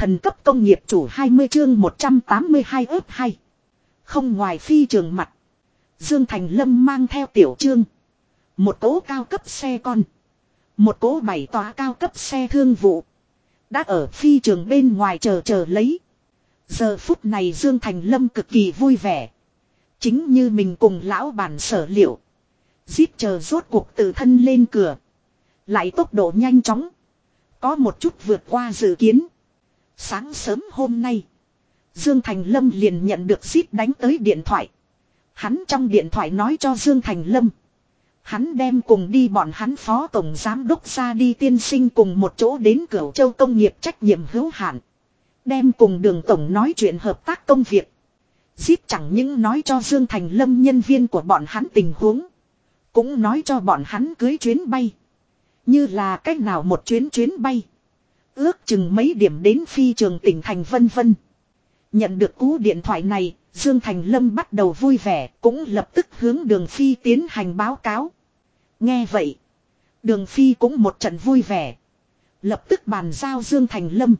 Thần cấp công nghiệp chủ 20 chương 182 ớt hay. Không ngoài phi trường mặt. Dương Thành Lâm mang theo Tiểu Trương. Một cỗ cao cấp xe con. Một cỗ 7 tòa cao cấp xe thương vụ. Đã ở phi trường bên ngoài chờ lấy. Giờ phút này Dương Thành Lâm cực kỳ vui vẻ. Chính như mình cùng lão bản sở liệu. Zip chờ rốt cuộc tự thân lên cửa. Lại tốc độ nhanh chóng. Có một chút vượt qua dự kiến. Sáng sớm hôm nay. Dương Thành Lâm liền nhận được Zip đánh tới điện thoại. Hắn trong điện thoại nói cho Dương Thành Lâm. Hắn đem cùng đi bọn hắn phó tổng giám đốc ra đi tiên sinh cùng một chỗ đến Cửu Châu công nghiệp trách nhiệm hữu hạn. Đem cùng Đường tổng nói chuyện hợp tác công việc. Zip chẳng những nói cho Dương Thành Lâm nhân viên của bọn hắn tình huống. Cũng nói cho bọn hắn cưới chuyến bay. Như là cách nào một chuyến bay. Ước chừng mấy điểm đến phi trường tỉnh thành vân vân. Nhận được cú điện thoại này, Dương Thành Lâm bắt đầu vui vẻ, cũng lập tức hướng Đường Phi tiến hành báo cáo. Nghe vậy, Đường Phi cũng một trận vui vẻ. Lập tức bàn giao Dương Thành Lâm.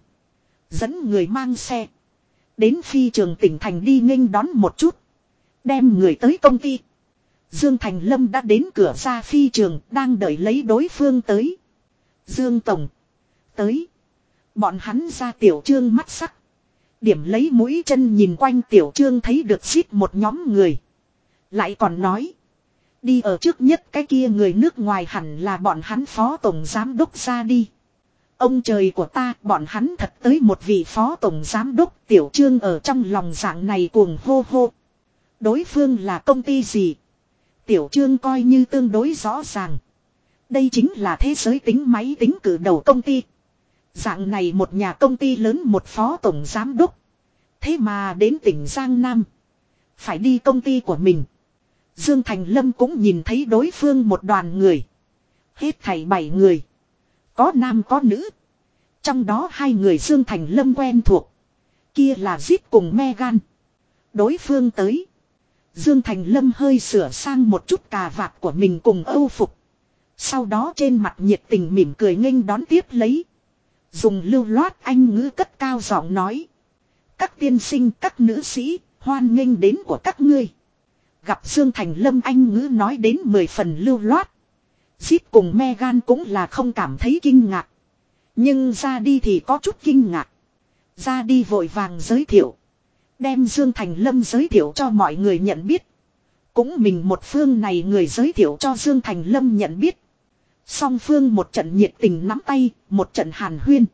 Dẫn người mang xe. Đến phi trường tỉnh thành đi nghênh đón một chút. Đem người tới công ty. Dương Thành Lâm đã đến cửa ra phi trường, đang đợi lấy đối phương tới. Dương Tổng. Tới. Bọn hắn ra Tiểu Trương mắt sắc. Điểm lấy mũi chân nhìn quanh Tiểu Trương thấy được xít một nhóm người. Lại còn nói. Đi ở trước nhất cái kia người nước ngoài hẳn là bọn hắn phó tổng giám đốc ra đi. Ông trời của ta, bọn hắn thật tới một vị phó tổng giám đốc. Tiểu Trương ở trong lòng dạng này cuồng hô hô. Đối phương là công ty gì? Tiểu Trương coi như tương đối rõ ràng. Đây chính là thế giới tính máy tính cử đầu công ty. Dạng này một nhà công ty lớn một phó tổng giám đốc. Thế mà đến tỉnh Giang Nam. Phải đi công ty của mình. Dương Thành Lâm cũng nhìn thấy đối phương một đoàn người. Hết thảy 7 người. Có nam có nữ. Trong đó 2 người Dương Thành Lâm quen thuộc. Kia là Zip cùng Megan. Đối phương tới. Dương Thành Lâm hơi sửa sang một chút cà vạt của mình cùng âu phục. Sau đó trên mặt nhiệt tình mỉm cười nghênh đón tiếp lấy. Dùng lưu loát anh ngữ cất cao giọng nói. Các tiên sinh các nữ sĩ hoan nghênh đến của các ngươi. Gặp Dương Thành Lâm anh ngữ nói đến 10 phần lưu loát. Zip cùng Megan cũng là không cảm thấy kinh ngạc. Nhưng ra đi thì có chút kinh ngạc. Ra đi vội vàng giới thiệu. Đem Dương Thành Lâm giới thiệu cho mọi người nhận biết. Cũng mình một phương này người giới thiệu cho Dương Thành Lâm nhận biết. Song phương một trận nhiệt tình nắm tay, một trận hàn huyên.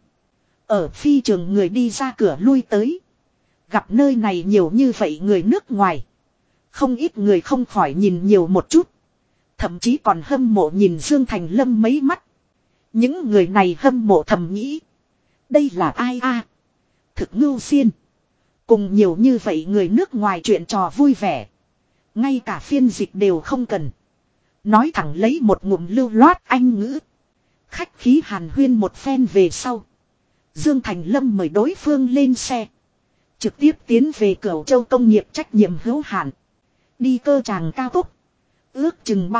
Ở phi trường người đi ra cửa lui tới. Gặp nơi này nhiều như vậy người nước ngoài. Không ít người không khỏi nhìn nhiều một chút. Thậm chí còn hâm mộ nhìn Dương Thành Lâm mấy mắt. Những người này hâm mộ thầm nghĩ. Đây là ai a? Thực ngưu xiên. Cùng nhiều như vậy người nước ngoài chuyện trò vui vẻ. Ngay cả phiên dịch đều không cần. Nói thẳng lấy một ngụm lưu loát anh ngữ. Khách khí hàn huyên một phen về sau. Dương Thành Lâm mời đối phương lên xe. Trực tiếp tiến về Cửu Châu công nghiệp trách nhiệm hữu hạn. Đi cơ tràng cao tốc. Ước chừng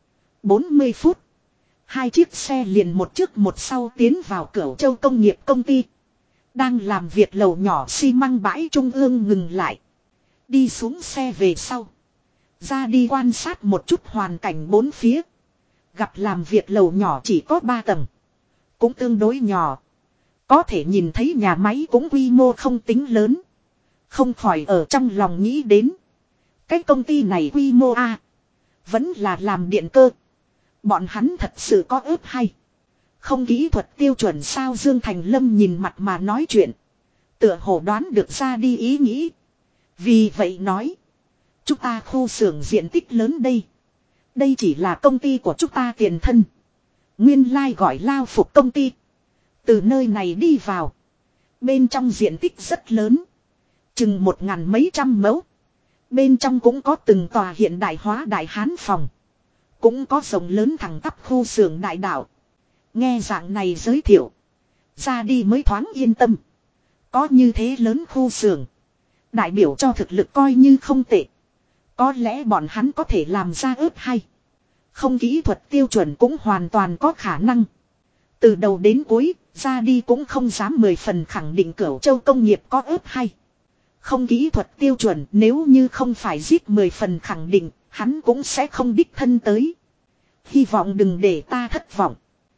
40 phút. 2 chiếc xe liền một trước một sau tiến vào Cửu Châu công nghiệp công ty. Đang làm việc lầu nhỏ xi măng bãi trung ương ngừng lại. Đi xuống xe về sau. Ra đi quan sát một chút hoàn cảnh bốn phía. Gặp làm việc lầu nhỏ chỉ có 3 tầng. Cũng tương đối nhỏ. Có thể nhìn thấy nhà máy cũng quy mô không tính lớn. Không khỏi ở trong lòng nghĩ đến. Cái công ty này quy mô A. Vẫn là làm điện cơ. Bọn hắn thật sự có ớt hay. Không kỹ thuật tiêu chuẩn sao Dương Thành Lâm nhìn mặt mà nói chuyện. Tựa hồ đoán được ra đi ý nghĩ. Vì vậy nói. Chúng ta khu xưởng diện tích lớn đây. Đây chỉ là công ty của chúng ta tiền thân. Nguyên lai gọi lao phục công ty. Từ nơi này đi vào. Bên trong diện tích rất lớn. Chừng 1000 mấy trăm mẫu. Bên trong cũng có từng tòa hiện đại hóa đại hán phòng. Cũng có rộng lớn thẳng tắp khu xưởng đại đạo. Nghe dạng này giới thiệu. Ra đi mới thoáng yên tâm. Có như thế lớn khu xưởng. Đại biểu cho thực lực coi như không tệ. Có lẽ bọn hắn có thể làm ra ớt hay. Không kỹ thuật tiêu chuẩn cũng hoàn toàn có khả năng. Từ đầu đến cuối, ra đi cũng không dám 10 phần khẳng định Cửu Châu công nghiệp có ớt hay. Không kỹ thuật tiêu chuẩn, nếu như không phải giết 10 phần khẳng định, hắn cũng sẽ không đích thân tới. Hy vọng đừng để ta thất vọng.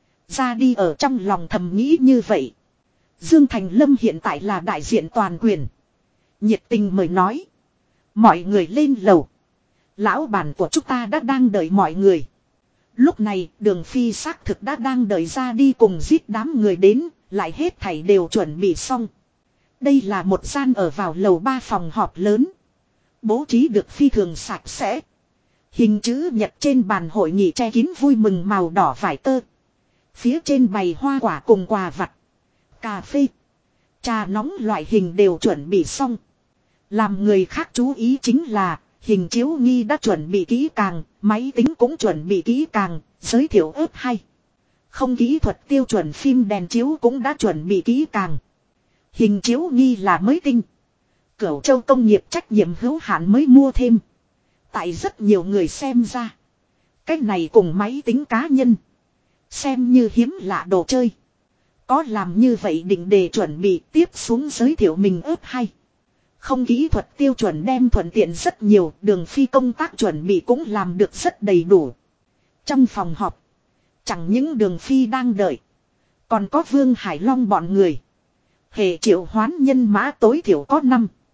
Ra đi ở trong lòng thầm nghĩ như vậy. Dương Thành Lâm hiện tại là đại diện toàn quyền. Nhiệt tình mời nói. Mọi người lên lầu. Lão bản của chúng ta đã đang đợi mọi người. Lúc này Đường Phi xác thực đã đang đợi ra đi cùng giết đám người đến. Lại hết thảy đều chuẩn bị xong. Đây là một gian ở vào lầu 3 phòng họp lớn. Bố trí được phi thường sạch sẽ. Hình chữ nhật trên bàn hội nghị che kín vui mừng màu đỏ vải tơ. Phía trên bày hoa quả cùng quà vặt. Cà phê. Trà nóng loại hình đều chuẩn bị xong. Làm người khác chú ý chính là hình chiếu nghi đã chuẩn bị kỹ càng. Máy tính cũng chuẩn bị kỹ càng. Giới thiệu ớt hay. Không kỹ thuật tiêu chuẩn phim đèn chiếu cũng đã chuẩn bị kỹ càng. Hình chiếu nghi là mới tinh. Cửu Châu công nghiệp trách nhiệm hữu hạn mới mua thêm. Tại rất nhiều người xem ra. Cái này cùng máy tính cá nhân. Xem như hiếm lạ đồ chơi. Có làm như vậy định đề chuẩn bị tiếp xuống giới thiệu mình ớt hay. Không kỹ thuật tiêu chuẩn đem thuận tiện rất nhiều. Đường Phi công tác chuẩn bị cũng làm được rất đầy đủ. Trong phòng họp. Chẳng những Đường Phi đang đợi. Còn có Vương Hải Long bọn người. Hệ triệu hoán nhân mã tối thiểu có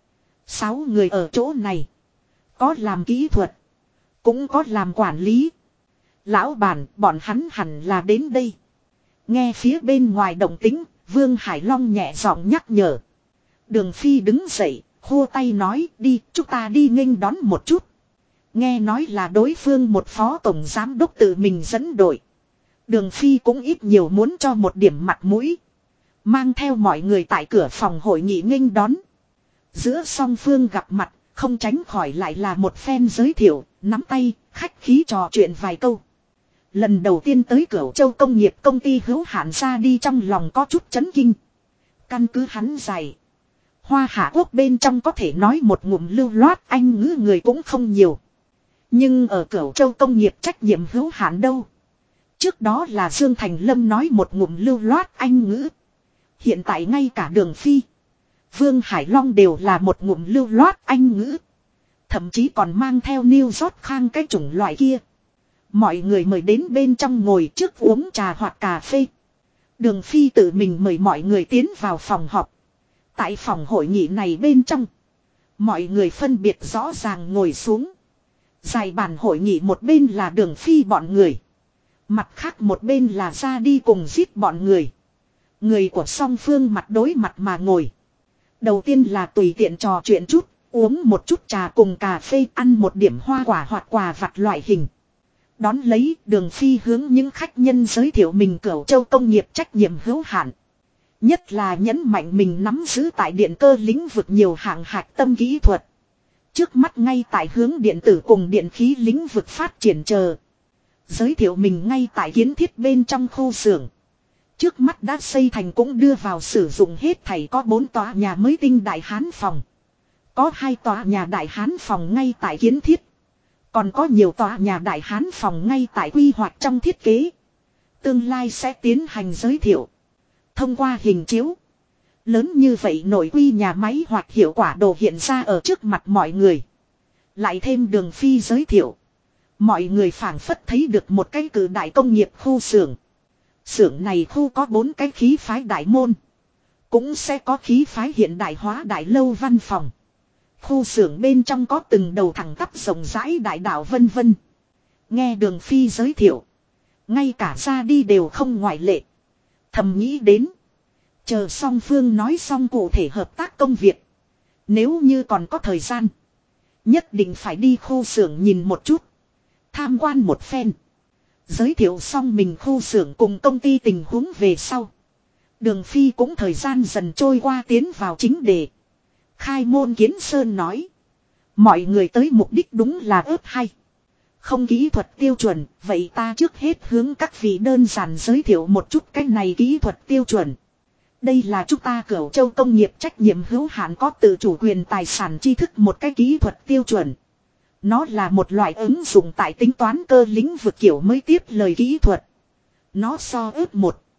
5-6 người ở chỗ này. Có làm kỹ thuật. Cũng có làm quản lý. Lão bản bọn hắn hẳn là đến đây. Nghe phía bên ngoài động tĩnh, Vương Hải Long nhẹ giọng nhắc nhở. Đường Phi đứng dậy, khua tay nói đi, chúng ta đi nghênh đón một chút. Nghe nói là đối phương một phó tổng giám đốc tự mình dẫn đội. Đường Phi cũng ít nhiều muốn cho một điểm mặt mũi. Mang theo mọi người tại cửa phòng hội nghị nghênh đón. Giữa song phương gặp mặt, không tránh khỏi lại là một phen giới thiệu, nắm tay, khách khí trò chuyện vài câu. Lần đầu tiên tới Cửu Châu công nghiệp công ty hữu hạn ra đi trong lòng có chút chấn kinh. Căn cứ hắn dày. Hoa Hạ Quốc bên trong có thể nói một ngụm lưu loát Anh ngữ người cũng không nhiều. Nhưng ở Cửu Châu công nghiệp trách nhiệm hữu hạn đâu. Trước đó là Dương Thành Lâm nói một ngụm lưu loát Anh ngữ. Hiện tại ngay cả Đường Phi, Vương Hải Long đều là một ngụm lưu loát Anh ngữ. Thậm chí còn mang theo New York khang cái chủng loại kia. Mọi người mời đến bên trong ngồi trước uống trà hoặc cà phê. Đường Phi tự mình mời mọi người tiến vào phòng họp. Tại phòng hội nghị này bên trong, mọi người phân biệt rõ ràng ngồi xuống. Dài bàn hội nghị một bên là Đường Phi bọn người. Mặt khác một bên là ra đi cùng giết bọn người. Người của song phương mặt đối mặt mà ngồi. Đầu tiên là tùy tiện trò chuyện chút, uống một chút trà cùng cà phê, ăn một điểm hoa quả hoặc quà vặt loại hình. Đón lấy, Đường Phi hướng những khách nhân giới thiệu mình Cửu Châu công nghiệp trách nhiệm hữu hạn. Nhất là nhấn mạnh mình nắm giữ tại điện cơ lĩnh vực nhiều hạng hạch tâm kỹ thuật. Trước mắt ngay tại hướng điện tử cùng điện khí lĩnh vực phát triển chờ. Giới thiệu mình ngay tại kiến thiết bên trong khu xưởng. Trước mắt đã xây thành cũng đưa vào sử dụng hết thảy có 4 tòa nhà mới tinh đại hán phòng. Có 2 tòa nhà đại hán phòng ngay tại kiến thiết. Còn có nhiều tòa nhà đại hán phòng ngay tại quy hoạch trong thiết kế. Tương lai sẽ tiến hành giới thiệu. Thông qua hình chiếu. Lớn như vậy nội quy nhà máy hoặc hiệu quả đồ hiện ra ở trước mặt mọi người. Lại thêm Đường Phi giới thiệu. Mọi người phảng phất thấy được một cái cử đại công nghiệp khu xưởng. Xưởng này khu có 4 cái khí phái đại môn. Cũng sẽ có khí phái hiện đại hóa đại lâu văn phòng. Khu xưởng bên trong có từng đầu thẳng tắp rộng rãi đại đạo vân vân. Nghe Đường Phi giới thiệu. Ngay cả ra đi đều không ngoại lệ. Thầm nghĩ đến. Chờ song phương nói xong cụ thể hợp tác công việc. Nếu như còn có thời gian. Nhất định phải đi khu xưởng nhìn một chút. Tham quan một phen. Giới thiệu xong mình khu xưởng cùng công ty tình huống về sau. Đường Phi cũng thời gian dần trôi qua tiến vào chính đề. Khai môn kiến sơn nói. Mọi người tới mục đích đúng là ớt hay. Không kỹ thuật tiêu chuẩn, vậy ta trước hết hướng các vị đơn giản giới thiệu một chút cái này kỹ thuật tiêu chuẩn. Đây là chúng ta Cửu Châu công nghiệp trách nhiệm hữu hạn có tự chủ quyền tài sản tri thức một cái kỹ thuật tiêu chuẩn. Nó là một loại ứng dụng tại tính toán cơ lĩnh vực kiểu mới tiếp lời kỹ thuật. Nó so ớt một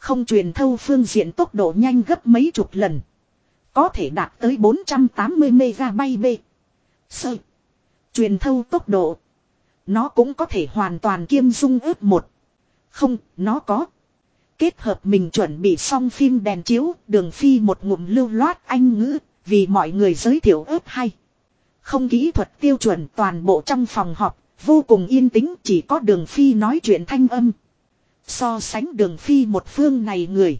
Không truyền thâu phương diện tốc độ nhanh gấp mấy chục lần. Có thể đạt tới 480 MB. Sơ. Truyền thâu tốc độ. Nó cũng có thể hoàn toàn kiêm dung ướp một. Không, nó có. Kết hợp mình chuẩn bị xong phim đèn chiếu, Đường Phi một ngụm lưu loát Anh ngữ, vì mọi người giới thiệu ướp hay. Không kỹ thuật tiêu chuẩn toàn bộ trong phòng họp, vô cùng yên tĩnh, chỉ có Đường Phi nói chuyện thanh âm. So sánh Đường Phi một phương này người.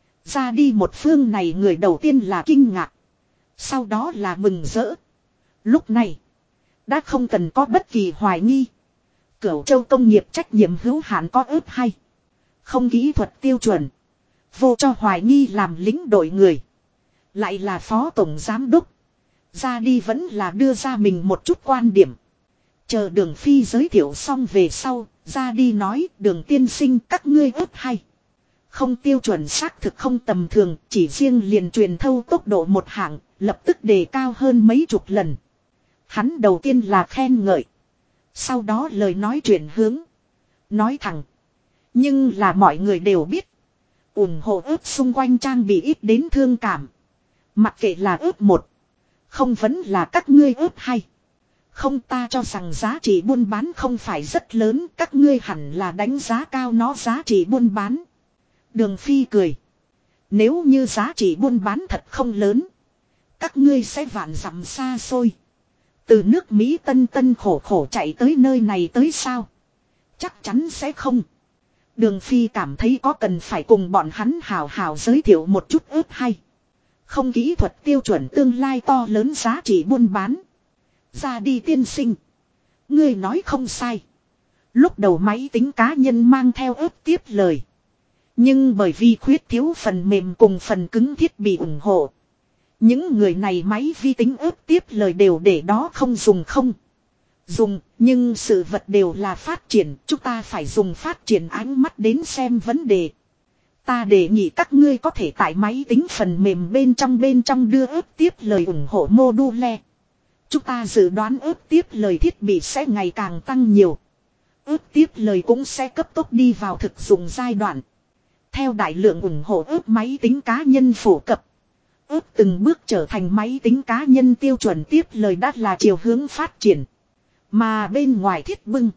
Ra đi một phương này người đầu tiên là kinh ngạc. Sau đó là mừng rỡ. Lúc này, đã không cần có bất kỳ hoài nghi. Cửu Châu công nghiệp trách nhiệm hữu hạn có ướp hay. Không kỹ thuật tiêu chuẩn. Vô cho hoài nghi làm lính đội người. Lại là phó tổng giám đốc. Ra đi vẫn là đưa ra mình một chút quan điểm. Chờ Đường Phi giới thiệu xong về sau, ra đi nói Đường tiên sinh các ngươi ướp hay. Không tiêu chuẩn xác thực không tầm thường, chỉ riêng liền truyền thâu tốc độ một hạng, lập tức đề cao hơn mấy chục lần. Hắn đầu tiên là khen ngợi. Sau đó lời nói chuyển hướng. Nói thẳng. Nhưng là mọi người đều biết. ủng hộ ướp xung quanh trang bị ít đến thương cảm. Mặc kệ là ướp một. Không vẫn là các ngươi ướp hay. Không, ta cho rằng giá trị buôn bán không phải rất lớn. Các ngươi hẳn là đánh giá cao nó giá trị buôn bán. Đường Phi cười. Nếu như giá trị buôn bán thật không lớn. Các ngươi sẽ vạn dặm xa xôi. Từ nước Mỹ tân tân khổ khổ chạy tới nơi này tới sao? Chắc chắn sẽ không. Đường Phi cảm thấy có cần phải cùng bọn hắn hào hào giới thiệu một chút ướp hay. Không kỹ thuật tiêu chuẩn tương lai to lớn giá trị buôn bán. Ra đi tiên sinh. Ngươi nói không sai. Lúc đầu máy tính cá nhân mang theo ướp tiếp lời. Nhưng bởi vì khuyết thiếu phần mềm cùng phần cứng thiết bị ủng hộ. Những người này máy vi tính ướp tiếp lời đều để đó không dùng không. Dùng, nhưng sự vật đều là phát triển, chúng ta phải dùng phát triển ánh mắt đến xem vấn đề. Ta đề nghị các ngươi có thể tải máy tính phần mềm bên trong đưa ướp tiếp lời ủng hộ module. Chúng ta dự đoán ướp tiếp lời thiết bị sẽ ngày càng tăng nhiều. Ướp tiếp lời cũng sẽ cấp tốc đi vào thực dụng giai đoạn. Theo đại lượng ủng hộ ướp máy tính cá nhân phổ cập. Ướp từng bước trở thành máy tính cá nhân tiêu chuẩn tiếp lời đã là chiều hướng phát triển. Mà bên ngoài thiết bưng.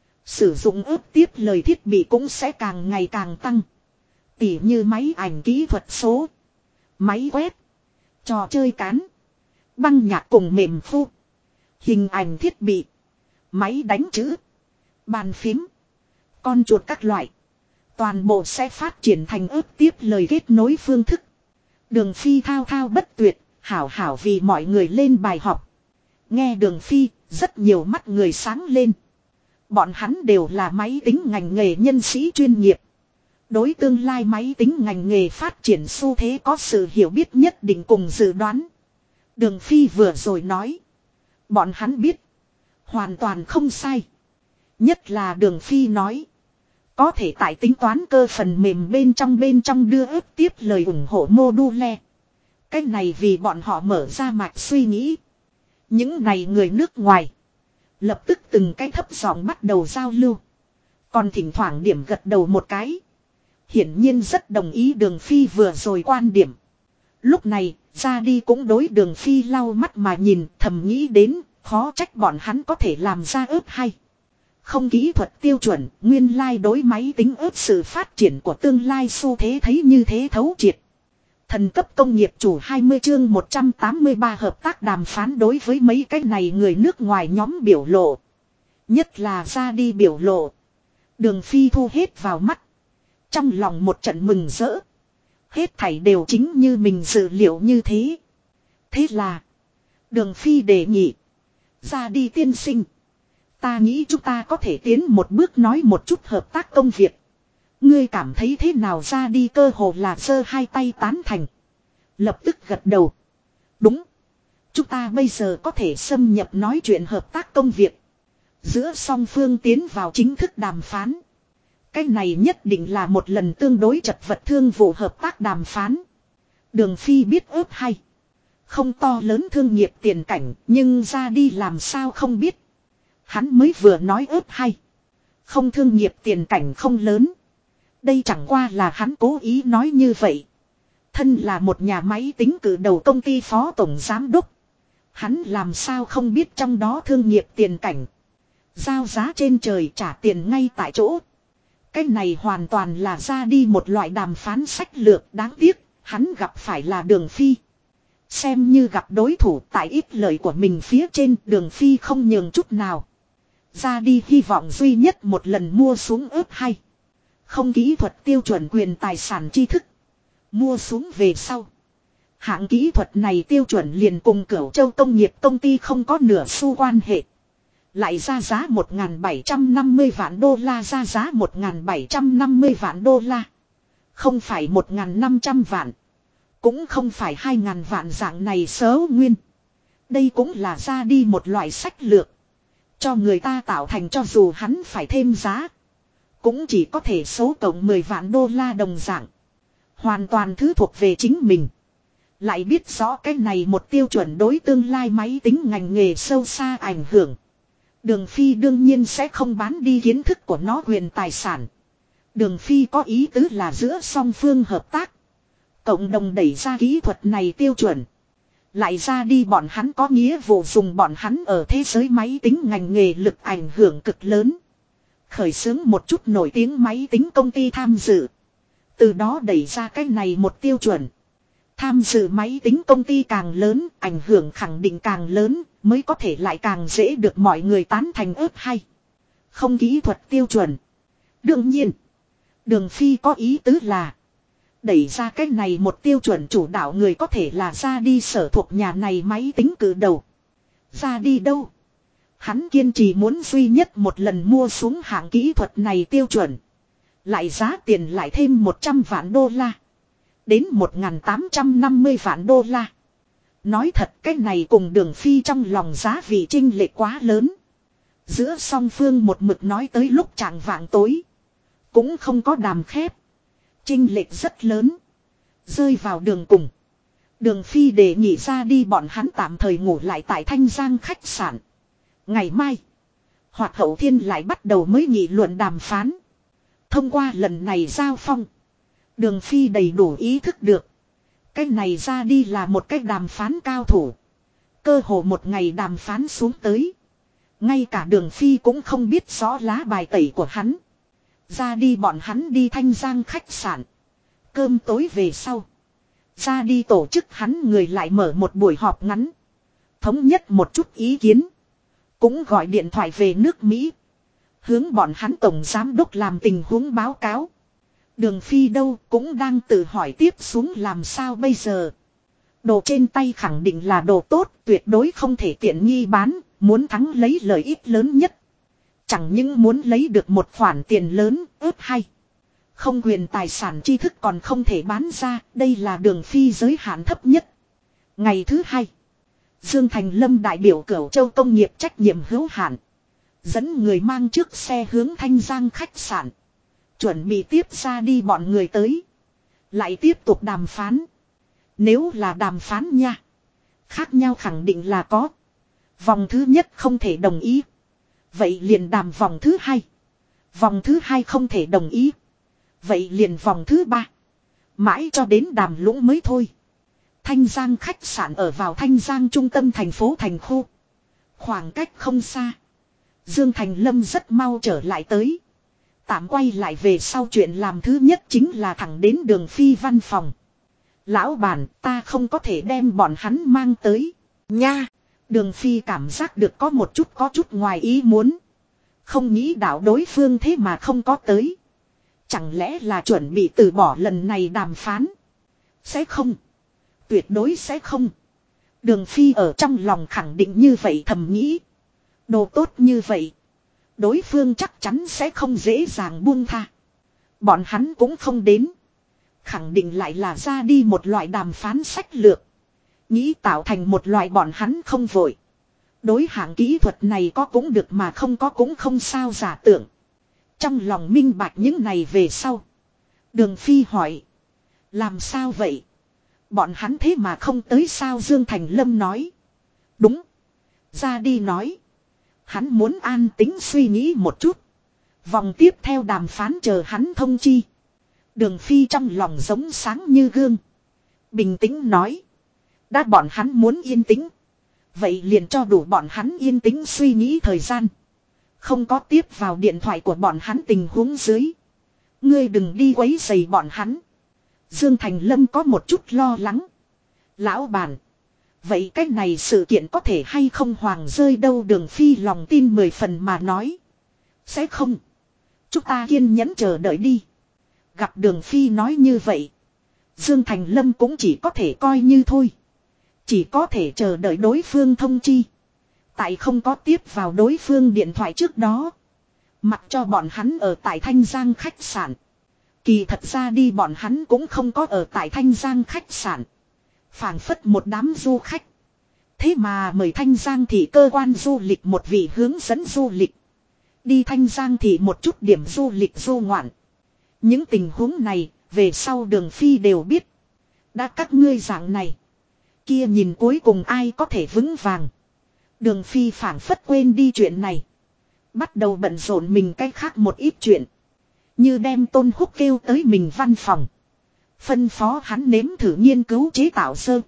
Sử dụng ướp tiếp lời thiết bị cũng sẽ càng ngày càng tăng. Tỉ như máy ảnh kỹ thuật số. Máy quét. Trò chơi cán. Băng nhạc cùng mềm phu. Hình ảnh thiết bị. Máy đánh chữ. Bàn phím. Con chuột các loại. Toàn bộ sẽ phát triển thành ướp tiếp lời kết nối phương thức. Đường Phi thao thao bất tuyệt. Hảo hảo vì mọi người lên bài học. Nghe Đường Phi. Rất nhiều mắt người sáng lên. Bọn hắn đều là máy tính ngành nghề nhân sĩ chuyên nghiệp. Đối tương lai máy tính ngành nghề phát triển xu thế có sự hiểu biết nhất định cùng dự đoán. Đường Phi vừa rồi nói. Bọn hắn biết. Hoàn toàn không sai. Nhất là Đường Phi nói. Có thể tại tính toán cơ phần mềm bên trong đưa ướp tiếp lời ủng hộ module. Cách này vì bọn họ mở ra mạch suy nghĩ. Những này người nước ngoài. Lập tức từng cái thấp giọng bắt đầu giao lưu. Còn thỉnh thoảng điểm gật đầu một cái. Hiển nhiên rất đồng ý Đường Phi vừa rồi quan điểm. Lúc này, ra đi cũng đối Đường Phi lau mắt mà nhìn, thầm nghĩ đến, khó trách bọn hắn có thể làm ra ướp hay. Không kỹ thuật tiêu chuẩn, nguyên lai đối máy tính ướp sự phát triển của tương lai xu thế thấy như thế thấu triệt. Thần cấp công nghiệp chủ 20 chương 183 hợp tác đàm phán đối với mấy cái này người nước ngoài nhóm biểu lộ. Nhất là ra đi biểu lộ. Đường Phi thu hết vào mắt. Trong lòng một trận mừng rỡ. Hết thảy đều chính như mình dự liệu như thế. Thế là. Đường Phi đề nghị. Ra đi tiên sinh. Ta nghĩ chúng ta có thể tiến một bước nói một chút hợp tác công việc. Ngươi cảm thấy thế nào? Ra đi cơ hồ là giơ hai tay tán thành. Lập tức gật đầu. Đúng. Chúng ta bây giờ có thể xâm nhập nói chuyện hợp tác công việc. Giữa song phương tiến vào chính thức đàm phán. Cái này nhất định là một lần tương đối chật vật thương vụ hợp tác đàm phán. Đường Phi biết ướp hay. Không to lớn thương nghiệp tiền cảnh, nhưng ra đi làm sao không biết. Hắn mới vừa nói ướp hay. Không thương nghiệp tiền cảnh không lớn. Đây chẳng qua là hắn cố ý nói như vậy. Thân là một nhà máy tính cử đầu công ty phó tổng giám đốc. Hắn làm sao không biết trong đó thương nghiệp tiền cảnh. Giao giá trên trời trả tiền ngay tại chỗ. Cái này hoàn toàn là ra đi một loại đàm phán sách lược đáng tiếc. Hắn gặp phải là Đường Phi. Xem như gặp đối thủ tại ít lời của mình phía trên Đường Phi không nhường chút nào. Ra đi hy vọng duy nhất một lần mua xuống ớt hay. Không kỹ thuật tiêu chuẩn quyền tài sản tri thức. Mua xuống về sau. Hạng kỹ thuật này tiêu chuẩn liền cùng Cửu Châu công nghiệp công ty không có nửa xu quan hệ. Lại ra giá 1.750 vạn đô la ra giá 1.750 vạn đô la. Không phải 1.500 vạn. Cũng không phải 2.000 vạn dạng này xấu nguyên. Đây cũng là ra đi một loại sách lược. Cho người ta tạo thành cho dù hắn phải thêm giá. Cũng chỉ có thể số cộng 10 vạn đô la đồng dạng. Hoàn toàn thứ thuộc về chính mình. Lại biết rõ cái này một tiêu chuẩn đối tương lai máy tính ngành nghề sâu xa ảnh hưởng. Đường Phi đương nhiên sẽ không bán đi kiến thức của nó quyền tài sản. Đường Phi có ý tứ là giữa song phương hợp tác. Cộng đồng đẩy ra kỹ thuật này tiêu chuẩn. Lại ra đi bọn hắn có nghĩa vụ dùng bọn hắn ở thế giới máy tính ngành nghề lực ảnh hưởng cực lớn. Khởi xướng một chút nổi tiếng máy tính công ty tham dự. Từ đó đẩy ra cái này một tiêu chuẩn. Tham dự máy tính công ty càng lớn, ảnh hưởng khẳng định càng lớn, mới có thể lại càng dễ được mọi người tán thành ớt hay. Không kỹ thuật tiêu chuẩn. Đương nhiên, Đường Phi có ý tứ là đẩy ra cái này một tiêu chuẩn chủ đạo người có thể là ra đi sở thuộc nhà này máy tính cử đầu. Ra đi đâu? Hắn kiên trì muốn duy nhất một lần mua xuống hạng kỹ thuật này tiêu chuẩn. Lại giá tiền lại thêm 100 vạn đô la. Đến 1.850 vạn đô la. Nói thật cái này cùng Đường Phi trong lòng giá vị chênh lệch quá lớn. Giữa song phương một mực nói tới lúc chạng vạng tối. Cũng không có đàm khép. Chênh lệch rất lớn. Rơi vào đường cùng. Đường Phi đề nghị ra đi bọn hắn tạm thời ngủ lại tại Thanh Giang khách sạn. Ngày mai. Hoặc hậu thiên lại bắt đầu mới nghị luận đàm phán. Thông qua lần này giao phong. Đường Phi đầy đủ ý thức được. Cái này ra đi là một cách đàm phán cao thủ. Cơ hồ một ngày đàm phán xuống tới. Ngay cả Đường Phi cũng không biết rõ lá bài tẩy của hắn. Ra đi bọn hắn đi Thanh Giang khách sạn. Cơm tối về sau. Ra đi tổ chức hắn người lại mở một buổi họp ngắn. Thống nhất một chút ý kiến. Cũng gọi điện thoại về nước Mỹ. Hướng bọn hắn tổng giám đốc làm tình huống báo cáo. Đường Phi đâu cũng đang tự hỏi tiếp xuống làm sao bây giờ. Đồ trên tay khẳng định là đồ tốt, tuyệt đối không thể tiện nghi bán, muốn thắng lấy lợi ích lớn nhất. Chẳng những muốn lấy được một khoản tiền lớn, ướp hay. Không quyền tài sản tri thức còn không thể bán ra, đây là Đường Phi giới hạn thấp nhất. Ngày thứ hai, Dương Thành Lâm đại biểu Cửu Châu công nghiệp trách nhiệm hữu hạn. Dẫn người mang trước xe hướng Thanh Giang khách sạn. Chuẩn bị tiếp ra đi bọn người tới. Lại tiếp tục đàm phán. Nếu là đàm phán nha. Khác nhau khẳng định là có. Vòng thứ nhất không thể đồng ý. Vậy liền đàm vòng thứ hai. Vòng thứ hai không thể đồng ý. Vậy liền vòng thứ ba. Mãi cho đến đàm lũng mới thôi. Thanh Giang khách sạn ở vào Thanh Giang trung tâm thành phố thành khu. Khoảng cách không xa. Dương Thành Lâm rất mau trở lại tới. Tạm quay lại về sau chuyện làm thứ nhất chính là thẳng đến Đường Phi văn phòng. Lão bản ta không có thể đem bọn hắn mang tới. Nha. Đường Phi cảm giác được có chút ngoài ý muốn. Không nghĩ đạo đối phương thế mà không có tới. Chẳng lẽ là chuẩn bị từ bỏ lần này đàm phán. Sẽ không. Tuyệt đối sẽ không. Đường Phi ở trong lòng khẳng định như vậy thầm nghĩ. Đồ tốt như vậy. Đối phương chắc chắn sẽ không dễ dàng buông tha. Bọn hắn cũng không đến. Khẳng định lại là ra đi một loại đàm phán sách lược. Nghĩ tạo thành một loại bọn hắn không vội. Đối hạng kỹ thuật này có cũng được mà không có cũng không sao giả tưởng. Trong lòng minh bạch những này về sau. Đường Phi hỏi. Làm sao vậy? Bọn hắn thế mà không tới sao Dương Thành Lâm nói. Đúng. Ra đi nói. Hắn muốn an tính suy nghĩ một chút. Vòng tiếp theo đàm phán chờ hắn thông chi. Đường Phi trong lòng giống sáng như gương. Bình tĩnh nói. Đã bọn hắn muốn yên tĩnh. Vậy liền cho đủ bọn hắn yên tĩnh suy nghĩ thời gian. Không có tiếp vào điện thoại của bọn hắn tình huống dưới. Ngươi đừng đi quấy rầy bọn hắn. Dương Thành Lâm có một chút lo lắng. Lão bản. Vậy cái này sự kiện có thể hay không hoàng rơi đâu? Đường Phi lòng tin 10 phần mà nói. Sẽ không. Chúng ta kiên nhẫn chờ đợi đi. Gặp Đường Phi nói như vậy. Dương Thành Lâm cũng chỉ có thể coi như thôi. Chỉ có thể chờ đợi đối phương thông chi. Tại không có tiếp vào đối phương điện thoại trước đó. Mặc cho bọn hắn ở tại Thanh Giang khách sạn. Kỳ thật ra đi bọn hắn cũng không có ở tại Thanh Giang khách sạn. Phảng phất một đám du khách. Thế mà mời Thanh Giang thị cơ quan du lịch một vị hướng dẫn du lịch. Đi Thanh Giang thị một chút điểm du lịch du ngoạn. Những tình huống này về sau Đường Phi đều biết. Đã các ngươi dạng này. Kia nhìn cuối cùng ai có thể vững vàng. Đường Phi phảng phất quên đi chuyện này. Bắt đầu bận rộn mình cách khác một ít chuyện. Như đem Tôn Húc kêu tới mình văn phòng. Phân phó hắn nếm thử nghiên cứu chế tạo sơ.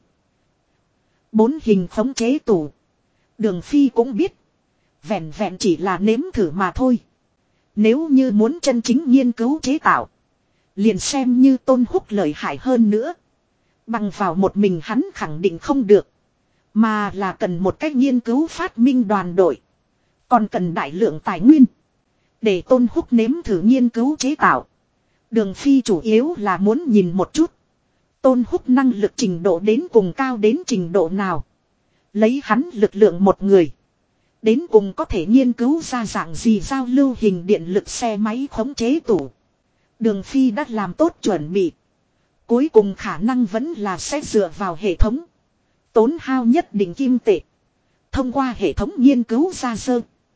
4 hình khống chế tủ. Đường Phi cũng biết. Vẹn vẹn chỉ là nếm thử mà thôi. Nếu như muốn chân chính nghiên cứu chế tạo. Liền xem như Tôn Húc lợi hại hơn nữa. Bằng vào một mình hắn khẳng định không được. Mà là cần một cách nghiên cứu phát minh đoàn đội. Còn cần đại lượng tài nguyên. Để Tôn Húc nếm thử nghiên cứu chế tạo. Đường Phi chủ yếu là muốn nhìn một chút. Tôn Húc năng lực trình độ đến cùng cao đến trình độ nào. Lấy hắn lực lượng một người. Đến cùng có thể nghiên cứu ra dạng gì giao lưu hình điện lực xe máy khống chế tủ. Đường Phi đã làm tốt chuẩn bị. Cuối cùng khả năng vẫn là sẽ dựa vào hệ thống. Tốn hao nhất định kim tệ. Thông qua hệ thống nghiên cứu ra sơ.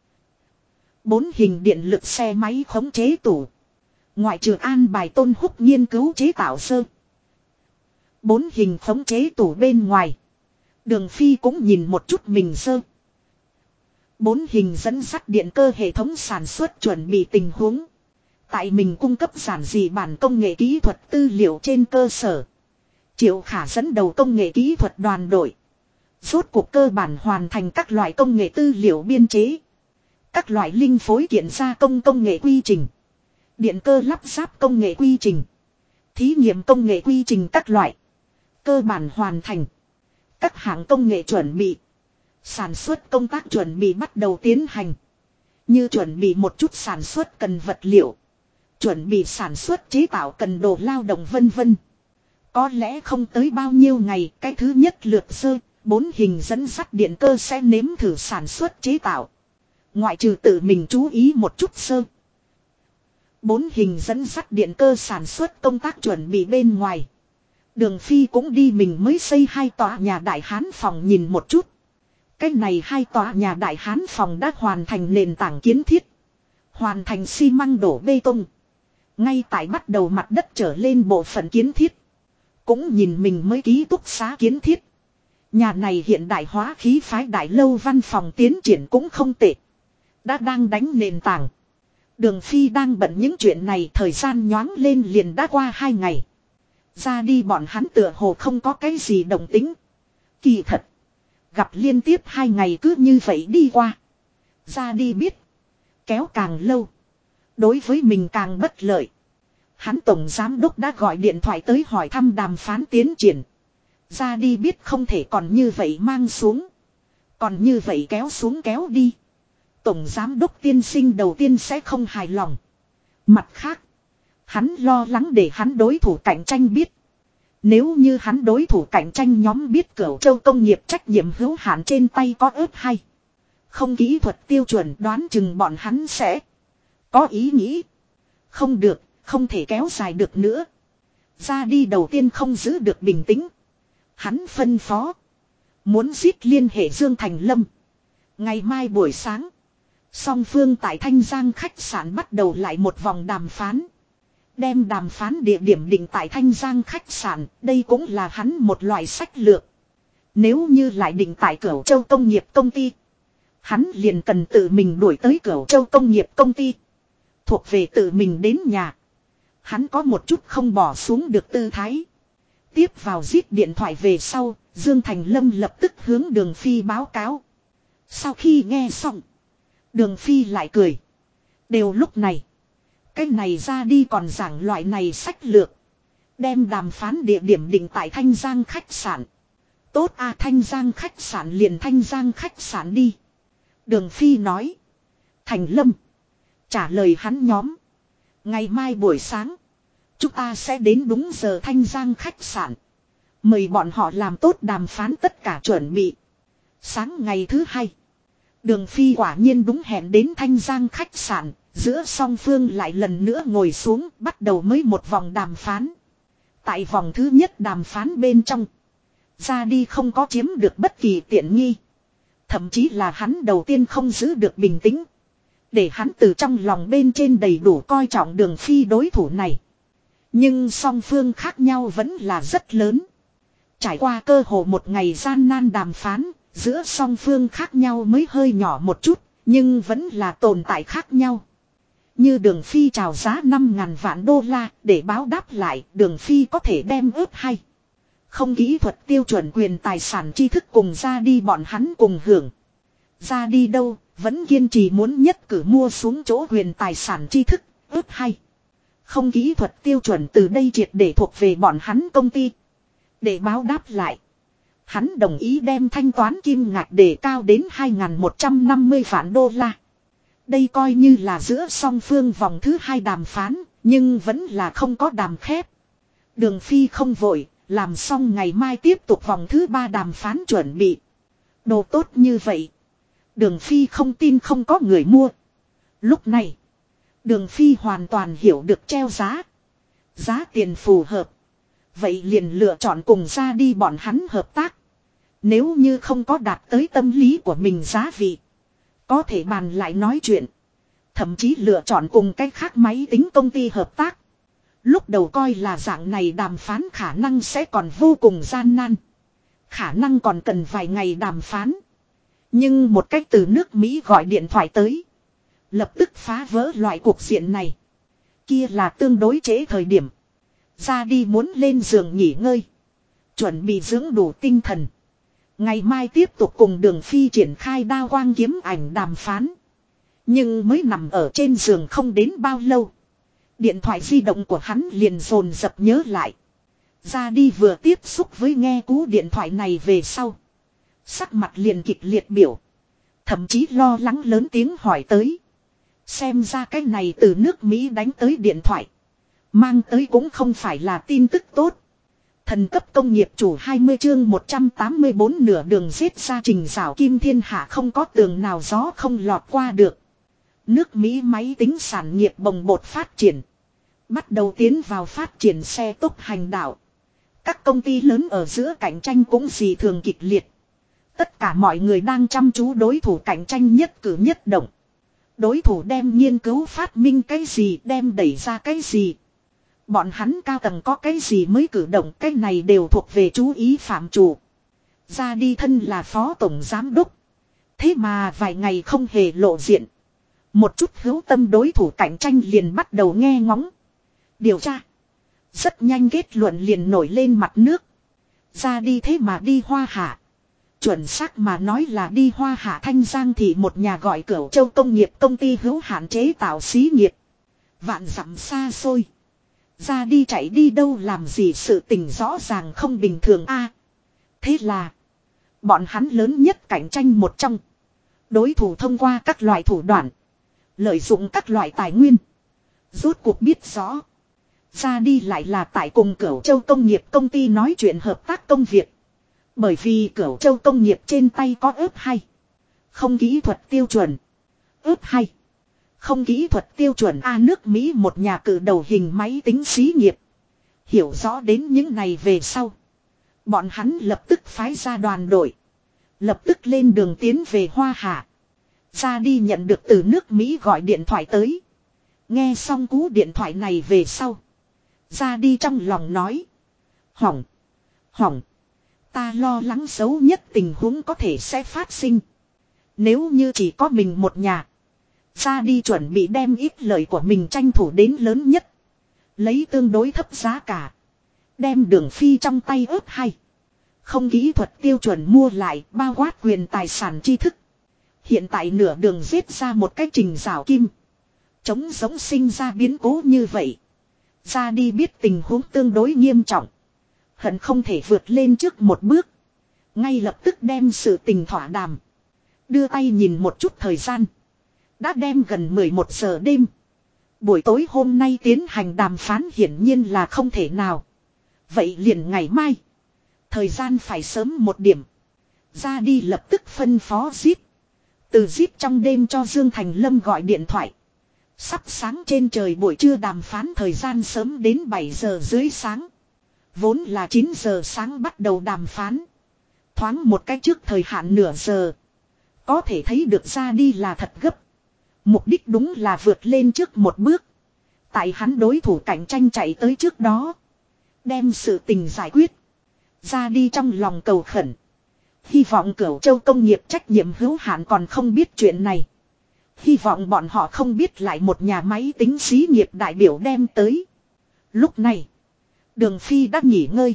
4 hình điện lực xe máy khống chế tủ. Ngoại trừ an bài Tôn Húc nghiên cứu chế tạo sơ. 4 hình khống chế tủ bên ngoài. Đường Phi cũng nhìn một chút mình sơ. 4 hình dẫn dắt điện cơ hệ thống sản xuất chuẩn bị tình huống. Tại mình cung cấp giản dị bản công nghệ kỹ thuật tư liệu trên cơ sở. Triệu Khả dẫn đầu công nghệ kỹ thuật đoàn đội. Rốt cuộc cơ bản hoàn thành các loại công nghệ tư liệu biên chế. Các loại linh phối kiện gia công nghệ quy trình. Điện cơ lắp ráp công nghệ quy trình. Thí nghiệm công nghệ quy trình các loại. Cơ bản hoàn thành. Các hãng công nghệ chuẩn bị. Sản xuất công tác chuẩn bị bắt đầu tiến hành. Như chuẩn bị một chút sản xuất cần vật liệu. Chuẩn bị sản xuất chế tạo cần đồ lao động vân vân. Có lẽ không tới bao nhiêu ngày cái thứ nhất lượt sơ. 4 hình dẫn dắt điện cơ sẽ nếm thử sản xuất chế tạo. Ngoại trừ tự mình chú ý một chút sơ. 4 hình dẫn dắt điện cơ sản xuất công tác chuẩn bị bên ngoài. Đường Phi cũng đi mình mới xây 2 tòa nhà đại hán phòng nhìn một chút. Cái này 2 tòa nhà đại hán phòng đã hoàn thành nền tảng kiến thiết. Hoàn thành xi măng đổ bê tông. Ngay tại bắt đầu mặt đất trở lên bộ phận kiến thiết. Cũng nhìn mình mới ký túc xá kiến thiết. Nhà này hiện đại hóa khí phái đại lâu văn phòng tiến triển cũng không tệ. Đã đang đánh nền tảng. Đường Phi đang bận những chuyện này, thời gian nhoáng lên liền đã qua 2 ngày. Ra đi bọn hắn tựa hồ không có cái gì động tính. Kỳ thật. Gặp liên tiếp 2 ngày cứ như vậy đi qua. Ra đi biết. Kéo càng lâu. Đối với mình càng bất lợi. Hắn tổng giám đốc đã gọi điện thoại tới hỏi thăm đàm phán tiến triển. Ra đi biết không thể còn như vậy mang xuống. Còn như vậy kéo xuống kéo đi. Tổng giám đốc tiên sinh đầu tiên sẽ không hài lòng. Mặt khác. Hắn lo lắng để hắn đối thủ cạnh tranh biết. Nếu như hắn đối thủ cạnh tranh nhóm biết Cửu Châu công nghiệp trách nhiệm hữu hạn trên tay có ớt hay. Không kỹ thuật tiêu chuẩn đoán chừng bọn hắn sẽ có ý nghĩ. Không được, không thể kéo dài được nữa. Ra đi đầu tiên không giữ được bình tĩnh. Hắn phân phó. Muốn giết liên hệ Dương Thành Lâm. Ngày mai buổi sáng. Song phương tại Thanh Giang khách sạn bắt đầu lại một vòng đàm phán. Đem đàm phán địa điểm định tại Thanh Giang khách sạn. Đây cũng là hắn một loại sách lược. Nếu như lại định tại Cửu Châu công nghiệp công ty. Hắn liền cần tự mình đuổi tới Cửu Châu công nghiệp công ty. Thuộc về tự mình đến nhà. Hắn có một chút không bỏ xuống được tư thái. Tiếp vào rít điện thoại về sau, Dương Thành Lâm lập tức hướng Đường Phi báo cáo. Sau khi nghe xong, Đường Phi lại cười. Đều lúc này, cái này ra đi còn giảng loại này sách lược. Đem đàm phán địa điểm định tại Thanh Giang khách sạn. Tốt à, Thanh Giang khách sạn liền Thanh Giang khách sạn đi. Đường Phi nói. Thành Lâm. Trả lời hắn nhóm. Ngày mai buổi sáng, chúng ta sẽ đến đúng giờ Thanh Giang khách sạn. Mời bọn họ làm tốt đàm phán tất cả chuẩn bị. Sáng ngày thứ hai, Đường Phi quả nhiên đúng hẹn đến Thanh Giang khách sạn. Giữa song phương lại lần nữa ngồi xuống bắt đầu mới một vòng đàm phán. Tại vòng thứ nhất đàm phán bên trong, ra đi không có chiếm được bất kỳ tiện nghi. Thậm chí là hắn đầu tiên không giữ được bình tĩnh. Để hắn từ trong lòng bên trên đầy đủ coi trọng Đường Phi đối thủ này. Nhưng song phương khác nhau vẫn là rất lớn. Trải qua cơ hồ một ngày gian nan đàm phán, giữa song phương khác nhau mới hơi nhỏ một chút, nhưng vẫn là tồn tại khác nhau. Như Đường Phi chào giá 5.000 vạn đô la để báo đáp lại, Đường Phi có thể đem ướp hay. Không kỹ thuật tiêu chuẩn quyền tài sản tri thức cùng ra đi bọn hắn cùng hưởng. Ra đi đâu, vẫn kiên trì muốn nhất cử mua xuống chỗ quyền tài sản tri thức, ướp hay. Không kỹ thuật tiêu chuẩn từ đây triệt để thuộc về bọn hắn công ty. Để báo đáp lại, hắn đồng ý đem thanh toán kim ngạch đề cao đến 2.150 vạn đô la. Đây coi như là giữa song phương vòng thứ hai đàm phán, nhưng vẫn là không có đàm khép. Đường Phi không vội, làm xong ngày mai tiếp tục vòng thứ ba đàm phán chuẩn bị. Đồ tốt như vậy, Đường Phi không tin không có người mua. Lúc này, Đường Phi hoàn toàn hiểu được treo giá. Giá tiền phù hợp. Vậy liền lựa chọn cùng ra đi bọn hắn hợp tác. Nếu như không có đạt tới tâm lý của mình giá vị, có thể bàn lại nói chuyện. Thậm chí lựa chọn cùng cách khác máy tính công ty hợp tác. Lúc đầu coi là dạng này đàm phán khả năng sẽ còn vô cùng gian nan. Khả năng còn cần vài ngày đàm phán. Nhưng một cách từ nước Mỹ gọi điện thoại tới, lập tức phá vỡ loại cuộc diện này. Kia là tương đối trễ thời điểm. Ra đi muốn lên giường nghỉ ngơi, chuẩn bị dưỡng đủ tinh thần. Ngày mai tiếp tục cùng Đường Phi triển khai đao quang kiếm ảnh đàm phán. Nhưng mới nằm ở trên giường không đến bao lâu, điện thoại di động của hắn liền dồn dập nhớ lại. Ra đi vừa tiếp xúc với nghe cú điện thoại này về sau, sắc mặt liền kịch liệt biểu. Thậm chí lo lắng lớn tiếng hỏi tới. Xem ra cái này từ nước Mỹ đánh tới điện thoại, mang tới cũng không phải là tin tức tốt. Thần cấp công nghiệp chủ 20 chương 184 nửa đường giết ra trình rào kim thiên hạ không có tường nào gió không lọt qua được. Nước Mỹ máy tính sản nghiệp bồng bột phát triển. Bắt đầu tiến vào phát triển xe tốc hành đạo. Các công ty lớn ở giữa cạnh tranh cũng dị thường kịch liệt. Tất cả mọi người đang chăm chú đối thủ cạnh tranh nhất cử nhất động. Đối thủ đem nghiên cứu phát minh cái gì, đem đẩy ra cái gì. Bọn hắn cao tầng có cái gì mới cử động, cái này đều thuộc về chú ý phạm chủ. Ra đi thân là phó tổng giám đốc. Thế mà vài ngày không hề lộ diện. Một chút hữu tâm đối thủ cạnh tranh liền bắt đầu nghe ngóng. Điều tra. Rất nhanh kết luận liền nổi lên mặt nước. Ra đi thế mà đi Hoa Hạ. Chuẩn xác mà nói là đi Hoa Hạ Thanh Giang thì một nhà gọi Cửu Châu Công nghiệp công ty hữu hạn chế tạo xí nghiệp. Vạn dặm xa xôi. Ra đi chạy đi đâu làm gì sự tình rõ ràng không bình thường a. Thế là bọn hắn lớn nhất cạnh tranh một trong. Đối thủ thông qua các loại thủ đoạn, lợi dụng các loại tài nguyên, rốt cuộc biết rõ. Ra đi lại là tại cùng Cửu Châu Công nghiệp công ty nói chuyện hợp tác công việc. Bởi vì Cửu Châu Công nghiệp trên tay có ướp hay. Không kỹ thuật tiêu chuẩn. Ướp hay. Không kỹ thuật tiêu chuẩn A nước Mỹ một nhà cử đầu hình máy tính xí nghiệp. Hiểu rõ đến những này về sau, bọn hắn lập tức phái ra đoàn đội. Lập tức lên đường tiến về Hoa Hạ. Ra đi nhận được từ nước Mỹ gọi điện thoại tới. Nghe xong cú điện thoại này về sau, ra đi trong lòng nói. Hỏng. Hỏng. Ta lo lắng xấu nhất tình huống có thể sẽ phát sinh. Nếu như chỉ có mình một nhà, ra đi chuẩn bị đem ít lợi của mình tranh thủ đến lớn nhất. Lấy tương đối thấp giá cả. Đem Đường Phi trong tay ớt hay. Không kỹ thuật tiêu chuẩn mua lại bao quát quyền tài sản tri thức. Hiện tại nửa đường giết ra một cái trình rào kim. Chống giống sinh ra biến cố như vậy. Ra đi biết tình huống tương đối nghiêm trọng. Hận không thể vượt lên trước một bước. Ngay lập tức đem sự tình thỏa đàm. Đưa tay nhìn một chút thời gian. Đã đem gần 11 giờ đêm. Buổi tối hôm nay tiến hành đàm phán hiển nhiên là không thể nào. Vậy liền ngày mai. Thời gian phải sớm một điểm. Ra đi lập tức phân phó Zip. Từ Zip trong đêm cho Dương Thành Lâm gọi điện thoại. Sắp sáng trên trời buổi trưa đàm phán thời gian sớm đến 7 giờ dưới sáng. Vốn là 9 giờ sáng bắt đầu đàm phán. Thoáng một cách trước thời hạn nửa giờ. Có thể thấy được ra đi là thật gấp. Mục đích đúng là vượt lên trước một bước. Tại hắn đối thủ cạnh tranh chạy tới trước đó. Đem sự tình giải quyết. Ra đi trong lòng cầu khẩn. Hy vọng Cửu Châu công nghiệp trách nhiệm hữu hạn còn không biết chuyện này. Hy vọng bọn họ không biết lại một nhà máy tính xí nghiệp đại biểu đem tới. Lúc này. Đường Phi đã nghỉ ngơi.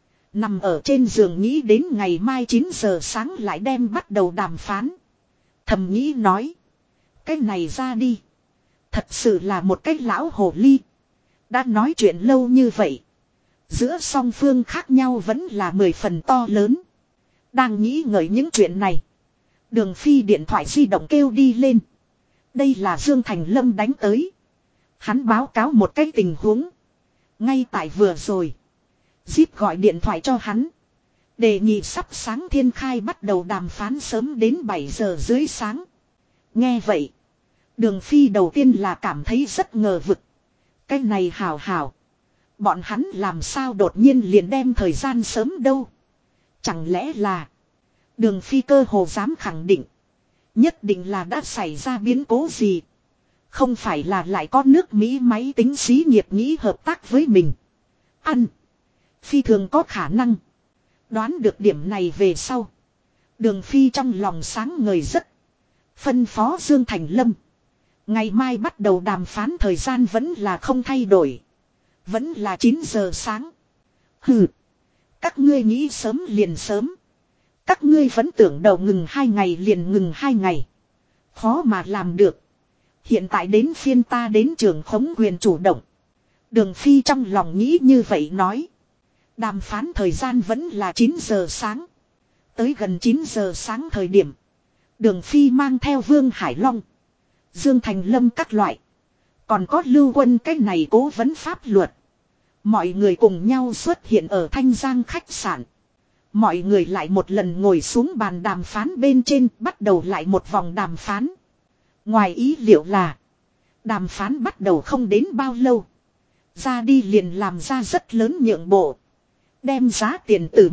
Nằm ở trên giường nghĩ đến ngày mai 9 giờ sáng lại đem bắt đầu đàm phán. Thầm nghĩ nói. Cái này ra đi. Thật sự là một cái lão hồ ly. Đã nói chuyện lâu như vậy. Giữa song phương khác nhau vẫn là 10 phần to lớn. Đang nghĩ ngợi những chuyện này. Đường Phi điện thoại di động kêu đi lên. Đây là Dương Thành Lâm đánh tới. Hắn báo cáo một cái tình huống. Ngay tại vừa rồi. Zip gọi điện thoại cho hắn. Đề nghị sắp sáng thiên khai bắt đầu đàm phán sớm đến 7 giờ dưới sáng. Nghe vậy. Đường Phi đầu tiên là cảm thấy rất ngờ vực. Cái này hào hào. Bọn hắn làm sao đột nhiên liền đem thời gian sớm đâu. Chẳng lẽ là. Đường Phi cơ hồ dám khẳng định. Nhất định là đã xảy ra biến cố gì. Không phải là lại có nước Mỹ máy tính xí nghiệp nghĩ hợp tác với mình. Ăn. Phi thường có khả năng. Đoán được điểm này về sau. Đường Phi trong lòng sáng ngời rất. Phân phó Dương Thành Lâm. Ngày mai bắt đầu đàm phán thời gian vẫn là không thay đổi. Vẫn là 9 giờ sáng. Hừ. Các ngươi nghĩ sớm liền sớm. Các ngươi vẫn tưởng đầu ngừng 2 ngày liền ngừng 2 ngày. Khó mà làm được. Hiện tại đến phiên ta đến trường khống quyền chủ động. Đường Phi trong lòng nghĩ như vậy nói. Đàm phán thời gian vẫn là 9 giờ sáng. Tới gần 9 giờ sáng thời điểm. Đường Phi mang theo Vương Hải Long. Dương Thành Lâm các loại. Còn có Lưu Quân cái này cố vấn pháp luật. Mọi người cùng nhau xuất hiện ở Thanh Giang khách sạn. Mọi người lại một lần ngồi xuống bàn đàm phán bên trên bắt đầu lại một vòng đàm phán. Ngoài ý liệu là. Đàm phán bắt đầu không đến bao lâu. Ra đi liền làm ra rất lớn nhượng bộ. Đem giá tiền từ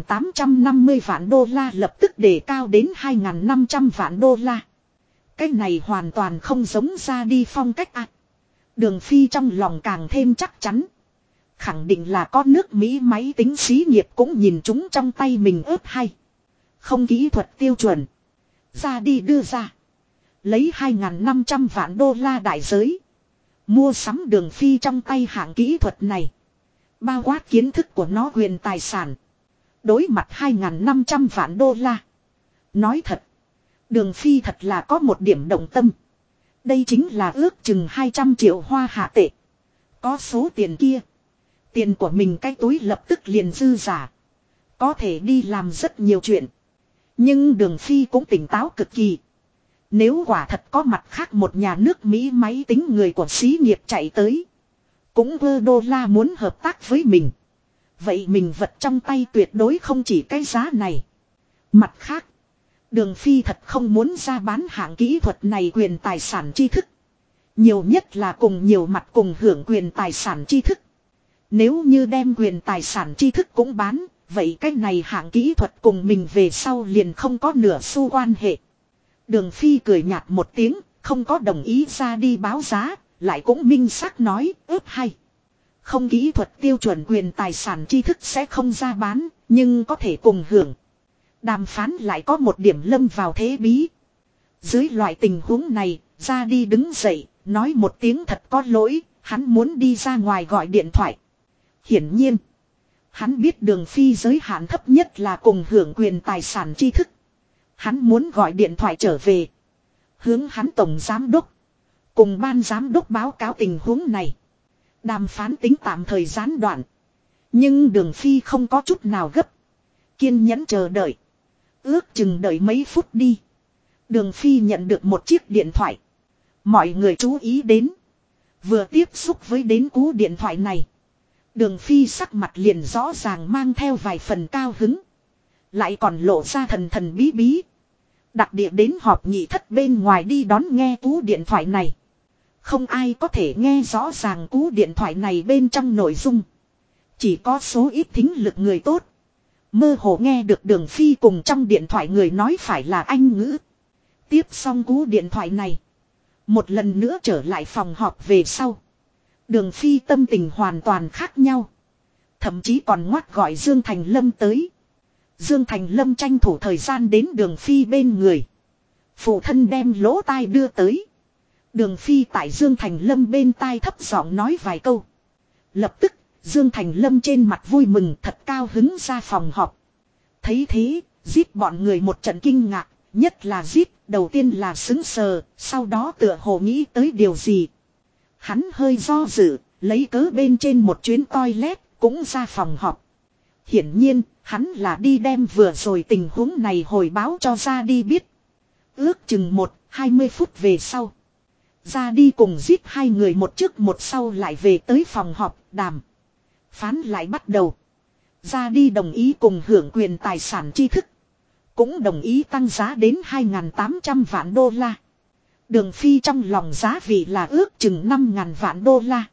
1.850 vạn đô la lập tức đề cao đến 2.500 vạn đô la. Cái này hoàn toàn không giống ra đi phong cách ạ. Đường Phi trong lòng càng thêm chắc chắn. Khẳng định là có nước Mỹ máy tính xí nghiệp cũng nhìn chúng trong tay mình ớt hay. Không kỹ thuật tiêu chuẩn. Ra đi đưa ra. Lấy 2.500 vạn đô la đại giới. Mua sắm Đường Phi trong tay hạng kỹ thuật này. Bao quát kiến thức của nó quyền tài sản. Đối mặt 2.500 vạn đô la. Nói thật. Đường Phi thật là có một điểm động tâm. Đây chính là ước chừng 200 triệu hoa hạ tệ. Có số tiền kia. Tiền của mình cái túi lập tức liền dư giả. Có thể đi làm rất nhiều chuyện. Nhưng Đường Phi cũng tỉnh táo cực kỳ. Nếu quả thật có mặt khác một nhà nước Mỹ máy tính người của xí nghiệp chạy tới. Cũng vơ đô la muốn hợp tác với mình. Vậy mình vật trong tay tuyệt đối không chỉ cái giá này. Mặt khác. Đường Phi thật không muốn ra bán hạng kỹ thuật này quyền tài sản tri thức. Nhiều nhất là cùng nhiều mặt cùng hưởng quyền tài sản tri thức. Nếu như đem quyền tài sản tri thức cũng bán. Vậy cái này hạng kỹ thuật cùng mình về sau liền không có nửa xu quan hệ. Đường Phi cười nhạt một tiếng. Không có đồng ý ra đi báo giá. Lại cũng minh xác nói ướp hay. Không kỹ thuật tiêu chuẩn quyền tài sản tri thức sẽ không ra bán. Nhưng có thể cùng hưởng. Đàm phán lại có một điểm lâm vào thế bí. Dưới loại tình huống này, ra đi đứng dậy, nói một tiếng thật có lỗi, Hắn muốn đi ra ngoài gọi điện thoại. Hiển nhiên. Hắn biết Đường Phi giới hạn thấp nhất là cùng hưởng quyền tài sản tri thức. Hắn muốn gọi điện thoại trở về. Hướng hắn tổng giám đốc. Cùng ban giám đốc báo cáo tình huống này. Đàm phán tính tạm thời gián đoạn. Nhưng Đường Phi không có chút nào gấp. Kiên nhẫn chờ đợi. Ước chừng đợi mấy phút đi. Đường Phi nhận được một chiếc điện thoại. Mọi người chú ý đến. Vừa tiếp xúc với đến cú điện thoại này. Đường Phi sắc mặt liền rõ ràng mang theo vài phần cao hứng. Lại còn lộ ra thần thần bí bí. Đặc địa đến họp nhị thất bên ngoài đi đón nghe cú điện thoại này. Không ai có thể nghe rõ ràng cú điện thoại này bên trong nội dung. Chỉ có số ít thính lực người tốt. Mơ hồ nghe được Đường Phi cùng trong điện thoại người nói phải là Anh ngữ. Tiếp xong cú điện thoại này. Một lần nữa trở lại phòng họp về sau. Đường Phi tâm tình hoàn toàn khác nhau. Thậm chí còn ngoắt gọi Dương Thành Lâm tới. Dương Thành Lâm tranh thủ thời gian đến Đường Phi bên người. Phụ thân đem lỗ tai đưa tới. Đường Phi tại Dương Thành Lâm bên tai thấp giọng nói vài câu. Lập tức, Dương Thành Lâm trên mặt vui mừng thật cao hứng ra phòng họp. Thấy thế, giết bọn người một trận kinh ngạc, nhất là giết, đầu tiên là sững sờ, sau đó tựa hồ nghĩ tới điều gì. Hắn hơi do dự, lấy cớ bên trên một chuyến toilet, cũng ra phòng họp. Hiển nhiên, hắn là đi đem vừa rồi tình huống này hồi báo cho ra đi biết. Ước chừng 20 phút về sau. Ra đi cùng giết hai người một trước một sau lại về tới phòng họp, đàm phán lại bắt đầu. Ra đi đồng ý cùng hưởng quyền tài sản tri thức. Cũng đồng ý tăng giá đến 2.800 vạn đô la. Đường Phi trong lòng giá vị là ước chừng 5.000 vạn đô la.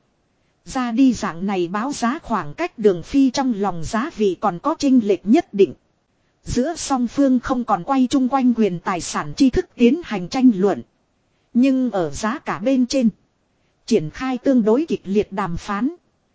Ra đi dạng này báo giá khoảng cách Đường Phi trong lòng giá vị còn có chênh lệch nhất định. Giữa song phương không còn quay chung quanh quyền tài sản tri thức tiến hành tranh luận. Nhưng ở giá cả bên trên. Triển khai tương đối kịch liệt đàm phán.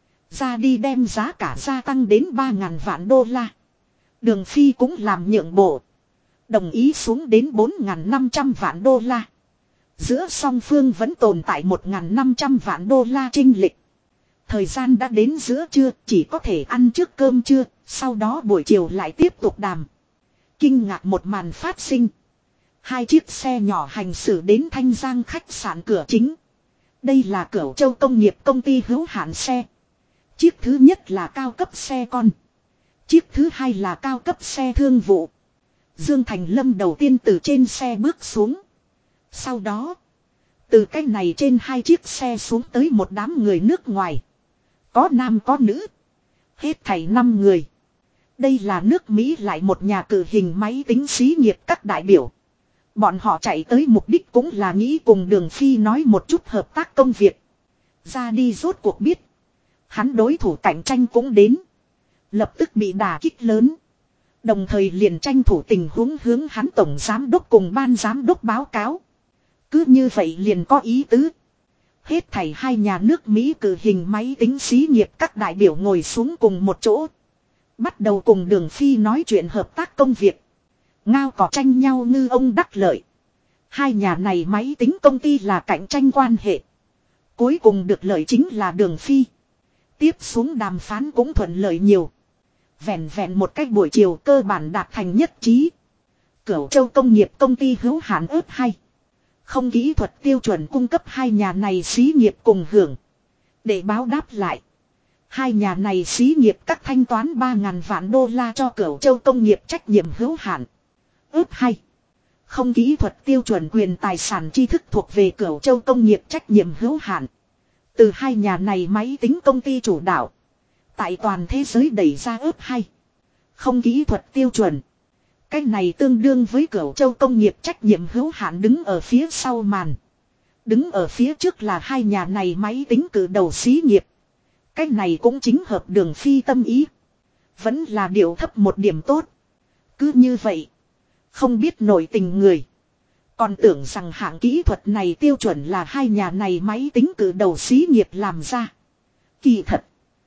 Ra đi đem giá cả gia tăng đến 3.000 vạn đô la. Đường Phi cũng làm nhượng bộ. Đồng ý xuống đến 4.500 vạn đô la. Giữa song phương vẫn tồn tại 1.500 vạn đô la chênh lệch. Thời gian đã đến giữa trưa, chỉ có thể ăn trước cơm trưa, sau đó buổi chiều lại tiếp tục đàm. Kinh ngạc một màn phát sinh. Hai chiếc xe nhỏ hành xử đến Thanh Giang khách sạn cửa chính. Đây là Cửu Châu Công nghiệp công ty hữu hạn xe. Chiếc thứ nhất là cao cấp xe con. Chiếc thứ hai là cao cấp xe thương vụ. Dương Thành Lâm đầu tiên từ trên xe bước xuống. Sau đó, từ cái này trên hai chiếc xe xuống tới một đám người nước ngoài. Có nam có nữ. Hết thảy 5 người. Đây là nước Mỹ lại một nhà cử hình máy tính xí nghiệp các đại biểu. Bọn họ chạy tới mục đích cũng là nghĩ cùng Đường Phi nói một chút hợp tác công việc. Ra đi rốt cuộc biết. Hắn đối thủ cạnh tranh cũng đến. Lập tức bị đả kích lớn. Đồng thời liền tranh thủ tình huống hướng hắn tổng giám đốc cùng ban giám đốc báo cáo. Cứ như vậy liền có ý tứ. Hết thảy hai nhà nước Mỹ cử hình máy tính xí nghiệp các đại biểu ngồi xuống cùng một chỗ. Bắt đầu cùng Đường Phi nói chuyện hợp tác công việc. Ngao cỏ tranh nhau ngư ông đắc lợi. Hai nhà này máy tính công ty là cạnh tranh quan hệ. Cuối cùng được lợi chính là Đường Phi. Tiếp xuống đàm phán cũng thuận lợi nhiều. Vẹn vẹn một cách buổi chiều cơ bản đạt thành nhất trí. Cửu Châu Công nghiệp công ty hữu hạn ớt hay. Không kỹ thuật tiêu chuẩn cung cấp hai nhà này xí nghiệp cùng hưởng. Để báo đáp lại. Hai nhà này xí nghiệp cắt thanh toán 3.000 vạn đô la cho Cửu Châu Công nghiệp trách nhiệm hữu hạn. Ớt hay. Không kỹ thuật tiêu chuẩn quyền tài sản tri thức thuộc về Cửu Châu Công nghiệp trách nhiệm hữu hạn. Từ hai nhà này máy tính công ty chủ đạo. Tại toàn thế giới đẩy ra ớt hay. Không kỹ thuật tiêu chuẩn. Cái này tương đương với Cửu Châu Công nghiệp trách nhiệm hữu hạn đứng ở phía sau màn. Đứng ở phía trước là hai nhà này máy tính cử đầu xí nghiệp. Cái này cũng chính hợp Đường Phi tâm ý. Vẫn là điều thấp một điểm tốt. Cứ như vậy. Không biết nội tình người. Còn tưởng rằng hạng kỹ thuật này tiêu chuẩn là hai nhà này máy tính cử đầu xí nghiệp làm ra. Kỳ thật.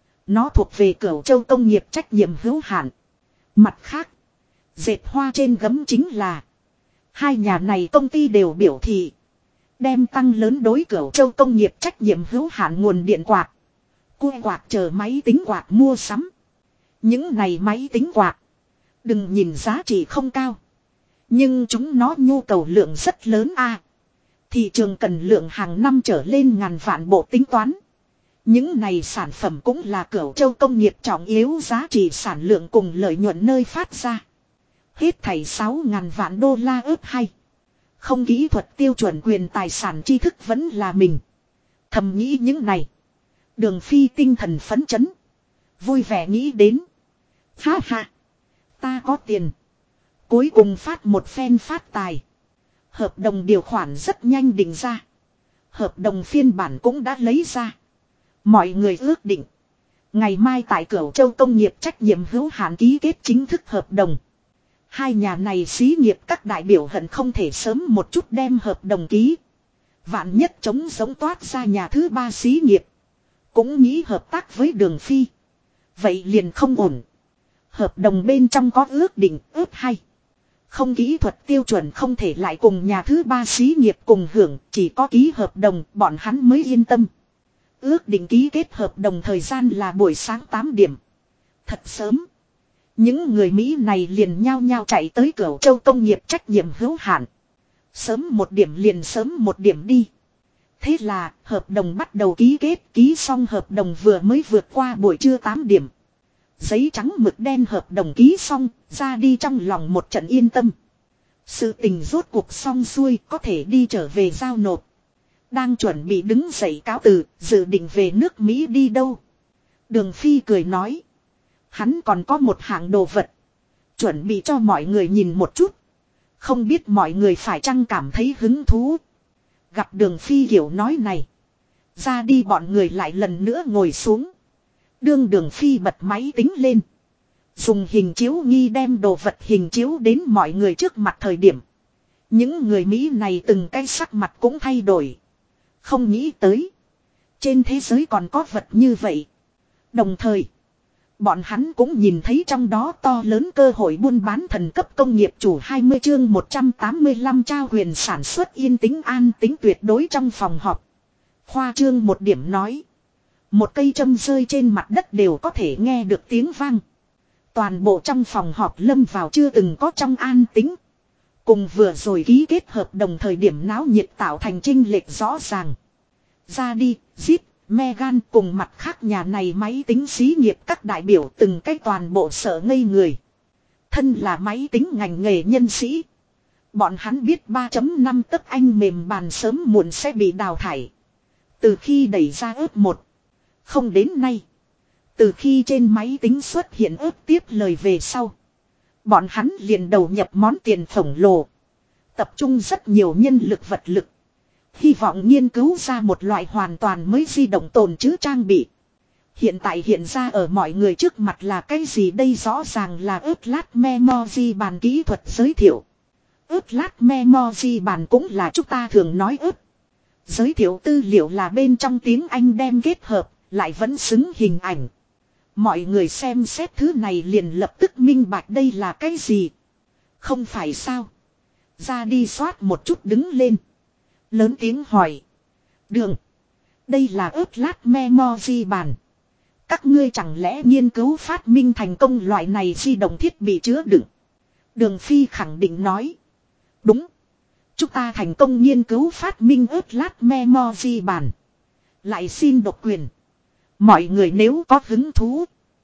Nó thuộc về Cửu Châu Công nghiệp trách nhiệm hữu hạn. Mặt khác. Dệt hoa trên gấm chính là. Hai nhà này công ty đều biểu thị. Đem tăng lớn đối Cửu Châu công nghiệp trách nhiệm hữu hạn nguồn điện quạt. Cua quạt chờ máy tính quạt mua sắm. Những này máy tính quạt. Đừng nhìn giá trị không cao. Nhưng chúng nó nhu cầu lượng rất lớn a. Thị trường cần lượng hàng năm trở lên ngàn vạn bộ tính toán. Những này sản phẩm cũng là Cửu Châu công nghiệp trọng yếu giá trị sản lượng cùng lợi nhuận nơi phát ra. Hết thảy 6.000 vạn đô la ướp hay. Không kỹ thuật tiêu chuẩn quyền tài sản tri thức vẫn là mình. Thầm nghĩ những này. Đường Phi tinh thần phấn chấn. Vui vẻ nghĩ đến. Ha ha. Ta có tiền. Cuối cùng phát một phen phát tài. Hợp đồng điều khoản rất nhanh định ra. Hợp đồng phiên bản cũng đã lấy ra. Mọi người ước định. Ngày mai tại Cửu Châu công nghiệp trách nhiệm hữu hạn ký kết chính thức hợp đồng. Hai nhà này xí nghiệp các đại biểu hận không thể sớm một chút đem hợp đồng ký. Vạn nhất chống giống toát ra nhà thứ ba xí nghiệp. Cũng nghĩ hợp tác với Đường Phi. Vậy liền không ổn. Hợp đồng bên trong có ước định ước hay. Không kỹ thuật tiêu chuẩn không thể lại cùng nhà thứ ba xí nghiệp cùng hưởng. Chỉ có ký hợp đồng bọn hắn mới yên tâm. Ước định ký kết hợp đồng thời gian là buổi sáng 8 điểm. Thật sớm. Những người Mỹ này liền nhao nhao chạy tới Cửu Châu công nghiệp trách nhiệm hữu hạn. Sớm một điểm liền sớm một điểm đi. Thế là hợp đồng bắt đầu ký kết. Ký xong hợp đồng vừa mới vượt qua buổi trưa 8 điểm. Giấy trắng mực đen hợp đồng ký xong. Ra đi trong lòng một trận yên tâm. Sự tình rốt cuộc xong xuôi có thể đi trở về giao nộp. Đang chuẩn bị đứng dậy cáo từ. Dự định về nước Mỹ đi đâu. Đường Phi cười nói. Hắn còn có một hạng đồ vật. Chuẩn bị cho mọi người nhìn một chút. Không biết mọi người phải chăng cảm thấy hứng thú. Gặp Đường Phi hiểu nói này. Ra đi bọn người lại lần nữa ngồi xuống. Đường Phi bật máy tính lên. Dùng hình chiếu nghi đem đồ vật hình chiếu đến mọi người trước mặt thời điểm. Những người Mỹ này từng cái sắc mặt cũng thay đổi. Không nghĩ tới. Trên thế giới còn có vật như vậy. Đồng thời. Bọn hắn cũng nhìn thấy trong đó to lớn cơ hội buôn bán thần cấp công nghiệp chủ 20 chương 185 trao quyền sản xuất yên tĩnh an tĩnh tuyệt đối trong phòng họp. Khoa trương một điểm nói. Một cây châm rơi trên mặt đất đều có thể nghe được tiếng vang. Toàn bộ trong phòng họp lâm vào chưa từng có trong an tĩnh. Cùng vừa rồi ký kết hợp đồng thời điểm náo nhiệt tạo thành chênh lệch rõ ràng. Ra đi, zip. Megan cùng mặt khác nhà này máy tính xí nghiệp các đại biểu từng cái toàn bộ sợ ngây người. Thân là máy tính ngành nghề nhân sĩ. Bọn hắn biết 3.5 tấc anh mềm bàn sớm muộn sẽ bị đào thải. Từ khi đẩy ra ớt 1. Không đến nay. Từ khi trên máy tính xuất hiện ớt tiếp lời về sau. Bọn hắn liền đầu nhập món tiền khổng lồ. Tập trung rất nhiều nhân lực vật lực. Hy vọng nghiên cứu ra một loại hoàn toàn mới di động tồn trữ trang bị. Hiện tại hiện ra ở mọi người trước mặt là cái gì đây rõ ràng là ướp lát memory bàn kỹ thuật giới thiệu. Ướp lát memory bàn cũng là chúng ta thường nói ướp. Giới thiệu tư liệu là bên trong tiếng Anh đem kết hợp, lại vẫn xứng hình ảnh. Mọi người xem xét thứ này liền lập tức minh bạch đây là cái gì. Không phải sao. Ra đi soát một chút đứng lên. Lớn tiếng hỏi. Đường. Đây là ướp lát memory bàn. Các ngươi chẳng lẽ nghiên cứu phát minh thành công loại này di động thiết bị chứa đựng. Đường Phi khẳng định nói. Đúng. Chúng ta thành công nghiên cứu phát minh ướp lát memory bàn. Lại xin độc quyền. Mọi người nếu có hứng thú.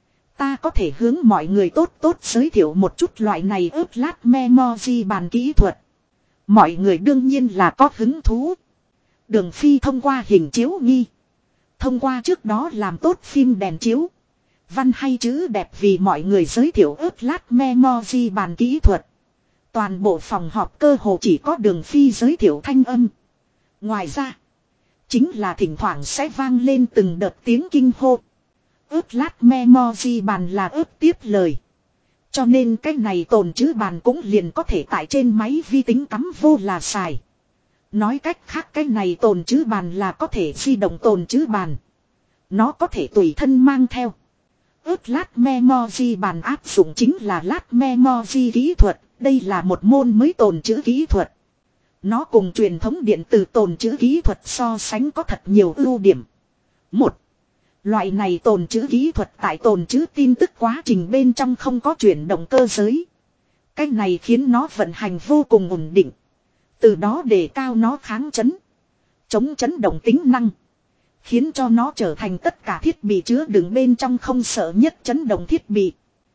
Ta có thể hướng mọi người tốt giới thiệu một chút loại này ướp lát memory bàn kỹ thuật. Mọi người đương nhiên là có hứng thú. Đường Phi thông qua hình chiếu nghi. Thông qua trước đó làm tốt phim đèn chiếu. Văn hay chữ đẹp vì mọi người giới thiệu ướp lát memory bàn kỹ thuật. Toàn bộ phòng họp cơ hồ chỉ có Đường Phi giới thiệu thanh âm. Ngoài ra. Chính là thỉnh thoảng sẽ vang lên từng đợt tiếng kinh hô. Ướp lát memory bàn là ướp tiếp lời. Cho nên cái này tồn trữ bàn cũng liền có thể tại trên máy vi tính cắm vô là xài. Nói cách khác cái này tồn trữ bàn là có thể di động tồn trữ bàn. Nó có thể tùy thân mang theo. Ướp lát memory bàn áp dụng chính là lát memory kỹ thuật. Đây là một môn mới tồn trữ kỹ thuật. Nó cùng truyền thống điện tử tồn trữ kỹ thuật so sánh có thật nhiều ưu điểm. Một, loại này tồn trữ kỹ thuật tại tồn trữ tin tức quá trình bên trong không có chuyển động cơ giới. Cái này khiến nó vận hành vô cùng ổn định. Từ đó đề cao nó kháng chấn, chống chấn động tính năng. Khiến cho nó trở thành tất cả thiết bị chứa đựng bên trong không sợ nhất chấn động thiết bị.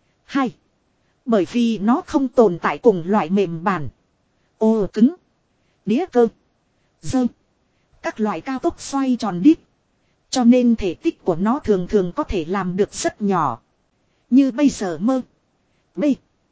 2. Bởi vì nó không tồn tại cùng loại mềm bản, ô cứng, đĩa cơ, dơ, các loại cao tốc xoay tròn đít. Cho nên thể tích của nó thường thường có thể làm được rất nhỏ. Như bây giờ mơ B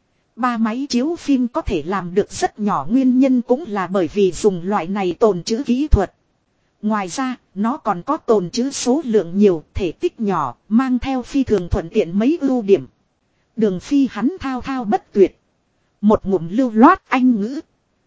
3 máy chiếu phim có thể làm được rất nhỏ, nguyên nhân cũng là bởi vì dùng loại này tồn trữ kỹ thuật. Ngoài ra, nó còn có tồn trữ số lượng nhiều, thể tích nhỏ, mang theo phi thường thuận tiện mấy ưu điểm. Đường Phi hắn thao thao bất tuyệt. Một ngụm lưu loát Anh ngữ.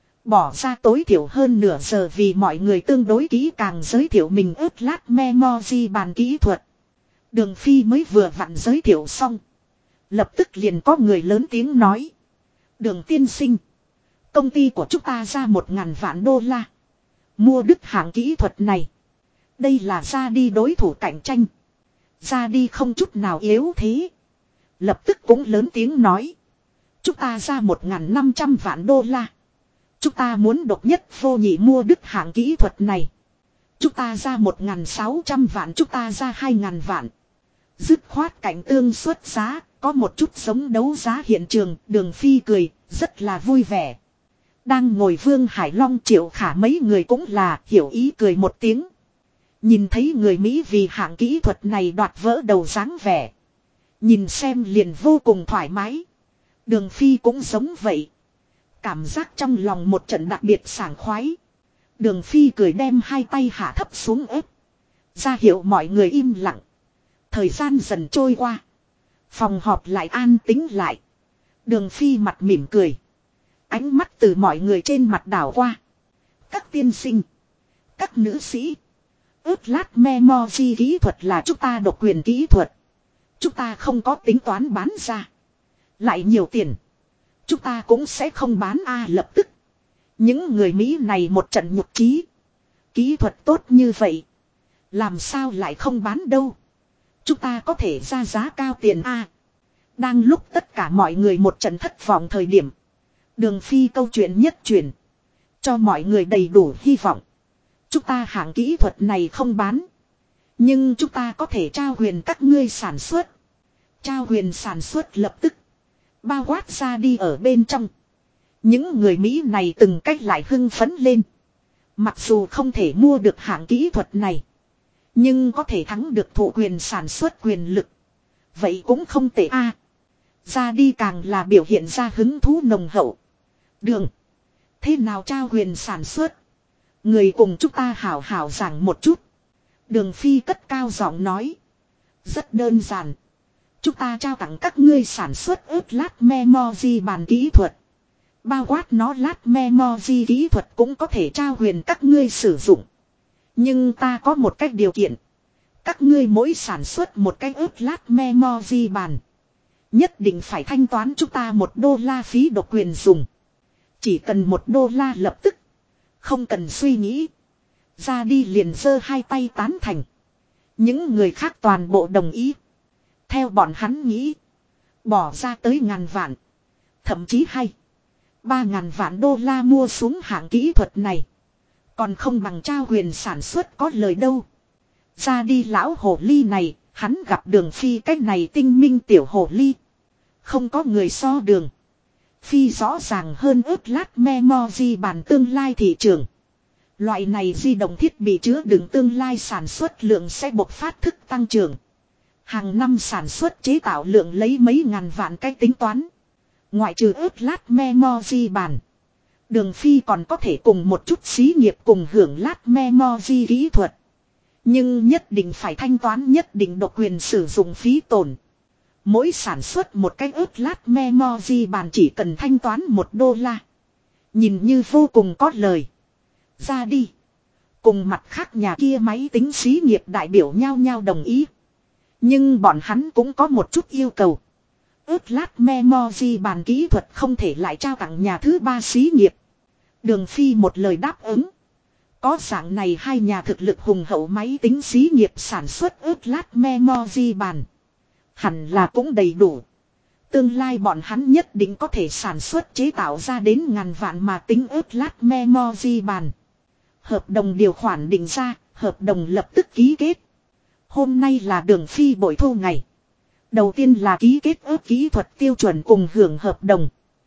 Bỏ ra tối thiểu hơn nửa giờ vì mọi người tương đối kỹ càng giới thiệu mình ướp lát memory bàn kỹ thuật. Đường Phi mới vừa vặn giới thiệu xong. Lập tức liền có người lớn tiếng nói. Đường tiên sinh. Công ty của chúng ta ra 1.000 vạn đô la. Mua đứt hạng kỹ thuật này. Đây là ra đi đối thủ cạnh tranh. Ra đi không chút nào yếu thế. Lập tức cũng lớn tiếng nói. Chúng ta ra 1.500 vạn đô la. Chúng ta muốn độc nhất vô nhị mua đứt hạng kỹ thuật này. Chúng ta ra 1.600 vạn, chúng ta ra 2.000 vạn. Dứt khoát cạnh tương xuất giá, có một chút giống đấu giá hiện trường, Đường Phi cười, rất là vui vẻ. Đang ngồi Vương Hải Long, Triệu Khả mấy người cũng là hiểu ý cười một tiếng. Nhìn thấy người Mỹ vì hạng kỹ thuật này đoạt vỡ đầu dáng vẻ. Nhìn xem liền vô cùng thoải mái. Đường Phi cũng giống vậy. Cảm giác trong lòng một trận đặc biệt sảng khoái. Đường Phi cười đem hai tay hạ thấp xuống ép. Ra hiệu mọi người im lặng. Thời gian dần trôi qua. Phòng họp lại an tĩnh lại. Đường Phi mặt mỉm cười. Ánh mắt từ mọi người trên mặt đảo qua. Các tiên sinh. Các nữ sĩ. Ướp lát memory kỹ thuật là chúng ta độc quyền kỹ thuật. Chúng ta không có tính toán bán ra. Lại nhiều tiền. Chúng ta cũng sẽ không bán lập tức. Những người Mỹ này một trận nhục trí. Kỹ thuật tốt như vậy. Làm sao lại không bán đâu. Chúng ta có thể ra giá cao tiền Đang lúc tất cả mọi người một trận thất vọng thời điểm. Đường Phi câu chuyện nhất truyền. Cho mọi người đầy đủ hy vọng. Chúng ta hạng kỹ thuật này không bán. Nhưng chúng ta có thể trao quyền các ngươi sản xuất. Trao quyền sản xuất lập tức. Bao quát ra đi ở bên trong. Những người Mỹ này từng cách lại hưng phấn lên. Mặc dù không thể mua được hạng kỹ thuật này. Nhưng có thể thắng được thụ quyền sản xuất quyền lực. Vậy cũng không tệ Ra đi càng là biểu hiện ra hứng thú nồng hậu. Đường. Thế nào trao quyền sản xuất? Người cùng chúng ta hảo hảo giảng một chút. Đường Phi cất cao giọng nói. Rất đơn giản. Chúng ta trao tặng các ngươi sản xuất ướp lát memory bàn kỹ thuật. Bao quát nó lát memory kỹ thuật cũng có thể trao quyền các ngươi sử dụng. Nhưng ta có một cách điều kiện. Các ngươi mỗi sản xuất một cái ướp lát memory bàn. Nhất định phải thanh toán chúng ta $1 phí độc quyền dùng. Chỉ cần $1 lập tức. Không cần suy nghĩ. Ra đi liền giơ hai tay tán thành. Những người khác toàn bộ đồng ý. Theo bọn hắn nghĩ. Bỏ ra tới 1.000 vạn. Thậm chí 3.000 vạn đô la mua xuống hạng kỹ thuật này. Còn không bằng trao quyền sản xuất có lời đâu. Ra đi lão hồ ly này. Hắn gặp Đường Phi cách này tinh minh tiểu hồ ly. Không có người so đường. Phi rõ ràng hơn ướp lát memory bàn tương lai thị trường. Loại này di động thiết bị chứa đựng tương lai sản xuất lượng sẽ bộc phát thức tăng trưởng. Hàng năm sản xuất chế tạo lượng lấy mấy ngàn vạn cái tính toán. Ngoại trừ ướp lát memory bàn. Đường Phi còn có thể cùng một chút xí nghiệp cùng hưởng lát memory kỹ thuật. Nhưng nhất định phải thanh toán nhất định độc quyền sử dụng phí tổn. Mỗi sản xuất một cái ướp lát memory bàn chỉ cần thanh toán $1. Nhìn như vô cùng có lời. Ra đi. Cùng mặt khác nhà kia máy tính xí nghiệp đại biểu nhau nhau đồng ý. Nhưng bọn hắn cũng có một chút yêu cầu. Ướp lát memory bàn kỹ thuật không thể lại trao tặng nhà thứ ba xí nghiệp. Đường Phi một lời đáp ứng. Có dạng này hai nhà thực lực hùng hậu máy tính xí nghiệp sản xuất ướt lát memory bàn. Hẳn là cũng đầy đủ. Tương lai bọn hắn nhất định có thể sản xuất chế tạo ra đến ngàn vạn mà tính ướt lát memory bàn. Hợp đồng điều khoản định ra, hợp đồng lập tức ký kết. Hôm nay là Đường Phi bội thu ngày. Đầu tiên là ký kết ước kỹ thuật tiêu chuẩn cùng hưởng hợp đồng.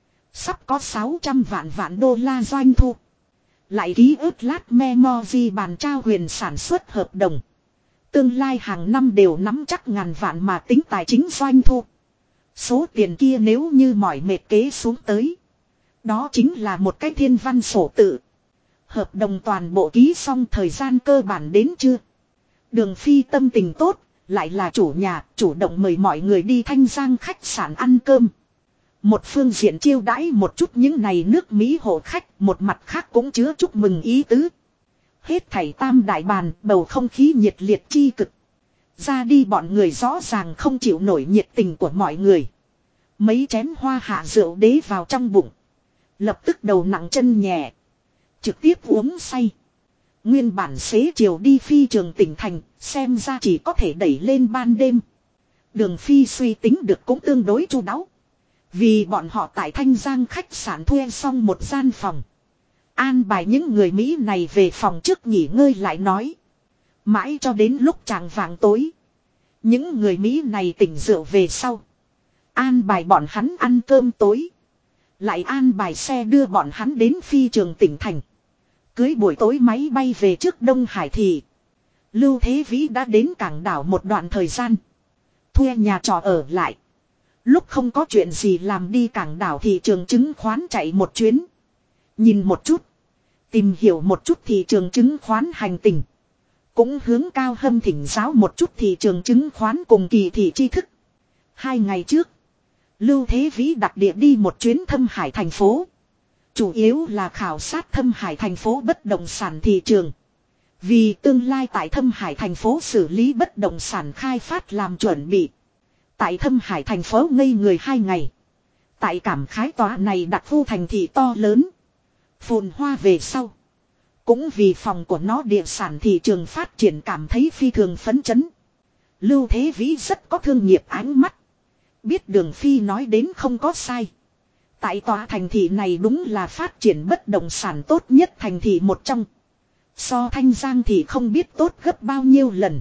Sắp có 600 vạn đô la doanh thu. Lại ký ước lát memory bàn trao quyền sản xuất hợp đồng. Tương lai hàng năm đều nắm chắc ngàn vạn mà tính tài chính doanh thu. Số tiền kia nếu như mỏi mệt kế xuống tới. Đó chính là một cái thiên văn sổ tự. Hợp đồng toàn bộ ký xong thời gian cơ bản đến chưa. Đường Phi tâm tình tốt, lại là chủ nhà, chủ động mời mọi người đi Thanh Giang khách sạn ăn cơm. Một phương diện chiêu đãi một chút những này nước Mỹ hộ khách, một mặt khác cũng chứa chúc mừng ý tứ. Hết thảy tam đại bàn, bầu không khí nhiệt liệt chi cực. Ra đi bọn người rõ ràng không chịu nổi nhiệt tình của mọi người. Mấy chén hoa hạ rượu đế vào trong bụng. Lập tức đầu nặng chân nhẹ. Trực tiếp uống say. Nguyên bản xế chiều đi phi trường tỉnh thành, xem ra chỉ có thể đẩy lên ban đêm. Đường Phi suy tính được cũng tương đối chu đáo. Vì bọn họ tại Thanh Giang khách sạn thuê xong một gian phòng. An bài những người Mỹ này về phòng trước nghỉ ngơi lại nói. Mãi cho đến lúc chạng vạng tối. Những người Mỹ này tỉnh rượu về sau. An bài bọn hắn ăn cơm tối. Lại an bài xe đưa bọn hắn đến phi trường tỉnh thành. Cưới buổi tối máy bay về trước Đông Hải thị. Lưu Thế Vĩ đã đến cảng đảo một đoạn thời gian. Thuê nhà trọ ở lại. Lúc không có chuyện gì làm đi cảng đảo thị trường chứng khoán chạy một chuyến. Nhìn một chút. Tìm hiểu một chút thị trường chứng khoán hành tình. Cũng hướng Cao Hâm thỉnh giáo một chút thị trường chứng khoán cùng kỳ thị tri thức. 2 ngày trước. Lưu Thế Vĩ đặc địa đi một chuyến Thâm Hải thành phố. Chủ yếu là khảo sát Thâm Hải thành phố bất động sản thị trường. Vì tương lai tại Thâm Hải thành phố xử lý bất động sản khai phát làm chuẩn bị. Tại Thâm Hải thành phố ngây người 2 ngày. Tại cảm khái tòa này đặt khu thành thị to lớn. Phồn hoa về sau. Cũng vì phòng của nó địa sản thị trường phát triển cảm thấy phi thường phấn chấn. Lưu Thế Vĩ rất có thương nghiệp ánh mắt. Biết Đường Phi nói đến không có sai. Tại tòa thành thị này đúng là phát triển bất động sản tốt nhất thành thị một trong. So Thanh Giang thì không biết tốt gấp bao nhiêu lần.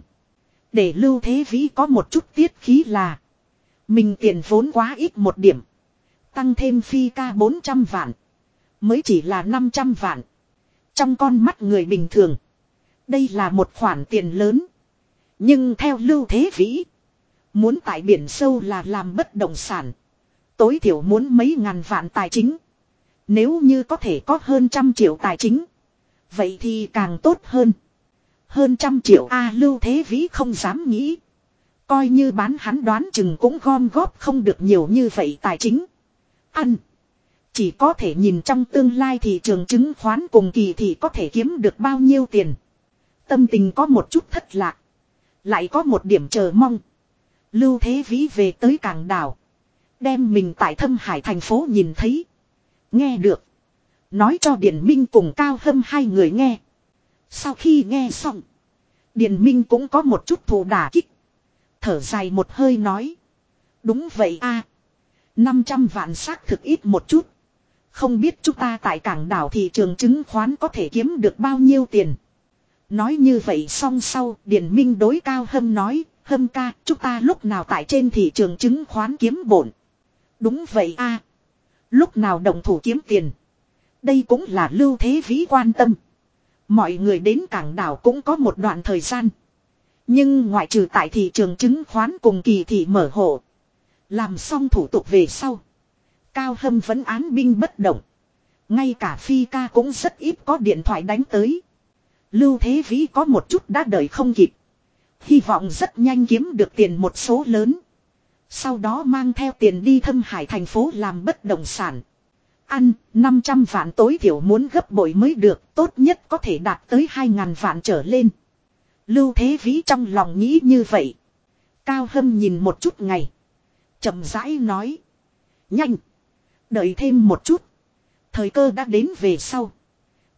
Để Lưu Thế Vĩ có một chút tiết khí là. Mình tiền vốn quá ít một điểm. Tăng thêm phi ca 400 vạn. Mới chỉ là 500 vạn. Trong con mắt người bình thường. Đây là một khoản tiền lớn. Nhưng theo Lưu Thế Vĩ. Muốn tại biển sâu là làm bất động sản. Tối thiểu muốn mấy ngàn vạn tài chính. Nếu như có thể có hơn 100 triệu tài chính. Vậy thì càng tốt hơn. Hơn 100 triệu Lưu Thế Vĩ không dám nghĩ. Coi như bán hắn đoán chừng cũng gom góp không được nhiều như vậy tài chính. Ăn. Chỉ có thể nhìn trong tương lai thị trường chứng khoán cùng kỳ thì có thể kiếm được bao nhiêu tiền. Tâm tình có một chút thất lạc. Lại có một điểm chờ mong. Lưu Thế Vĩ về tới cảng đảo. Đem mình tại Thâm Hải thành phố nhìn thấy. Nghe được. Nói cho Điền Minh cùng Cao Hâm hai người nghe. Sau khi nghe xong. Điền Minh cũng có một chút thụ đả kích. Thở dài một hơi nói. Đúng vậy 500 vạn xác thực ít một chút. Không biết chúng ta tại cảng đảo thị trường chứng khoán có thể kiếm được bao nhiêu tiền. Nói như vậy xong sau Điền Minh đối Cao Hâm nói. Hâm ca chúng ta lúc nào tại trên thị trường chứng khoán kiếm bổn. Đúng vậy lúc nào đồng thủ kiếm tiền. Đây cũng là Lưu Thế Vĩ quan tâm. Mọi người đến cảng đảo cũng có một đoạn thời gian. Nhưng ngoại trừ tại thị trường chứng khoán cùng kỳ thị mở hộ. Làm xong thủ tục về sau. Cao Hâm vẫn án binh bất động. Ngay cả phi ca cũng rất ít có điện thoại đánh tới. Lưu Thế Vĩ có một chút đã đợi không kịp. Hy vọng rất nhanh kiếm được tiền một số lớn. Sau đó mang theo tiền đi Thâm Hải thành phố làm bất động sản. Ăn 500 vạn tối thiểu muốn gấp bội mới được. Tốt nhất có thể đạt tới 2.000 vạn trở lên. Lưu Thế Vĩ trong lòng nghĩ như vậy. Cao Hâm nhìn một chút ngày. Chậm rãi nói. Nhanh. Đợi thêm một chút. Thời cơ đã đến về sau.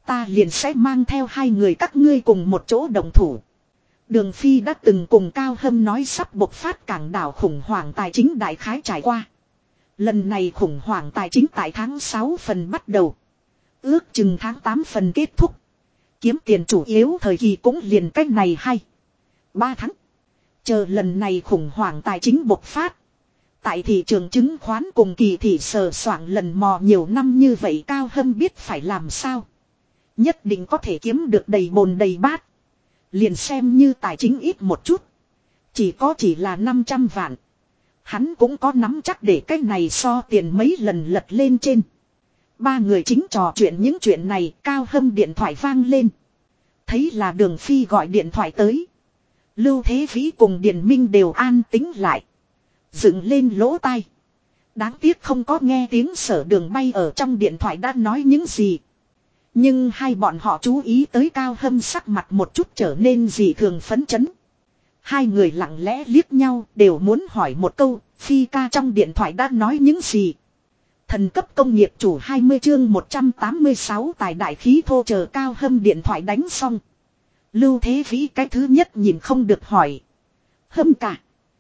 Ta liền sẽ mang theo hai người các ngươi cùng một chỗ đồng thủ. Đường Phi đã từng cùng Cao Hâm nói sắp bộc phát cảng đảo khủng hoảng tài chính đại khái trải qua. Lần này khủng hoảng tài chính tại tháng 6 phần bắt đầu. Ước chừng tháng 8 phần kết thúc. Kiếm tiền chủ yếu thời kỳ cũng liền cách này 2-3 tháng. Chờ lần này khủng hoảng tài chính bộc phát. Tại thị trường chứng khoán cùng kỳ thị sờ soạng lần mò nhiều năm như vậy Cao Hâm biết phải làm sao. Nhất định có thể kiếm được đầy bồn đầy bát. Liền xem như tài chính ít một chút. Chỉ là 500 vạn. Hắn cũng có nắm chắc để cái này so tiền mấy lần lật lên trên. Ba người chính trò chuyện những chuyện này. Cao Hâm điện thoại vang lên. Thấy là Đường Phi gọi điện thoại tới. Lưu Thế Vĩ cùng Điền Minh đều an tĩnh lại. Dựng lên lỗ tai. Đáng tiếc không có nghe tiếng Sở Đường bay ở trong điện thoại đã nói những gì. Nhưng hai bọn họ chú ý tới Cao Hâm sắc mặt một chút trở nên dị thường phấn chấn. Hai người lặng lẽ liếc nhau đều muốn hỏi một câu, Phi ca trong điện thoại đã nói những gì. Thần cấp công nghiệp chủ 20 chương 186 tài đại khí thô chờ Cao Hâm điện thoại đánh xong. Lưu Thế Vĩ cái thứ nhất nhìn không được hỏi. Hâm cả.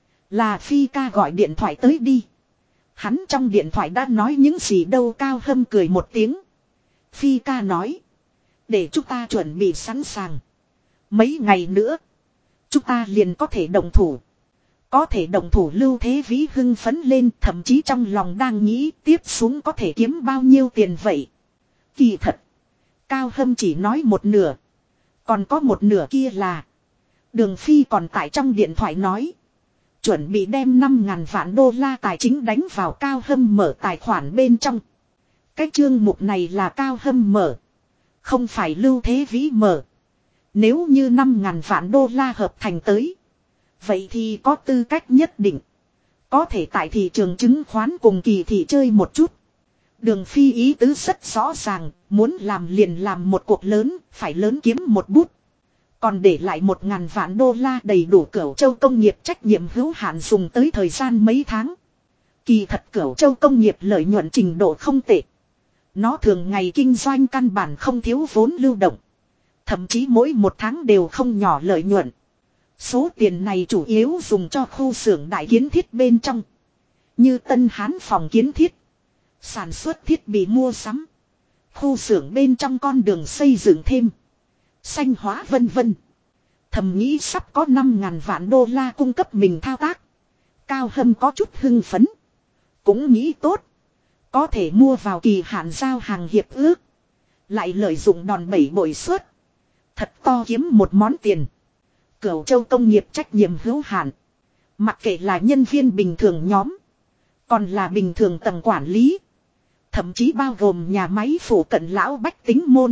Là Phi ca gọi điện thoại tới đi. Hắn trong điện thoại đã nói những gì đâu Cao Hâm cười một tiếng. Phi ca nói. Để chúng ta chuẩn bị sẵn sàng. Mấy ngày nữa. Chúng ta liền có thể động thủ. Có thể động thủ Lưu Thế Vĩ hưng phấn lên. Thậm chí trong lòng đang nghĩ tiếp xuống có thể kiếm bao nhiêu tiền vậy. Kỳ thật. Cao Hâm chỉ nói một nửa. Còn có một nửa kia là. Đường Phi còn tại trong điện thoại nói. Chuẩn bị đem 5.000 vạn đô la tài chính đánh vào Cao Hâm mở tài khoản bên trong. Cái chương mục này là Cao Hâm mở. Không phải Lưu Thế Vĩ mở. Nếu như 5.000 vạn đô la hợp thành tới. Vậy thì có tư cách nhất định. Có thể tại thị trường chứng khoán cùng kỳ thị chơi một chút. Đường Phi ý tứ rất rõ ràng. Muốn làm liền làm một cuộc lớn. Phải lớn kiếm một bút. Còn để lại 1.000 vạn đô la đầy đủ Cửu Châu công nghiệp trách nhiệm hữu hạn dùng tới thời gian mấy tháng. Kỳ thật Cửu Châu công nghiệp lợi nhuận trình độ không tệ. Nó thường ngày kinh doanh căn bản không thiếu vốn lưu động. Thậm chí mỗi một tháng đều không nhỏ lợi nhuận. Số tiền này chủ yếu dùng cho khu xưởng đại kiến thiết bên trong. Như Tân Hán phòng kiến thiết. Sản xuất thiết bị mua sắm. Khu xưởng bên trong con đường xây dựng thêm. Xanh hóa vân vân. Thầm nghĩ sắp có 5.000 vạn đô la cung cấp mình thao tác. Cao Hâm có chút hưng phấn. Cũng nghĩ tốt. Có thể mua vào kỳ hạn giao hàng hiệp ước. Lại lợi dụng đòn bẩy bội suất. Thật to kiếm một món tiền. Cửu Châu công nghiệp trách nhiệm hữu hạn. Mặc kệ là nhân viên bình thường nhóm. Còn là bình thường tầng quản lý. Thậm chí bao gồm nhà máy phủ cận lão bách tính môn.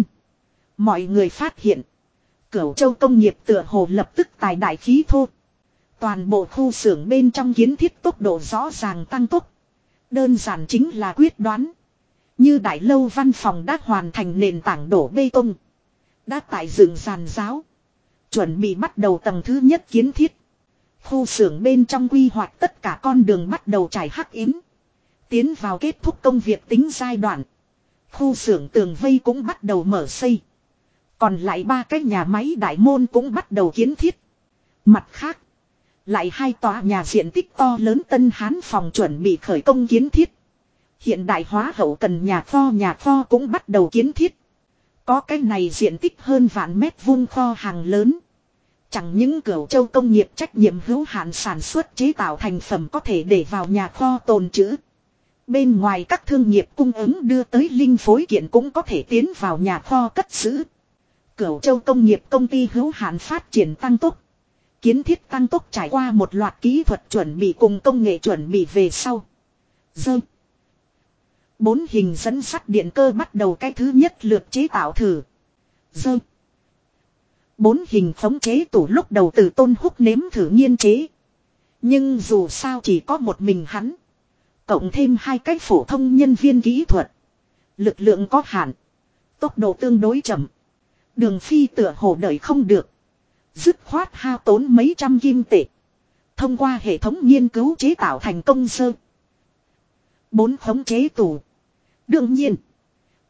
Mọi người phát hiện. Cửu Châu công nghiệp tựa hồ lập tức tài đại khí thô. Toàn bộ khu xưởng bên trong kiến thiết tốc độ rõ ràng tăng tốc. Đơn giản chính là quyết đoán. Như đại lâu văn phòng đã hoàn thành nền tảng đổ bê tông. Đã tại dựng giàn giáo. Chuẩn bị bắt đầu tầng thứ nhất kiến thiết. Khu xưởng bên trong quy hoạch tất cả con đường bắt đầu trải hắc yếm. Tiến vào kết thúc công việc tính giai đoạn. Khu xưởng tường vây cũng bắt đầu mở xây. Còn lại 3 cái nhà máy đại môn cũng bắt đầu kiến thiết. Mặt khác. Lại 2 tòa nhà diện tích to lớn Tân Hán phòng chuẩn bị khởi công kiến thiết. Hiện đại hóa hậu cần nhà kho cũng bắt đầu kiến thiết. Có cái này diện tích hơn vạn mét vuông kho hàng lớn. Chẳng những Cửu Châu công nghiệp trách nhiệm hữu hạn sản xuất chế tạo thành phẩm có thể để vào nhà kho tồn trữ. Bên ngoài các thương nghiệp cung ứng đưa tới linh phối kiện cũng có thể tiến vào nhà kho cất giữ. Cửu Châu công nghiệp công ty hữu hạn phát triển tăng tốc. Kiến thiết tăng tốc trải qua một loạt kỹ thuật chuẩn bị cùng công nghệ chuẩn bị về sau. 4 hình dẫn sắt điện cơ bắt đầu cái thứ nhất lượt chế tạo thử. 4 hình khống chế tủ lúc đầu từ Tôn Húc nếm thử nghiên chế. Nhưng dù sao chỉ có một mình hắn. Cộng thêm 2 cái phổ thông nhân viên kỹ thuật. Lực lượng có hạn. Tốc độ tương đối chậm. Đường Phi tựa hồ đợi không được. Dứt khoát hao tốn mấy trăm kim tệ. Thông qua hệ thống nghiên cứu chế tạo thành công 4 khống chế tủ. Đương nhiên.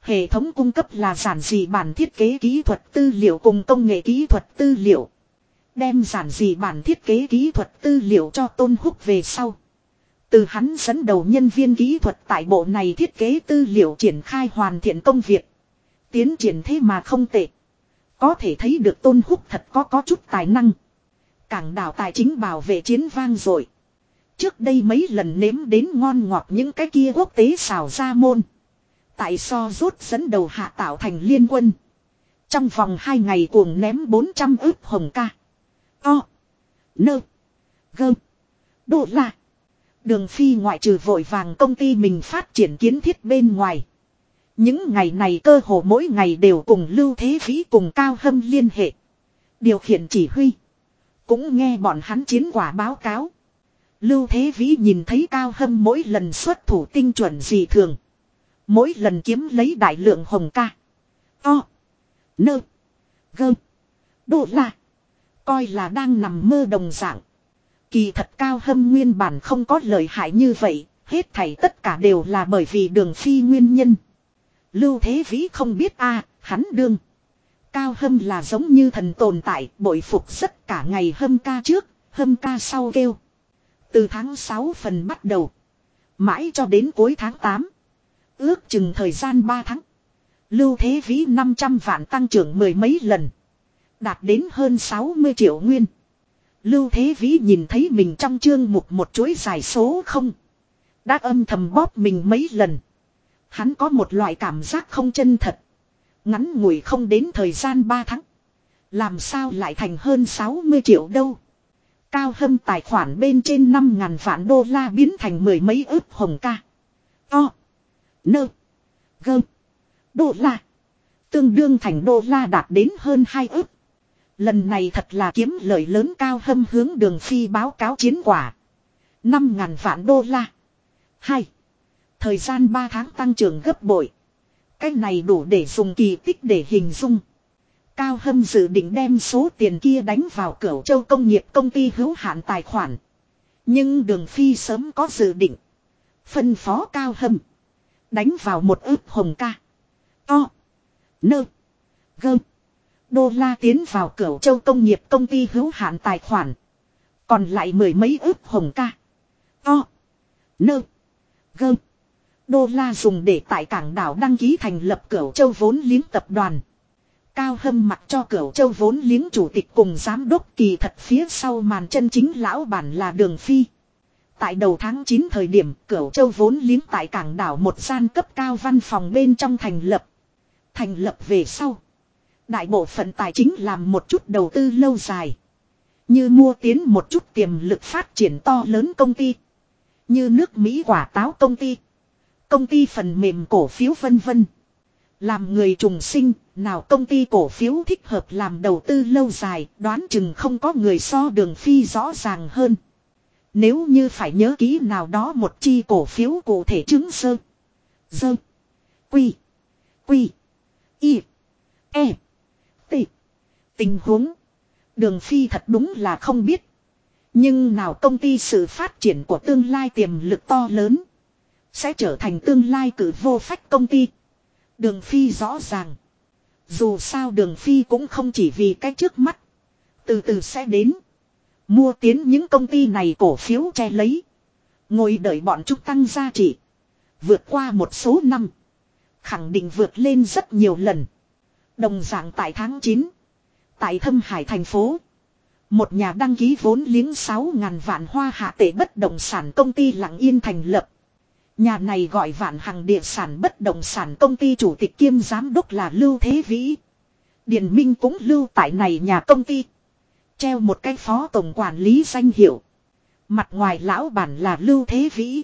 Hệ thống cung cấp là giản dị bản thiết kế kỹ thuật tư liệu cùng công nghệ kỹ thuật tư liệu. Đem giản dị bản thiết kế kỹ thuật tư liệu cho Tôn Húc về sau. Từ hắn dẫn đầu nhân viên kỹ thuật tại bộ này thiết kế tư liệu triển khai hoàn thiện công việc. Tiến triển thế mà không tệ. Có thể thấy được Tôn Húc thật có chút tài năng. Cảng đảo tài chính bảo vệ chiến vang rồi. Trước đây mấy lần nếm đến ngon ngọt những cái kia quốc tế xào ra môn. Tại so rút dẫn đầu hạ tạo thành liên quân. Trong vòng 2 ngày cuồng ném 400 ức hồng ca. O. Nơ. Gơ. Đô la. Đường Phi ngoại trừ vội vàng công ty mình phát triển kiến thiết bên ngoài. Những ngày này cơ hồ mỗi ngày đều cùng Lưu Thế Vĩ cùng Cao Hâm liên hệ. Điều khiển chỉ huy. Cũng nghe bọn hắn chiến quả báo cáo. Lưu Thế Vĩ nhìn thấy Cao Hâm mỗi lần xuất thủ tinh chuẩn dị thường. Mỗi lần kiếm lấy đại lượng hồng ca. O. Nơ. Gơ. Đô la. Coi là đang nằm mơ đồng dạng. Kỳ thật Cao Hâm nguyên bản không có lợi hại như vậy. Hết thảy tất cả đều là bởi vì Đường Phi nguyên nhân. Lưu Thế Vĩ không biết hắn đương. Cao Hâm là giống như thần tồn tại, bội phục rất cả ngày hâm ca trước, hâm ca sau kêu. Từ tháng 6 phần bắt đầu. Mãi cho đến cuối tháng 8. Ước chừng thời gian 3 tháng. Lưu Thế Vĩ 500 vạn tăng trưởng mười mấy lần. Đạt đến hơn 60 triệu nguyên. Lưu Thế Vĩ nhìn thấy mình trong chương mục một chuỗi dài số không. Đã âm thầm bóp mình mấy lần. Hắn có một loại cảm giác không chân thật. Ngắn ngủi không đến thời gian 3 tháng. Làm sao lại thành hơn 60 triệu đâu. Cao Hâm tài khoản bên trên 5.000 vạn đô la biến thành mười mấy ức hồng ca. O. Nơ. Gơ. Đô la. Tương đương thành đô la đạt đến hơn 2 ức. Lần này thật là kiếm lợi lớn. Cao Hâm hướng Đường Phi báo cáo chiến quả. 5.000 vạn đô la. 2. Thời gian 3 tháng tăng trưởng gấp bội. Cái này đủ để dùng kỳ tích để hình dung. Cao Hâm dự định đem số tiền kia đánh vào Cửu Châu Công nghiệp công ty hữu hạn tài khoản. Nhưng Đường Phi sớm có dự định. Phân phó Cao Hâm. Đánh vào 1 ức hồng ca. O. Nơ. Gơ. Đô la tiến vào Cửu Châu Công nghiệp công ty hữu hạn tài khoản. Còn lại mười mấy ức hồng ca. O. Nơ. Gơ. Đô la dùng để tại cảng đảo đăng ký thành lập Cửu Châu vốn liếng tập đoàn. Cao Hâm mặc cho Cửu Châu vốn liếng chủ tịch cùng giám đốc, kỳ thật phía sau màn chân chính lão bản là Đường Phi. Tại đầu tháng 9 thời điểm Cửu Châu vốn liếng tại cảng đảo một gian cấp cao văn phòng bên trong thành lập. Thành lập về sau. Đại bộ phận tài chính làm một chút đầu tư lâu dài. Như mua tiến một chút tiềm lực phát triển to lớn công ty. Như nước Mỹ quả táo công ty. Công ty phần mềm cổ phiếu vân vân. Làm người trùng sinh, nào công ty cổ phiếu thích hợp làm đầu tư lâu dài, đoán chừng không có người so Đường Phi rõ ràng hơn. Nếu như phải nhớ kỹ nào đó một chi cổ phiếu cụ thể chứng sơ. Dơ. Quy. Quy. Y. E. T. Tình huống. Đường Phi thật đúng là không biết. Nhưng nào công ty sự phát triển của tương lai tiềm lực to lớn. Sẽ trở thành tương lai cử vô phách công ty. Đường Phi rõ ràng. Dù sao Đường Phi cũng không chỉ vì cái trước mắt. Từ từ sẽ đến. Mua tiến những công ty này cổ phiếu che lấy. Ngồi đợi bọn chúng tăng giá trị. Vượt qua một số năm. Khẳng định vượt lên rất nhiều lần. Đồng dạng tại tháng 9. Tại Thâm Hải thành phố. Một nhà đăng ký vốn liếng 6.000 vạn hoa hạ tệ bất động sản công ty lặng yên thành lập. Nhà này gọi Vạn Hằng địa sản bất động sản công ty chủ tịch kiêm giám đốc là Lưu Thế Vĩ. Điền Minh cũng lưu tại này nhà công ty. Treo một cái phó tổng quản lý danh hiệu. Mặt ngoài lão bản là Lưu Thế Vĩ.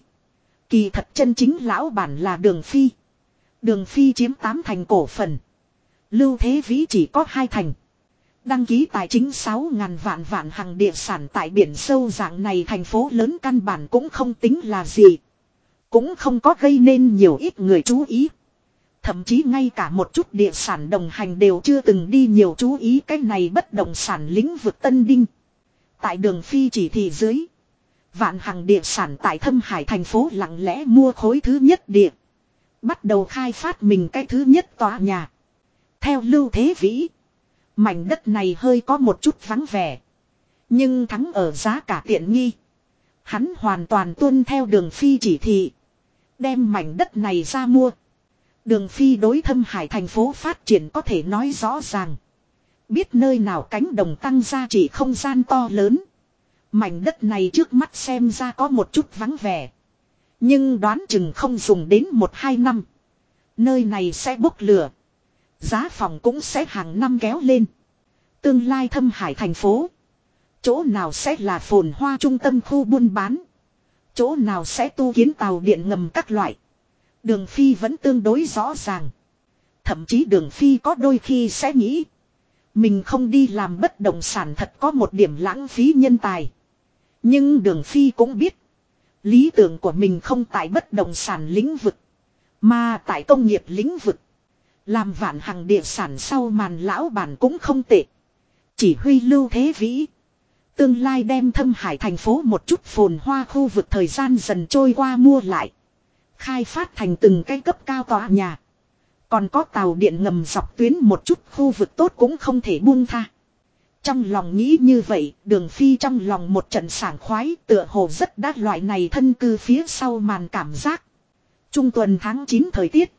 Kỳ thật chân chính lão bản là Đường Phi. Đường Phi chiếm 8 thành cổ phần. Lưu Thế Vĩ chỉ có 2 thành. Đăng ký tài chính 6.000 vạn Vạn Hằng địa sản tại biển sâu dạng này thành phố lớn căn bản cũng không tính là gì. Cũng không có gây nên nhiều ít người chú ý. Thậm chí ngay cả một chút địa sản đồng hành đều chưa từng đi nhiều chú ý cái này bất động sản lĩnh vực Tân Đinh. Tại Đường Phi chỉ thị dưới. Vạn Hằng địa sản tại Thâm Hải thành phố lặng lẽ mua khối thứ nhất địa. Bắt đầu khai phát mình cái thứ nhất tòa nhà. Theo Lưu Thế Vĩ, mảnh đất này hơi có một chút vắng vẻ. Nhưng thắng ở giá cả tiện nghi. Hắn hoàn toàn tuân theo Đường Phi chỉ thị. Đem mảnh đất này ra mua. Đường Phi đối Thâm Hải thành phố phát triển có thể nói rõ ràng. Biết nơi nào cánh đồng tăng giá trị không gian to lớn. Mảnh đất này trước mắt xem ra có một chút vắng vẻ. Nhưng đoán chừng không dùng đến 1-2 năm. Nơi này sẽ bốc lửa. Giá phòng cũng sẽ hàng năm kéo lên. Tương lai Thâm Hải thành phố. Chỗ nào sẽ là phồn hoa trung tâm khu buôn bán. Chỗ nào sẽ tu kiến tàu điện ngầm các loại. Đường Phi vẫn tương đối rõ ràng. Thậm chí Đường Phi có đôi khi sẽ nghĩ. Mình không đi làm bất động sản thật có một điểm lãng phí nhân tài. Nhưng Đường Phi cũng biết. Lý tưởng của mình không tại bất động sản lĩnh vực. Mà tại công nghiệp lĩnh vực. Làm Vạn Hằng địa sản sau màn lão bản cũng không tệ. Chỉ huy Lưu Thế Vĩ. Tương lai đem Thâm Hải thành phố một chút phồn hoa khu vực thời gian dần trôi qua mua lại. Khai phát thành từng cái cấp cao tòa nhà. Còn có tàu điện ngầm dọc tuyến một chút khu vực tốt cũng không thể buông tha. Trong lòng nghĩ như vậy, Đường Phi trong lòng một trận sảng khoái tựa hồ rất đắt loại này thân cư phía sau màn cảm giác. Trung tuần tháng 9 thời tiết.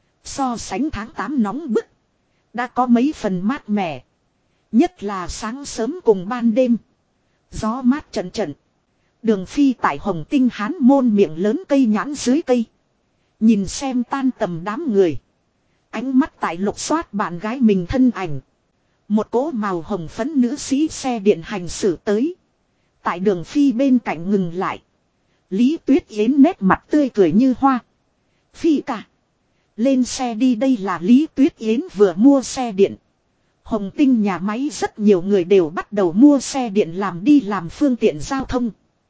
So sánh tháng 8 nóng bức. Đã có mấy phần mát mẻ. Nhất là sáng sớm cùng ban đêm. Gió mát trận trận. Đường Phi tại Hồng Tinh Hán môn miệng lớn cây nhãn dưới cây. Nhìn xem tan tầm đám người. Ánh mắt tại lục soát bạn gái mình thân ảnh. Một cỗ màu hồng phấn nữ sĩ xe điện hành xử tới. Tại Đường Phi bên cạnh ngừng lại. Lý Tuyết Yến nét mặt tươi cười như hoa. Phi cả. Lên xe đi, đây là Lý Tuyết Yến vừa mua xe điện. Hồng Tinh nhà máy rất nhiều người đều bắt đầu mua xe điện làm đi làm phương tiện giao thông.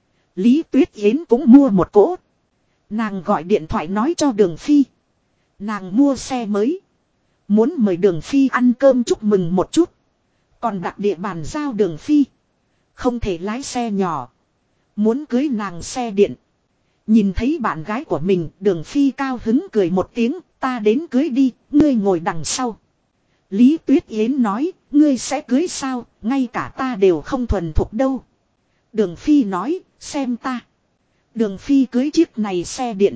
Lý Tuyết Yến cũng mua một cỗ. Nàng gọi điện thoại nói cho Đường Phi. Nàng mua xe mới. Muốn mời Đường Phi ăn cơm chúc mừng một chút. Còn đặt địa bàn giao Đường Phi. Không thể lái xe nhỏ. Muốn cưới nàng xe điện. Nhìn thấy bạn gái của mình, Đường Phi cao hứng cười một tiếng. Ta đến cưới đi, ngươi ngồi đằng sau. Lý Tuyết Yến nói, ngươi sẽ cưới sao, ngay cả ta đều không thuần thục đâu. Đường Phi nói, xem ta. Đường Phi cưới chiếc này xe điện.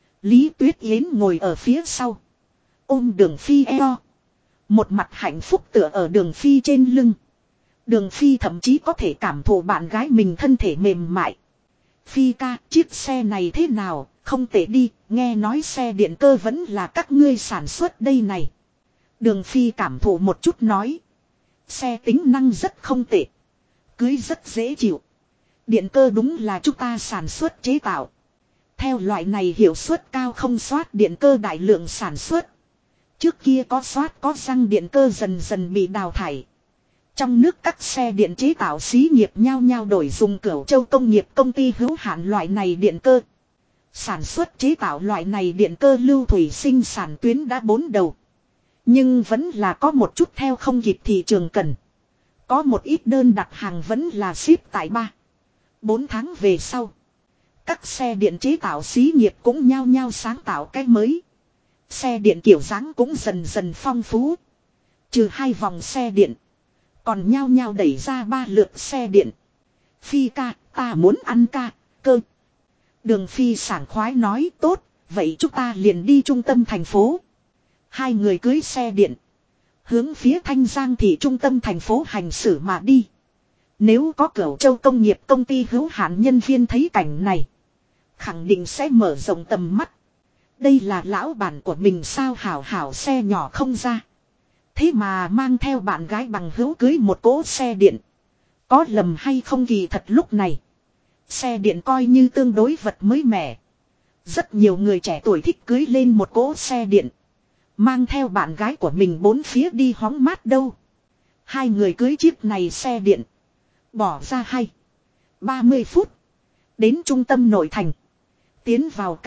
Lý Tuyết Yến ngồi ở phía sau. Ôm Đường Phi eo. Một mặt hạnh phúc tựa ở Đường Phi trên lưng. Đường Phi thậm chí có thể cảm thụ bạn gái mình thân thể mềm mại. Phi ca, chiếc xe này thế nào, không tệ đi, nghe nói xe điện cơ vẫn là các ngươi sản xuất đây này. Đường Phi cảm thụ một chút nói. Xe tính năng rất không tệ. Cưới rất dễ chịu. Điện cơ đúng là chúng ta sản xuất chế tạo. Theo loại này hiệu suất cao không soát điện cơ đại lượng sản xuất. Trước kia có soát có xăng điện cơ dần dần bị đào thải. Trong nước các xe điện chế tạo xí nghiệp nhau nhau đổi dùng Cửu Châu công nghiệp công ty hữu hạn loại này điện cơ. Sản xuất chế tạo loại này điện cơ Lưu Thủy sinh sản tuyến đã 4 đầu. Nhưng vẫn là có một chút theo không kịp thị trường cần. Có một ít đơn đặt hàng vẫn là ship tại 3-4 tháng về sau. Các xe điện chế tạo xí nghiệp cũng nhau nhau sáng tạo cái mới. Xe điện kiểu dáng cũng dần dần phong phú. Trừ 2 vòng xe điện. Còn nhau nhau đẩy ra 3 lượt xe điện. Phi ca, ta muốn ăn cơ. Đường Phi sảng khoái nói tốt, vậy chúng ta liền đi trung tâm thành phố. Hai người cưới xe điện. Hướng phía Thanh Giang thị trung tâm thành phố hành xử mà đi. Nếu có Cửu Châu công nghiệp công ty hữu hạn nhân viên thấy cảnh này. Khẳng định sẽ mở rộng tầm mắt. Đây là lão bản của mình sao, hảo hảo xe nhỏ không ra. Thế mà mang theo bạn gái bằng hữu cưới một cỗ xe điện. Có lầm hay không, kỳ thật lúc này. Xe điện coi như tương đối vật mới mẻ. Rất nhiều người trẻ tuổi thích cưới lên một cỗ xe điện. Mang theo bạn gái của mình bốn phía đi hóng mát đâu. Hai người cưới chiếc này xe điện. Bỏ ra 30 phút. Đến trung tâm nội thành. Tiến vào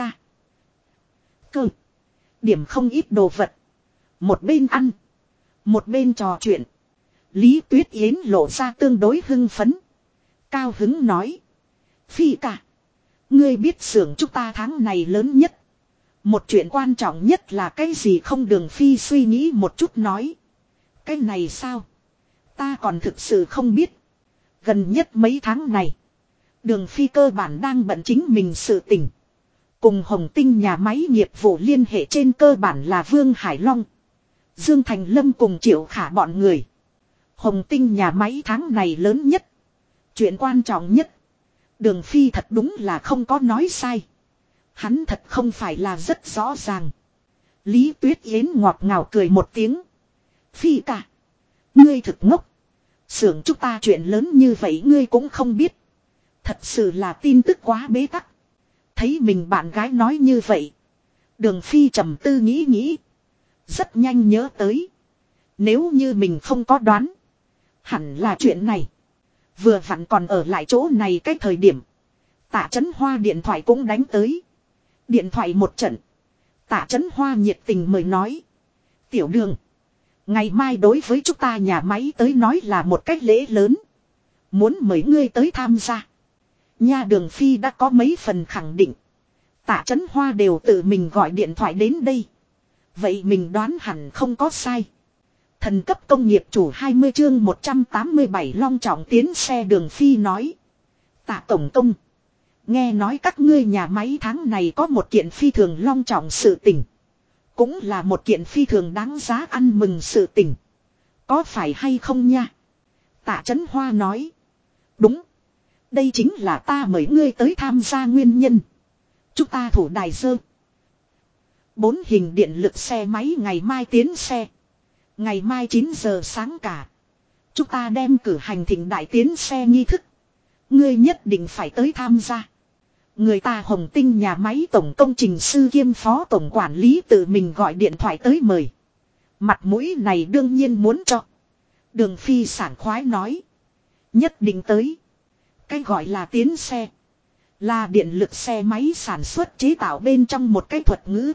cơ. Điểm không ít đồ vật. Một bên ăn. Một bên trò chuyện. Lý Tuyết Yến lộ ra tương đối hưng phấn. Cao hứng nói. Phi cả. Ngươi biết xưởng chúng ta tháng này lớn nhất. Một chuyện quan trọng nhất là cái gì không, Đường Phi suy nghĩ một chút nói. Cái này sao? Ta còn thực sự không biết. Gần nhất mấy tháng này, Đường Phi cơ bản đang bận chính mình sự tình. Cùng Hồng Tinh nhà máy nghiệp vụ liên hệ trên cơ bản là Vương Hải Long, Dương Thành Lâm cùng Triệu Khả bọn người. Hồng Tinh nhà máy tháng này lớn nhất. Chuyện quan trọng nhất. Đường Phi thật đúng là không có nói sai. Hắn thật không phải là rất rõ ràng. Lý Tuyết Yến ngọt ngào cười một tiếng. Phi cả. Ngươi thực ngốc. Xưởng chúng ta chuyện lớn như vậy ngươi cũng không biết. Thật sự là tin tức quá bế tắc. Thấy mình bạn gái nói như vậy. Đường Phi trầm tư nghĩ nghĩ. Rất nhanh nhớ tới. Nếu như mình không có đoán. Hẳn là chuyện này. Vừa vặn còn ở lại chỗ này cái thời điểm. Tạ Chấn Hoa điện thoại cũng đánh tới. Điện thoại một trận. Tạ Chấn Hoa nhiệt tình mời nói. Tiểu Đường. Ngày mai đối với chúng ta nhà máy tới nói là một cách lễ lớn. Muốn mời ngươi tới tham gia. Nha, Đường Phi đã có mấy phần khẳng định. Tạ Chấn Hoa đều tự mình gọi điện thoại đến đây. Vậy mình đoán hẳn không có sai. Thần cấp công nghiệp chủ 20 chương 187 long trọng tiến xe, Đường Phi nói. Tạ tổng công. Nghe nói các ngươi nhà máy tháng này có một kiện phi thường long trọng sự tình. Cũng là một kiện phi thường đáng giá ăn mừng sự tình. Có phải hay không nha? Tạ Chấn Hoa nói. Đúng. Đây chính là ta mời ngươi tới tham gia nguyên nhân. Chúng ta thủ đài dơ. 4 hình điện lực xe máy ngày mai tiến xe. Ngày mai 9 giờ sáng cả. Chúng ta đem cử hành thịnh đại tiến xe nghi thức. Ngươi nhất định phải tới tham gia. Người ta Hồng Tinh nhà máy tổng công trình sư kiêm phó tổng quản lý tự mình gọi điện thoại tới mời. Mặt mũi này đương nhiên muốn cho. Đường Phi sảng khoái nói. Nhất định tới. Cái gọi là tiến xe. Là điện lực xe máy sản xuất chế tạo bên trong một cái thuật ngữ.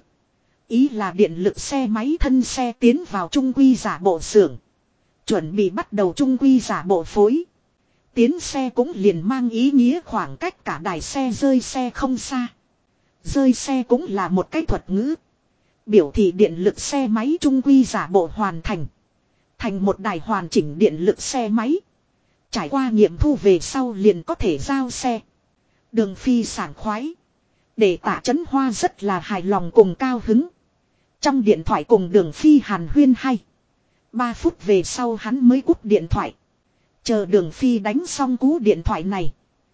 Ý là điện lực xe máy thân xe tiến vào trung quy giả bộ xưởng. Chuẩn bị bắt đầu trung quy giả bộ phối. Tiến xe cũng liền mang ý nghĩa khoảng cách cả đài xe rơi xe không xa. Rơi xe cũng là một cái thuật ngữ. Biểu thị điện lực xe máy trung quy giả bộ hoàn thành. Thành một đài hoàn chỉnh điện lực xe máy. Trải qua nghiệm thu về sau liền có thể giao xe. Đường Phi sảng khoái. Để Tạ Chấn Hoa rất là hài lòng cùng cao hứng. Trong điện thoại cùng Đường Phi hàn huyên hay. 3 phút về sau hắn mới cúp điện thoại. Chờ Đường Phi đánh xong cú điện thoại này.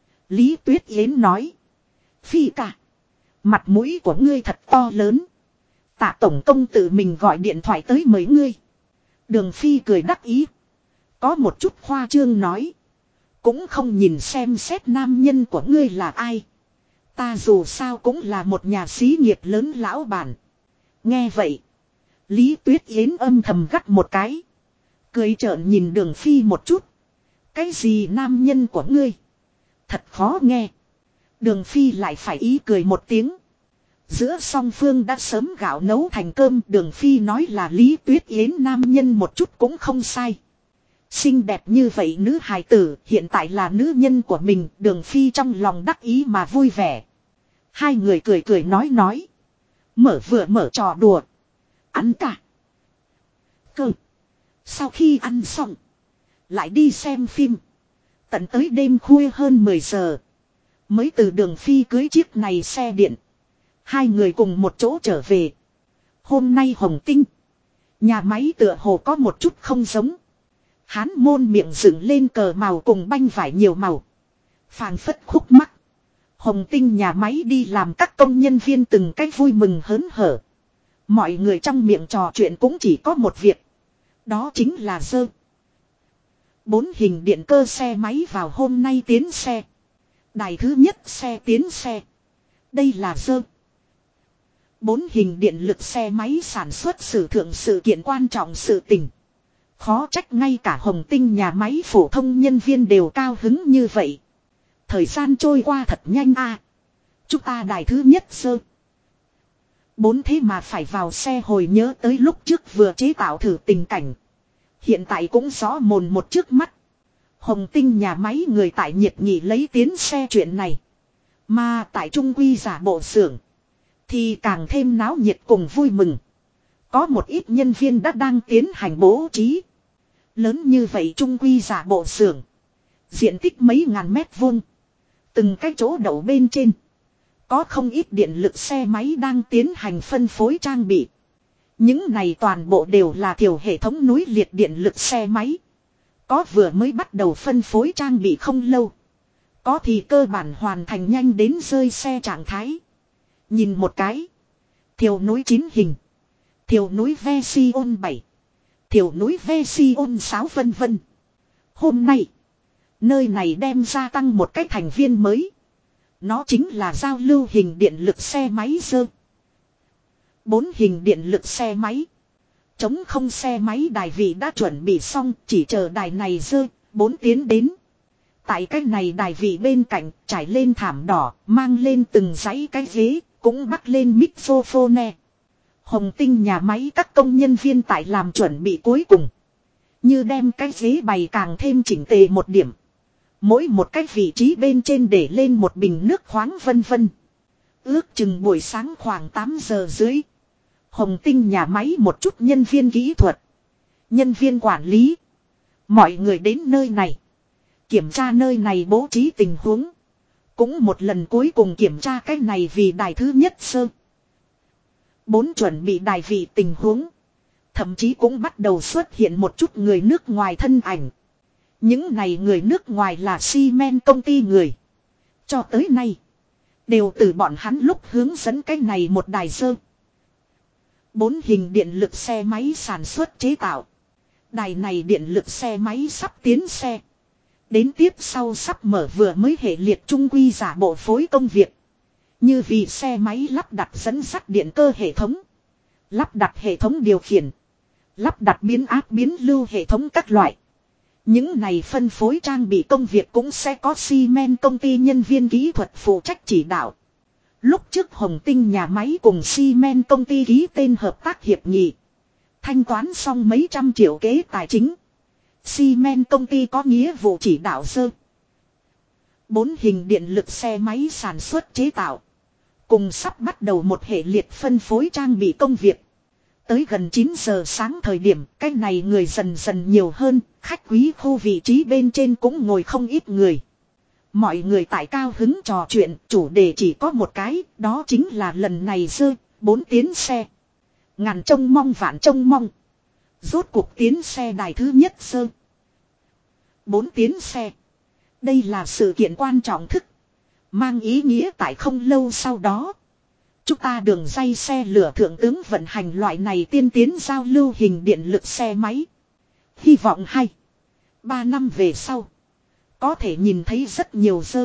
Lý Tuyết Yến nói. Phi cả. Mặt mũi của ngươi thật to lớn. Tạ tổng công tự mình gọi điện thoại tới mời ngươi. Đường Phi cười đắc ý. Có một chút khoa trương nói. Cũng không nhìn xem xét nam nhân của ngươi là ai. Ta dù sao cũng là một nhà xí nghiệp lớn lão bản. Nghe vậy. Lý Tuyết Yến âm thầm gắt một cái. Cười trợn nhìn Đường Phi một chút. Cái gì nam nhân của ngươi? Thật khó nghe. Đường Phi lại phải ý cười một tiếng. Giữa song phương đã sớm gạo nấu thành cơm. Đường Phi nói là Lý Tuyết Yến nam nhân một chút cũng không sai. Xinh đẹp như vậy nữ hài tử hiện tại là nữ nhân của mình. Đường Phi trong lòng đắc ý mà vui vẻ. Hai người cười cười nói. Vừa mở trò đùa. Ăn cả. Cơ. Sau khi ăn xong. Lại đi xem phim. Tận tới đêm khuya hơn 10 giờ. Mới từ Đường Phi cưới chiếc này xe điện. Hai người cùng một chỗ trở về. Hôm nay Hồng Tinh. Nhà máy tựa hồ có một chút không giống. Hán môn miệng dựng lên cờ màu cùng banh vải nhiều màu. Phàng phất khúc mắc. Hồng Tinh nhà máy đi làm các công nhân viên từng cách vui mừng hớn hở. Mọi người trong miệng trò chuyện cũng chỉ có một việc. Đó chính là dơ. 4 hình điện cơ xe máy vào hôm nay tiến xe. Đài thứ nhất xe tiến xe. Đây là dơ. 4 hình điện lực xe máy sản xuất sử thượng sự kiện quan trọng sự tình. Khó trách ngay cả Hồng Tinh nhà máy phổ thông nhân viên đều cao hứng như vậy. Thời gian trôi qua thật nhanh a. Chúng ta đài thứ nhất dơ. 4 thế mà phải vào xe, hồi nhớ tới lúc trước vừa chế tạo thử tình cảnh. Hiện tại cũng rõ mồn một trước mắt. Hồng Tinh nhà máy người tại nhiệt nghị lấy tiến xe chuyện này. Mà tại trung quy giả bộ xưởng. thì càng thêm náo nhiệt cùng vui mừng. Có một ít nhân viên đã đang tiến hành bố trí. Lớn như vậy trung quy giả bộ xưởng. Diện tích mấy ngàn mét vuông. Từng cái chỗ đậu bên trên. Có không ít điện lực xe máy đang tiến hành phân phối trang bị. Những này toàn bộ đều là thiểu hệ thống núi liệt điện lực xe máy. Có vừa mới bắt đầu phân phối trang bị không lâu. Có thì cơ bản hoàn thành nhanh đến rơi xe trạng thái. Nhìn một cái. Thiểu núi 9 hình. Thiểu núi Version 7. Thiểu núi Version 6 vân vân. Hôm nay. Nơi này đem gia tăng một cái thành viên mới. Nó chính là giao lưu hình điện lực xe máy dơ. 4 hình điện lực xe máy. Chống không xe máy đài vị đã chuẩn bị xong, chỉ chờ đài này dơ, 4 tiến đến. Tại cái này đài vị bên cạnh, trải lên thảm đỏ, mang lên từng dãy cái ghế, cũng bắt lên microphone. Hồng Tinh nhà máy các công nhân viên tại làm chuẩn bị cuối cùng. Như đem cái ghế bày càng thêm chỉnh tề một điểm. Mỗi một cái vị trí bên trên để lên một bình nước khoáng vân vân. Ước chừng buổi sáng khoảng 8 giờ dưới. Hồng Tinh nhà máy một chút nhân viên kỹ thuật. Nhân viên quản lý. Mọi người đến nơi này. Kiểm tra nơi này bố trí tình huống. Cũng một lần cuối cùng kiểm tra cái này vì đài thứ nhất sơ. 4 chuẩn bị đài vị tình huống. Thậm chí cũng bắt đầu xuất hiện một chút người nước ngoài thân ảnh. Những này người nước ngoài là Siemens công ty người. Cho tới nay. Đều từ bọn hắn lúc hướng dẫn cái này một đài sơ. 4 hình điện lực xe máy sản xuất chế tạo. Đài này điện lực xe máy sắp tiến xe. Đến tiếp sau sắp mở vừa mới hệ liệt trung quy giả bộ phối công việc. Như vì xe máy lắp đặt dẫn dắt điện cơ hệ thống. Lắp đặt hệ thống điều khiển. Lắp đặt biến áp biến lưu hệ thống các loại. Những này phân phối trang bị công việc cũng sẽ có Siemens công ty nhân viên kỹ thuật phụ trách chỉ đạo. Lúc trước Hồng Tinh nhà máy cùng Siemens công ty ký tên hợp tác hiệp nghị. Thanh toán xong mấy trăm triệu kế tài chính. Siemens công ty có nghĩa vụ chỉ đạo dơ. 4 hình điện lực xe máy sản xuất chế tạo. Cùng sắp bắt đầu một hệ liệt phân phối trang bị công việc. Tới gần 9 giờ sáng thời điểm, cái này người dần dần nhiều hơn, khách quý khu vị trí bên trên cũng ngồi không ít người. Mọi người tại cao hứng trò chuyện, chủ đề chỉ có một cái, đó chính là lần này dơ, 4 tiến xe. Ngàn trông mong vạn trông mong. Rốt cuộc tiến xe đài thứ nhất dơ. 4 tiến xe. Đây là sự kiện quan trọng thức. Mang ý nghĩa tại không lâu sau đó. Chúng ta đường dây xe lửa thượng tướng vận hành loại này tiên tiến giao lưu hình điện lực xe máy. Hy vọng 2-3 năm về sau. Có thể nhìn thấy rất nhiều dơ.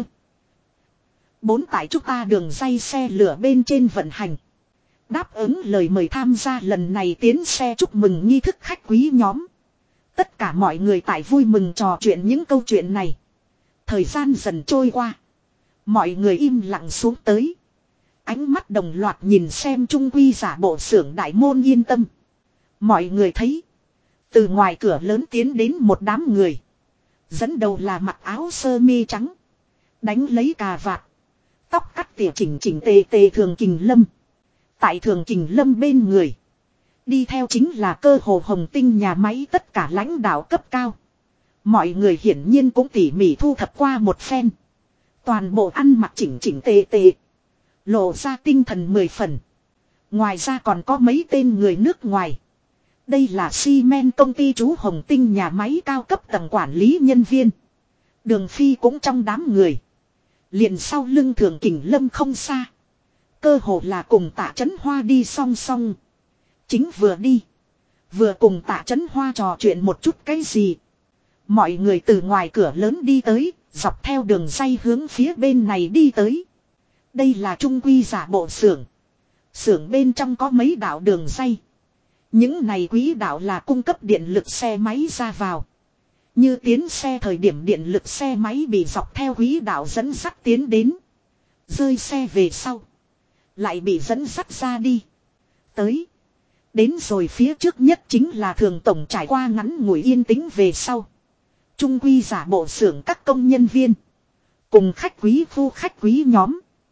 4 tại chúng ta đường dây xe lửa bên trên vận hành. Đáp ứng lời mời tham gia lần này tiến xe chúc mừng nghi thức khách quý nhóm. Tất cả mọi người tại vui mừng trò chuyện những câu chuyện này. Thời gian dần trôi qua. Mọi người im lặng xuống tới. Ánh mắt đồng loạt nhìn xem trung quy giả bộ xưởng đại môn yên tâm. Mọi người thấy. Từ ngoài cửa lớn tiến đến một đám người. Dẫn đầu là mặc áo sơ mi trắng. Đánh lấy cà vạt. Tóc cắt tỉa chỉnh chỉnh tề tề Thường Kình Lâm. Tại Thường Kình Lâm bên người. Đi theo chính là cơ hồ Hồng Tinh nhà máy tất cả lãnh đạo cấp cao. Mọi người hiển nhiên cũng tỉ mỉ thu thập qua một phen. Toàn bộ ăn mặc chỉnh chỉnh tề tề. Lộ ra tinh thần 10 phần. Ngoài ra còn có mấy tên người nước ngoài. Đây là Siemens công ty chú Hồng Tinh nhà máy cao cấp tầng quản lý nhân viên. Đường Phi cũng trong đám người. Liền sau lưng Thường Kình Lâm không xa. Cơ hồ là cùng Tạ Chấn Hoa đi song song. Chính vừa đi. Vừa cùng Tạ Chấn Hoa trò chuyện một chút cái gì. Mọi người từ ngoài cửa lớn đi tới. Dọc theo đường ray hướng phía bên này đi tới. Đây là trung quy giả bộ xưởng. Xưởng bên trong có mấy đạo đường ray. Những này quý đạo là cung cấp điện lực xe máy ra vào. Như tiến xe thời điểm điện lực xe máy bị dọc theo quý đạo dẫn dắt tiến đến. Rơi xe về sau. Lại bị dẫn dắt ra đi. Tới. Đến rồi phía trước nhất chính là Thường tổng trải qua ngắn ngủi yên tĩnh về sau. Trung quy giả bộ xưởng các công nhân viên. Cùng khách quý khu khách quý nhóm.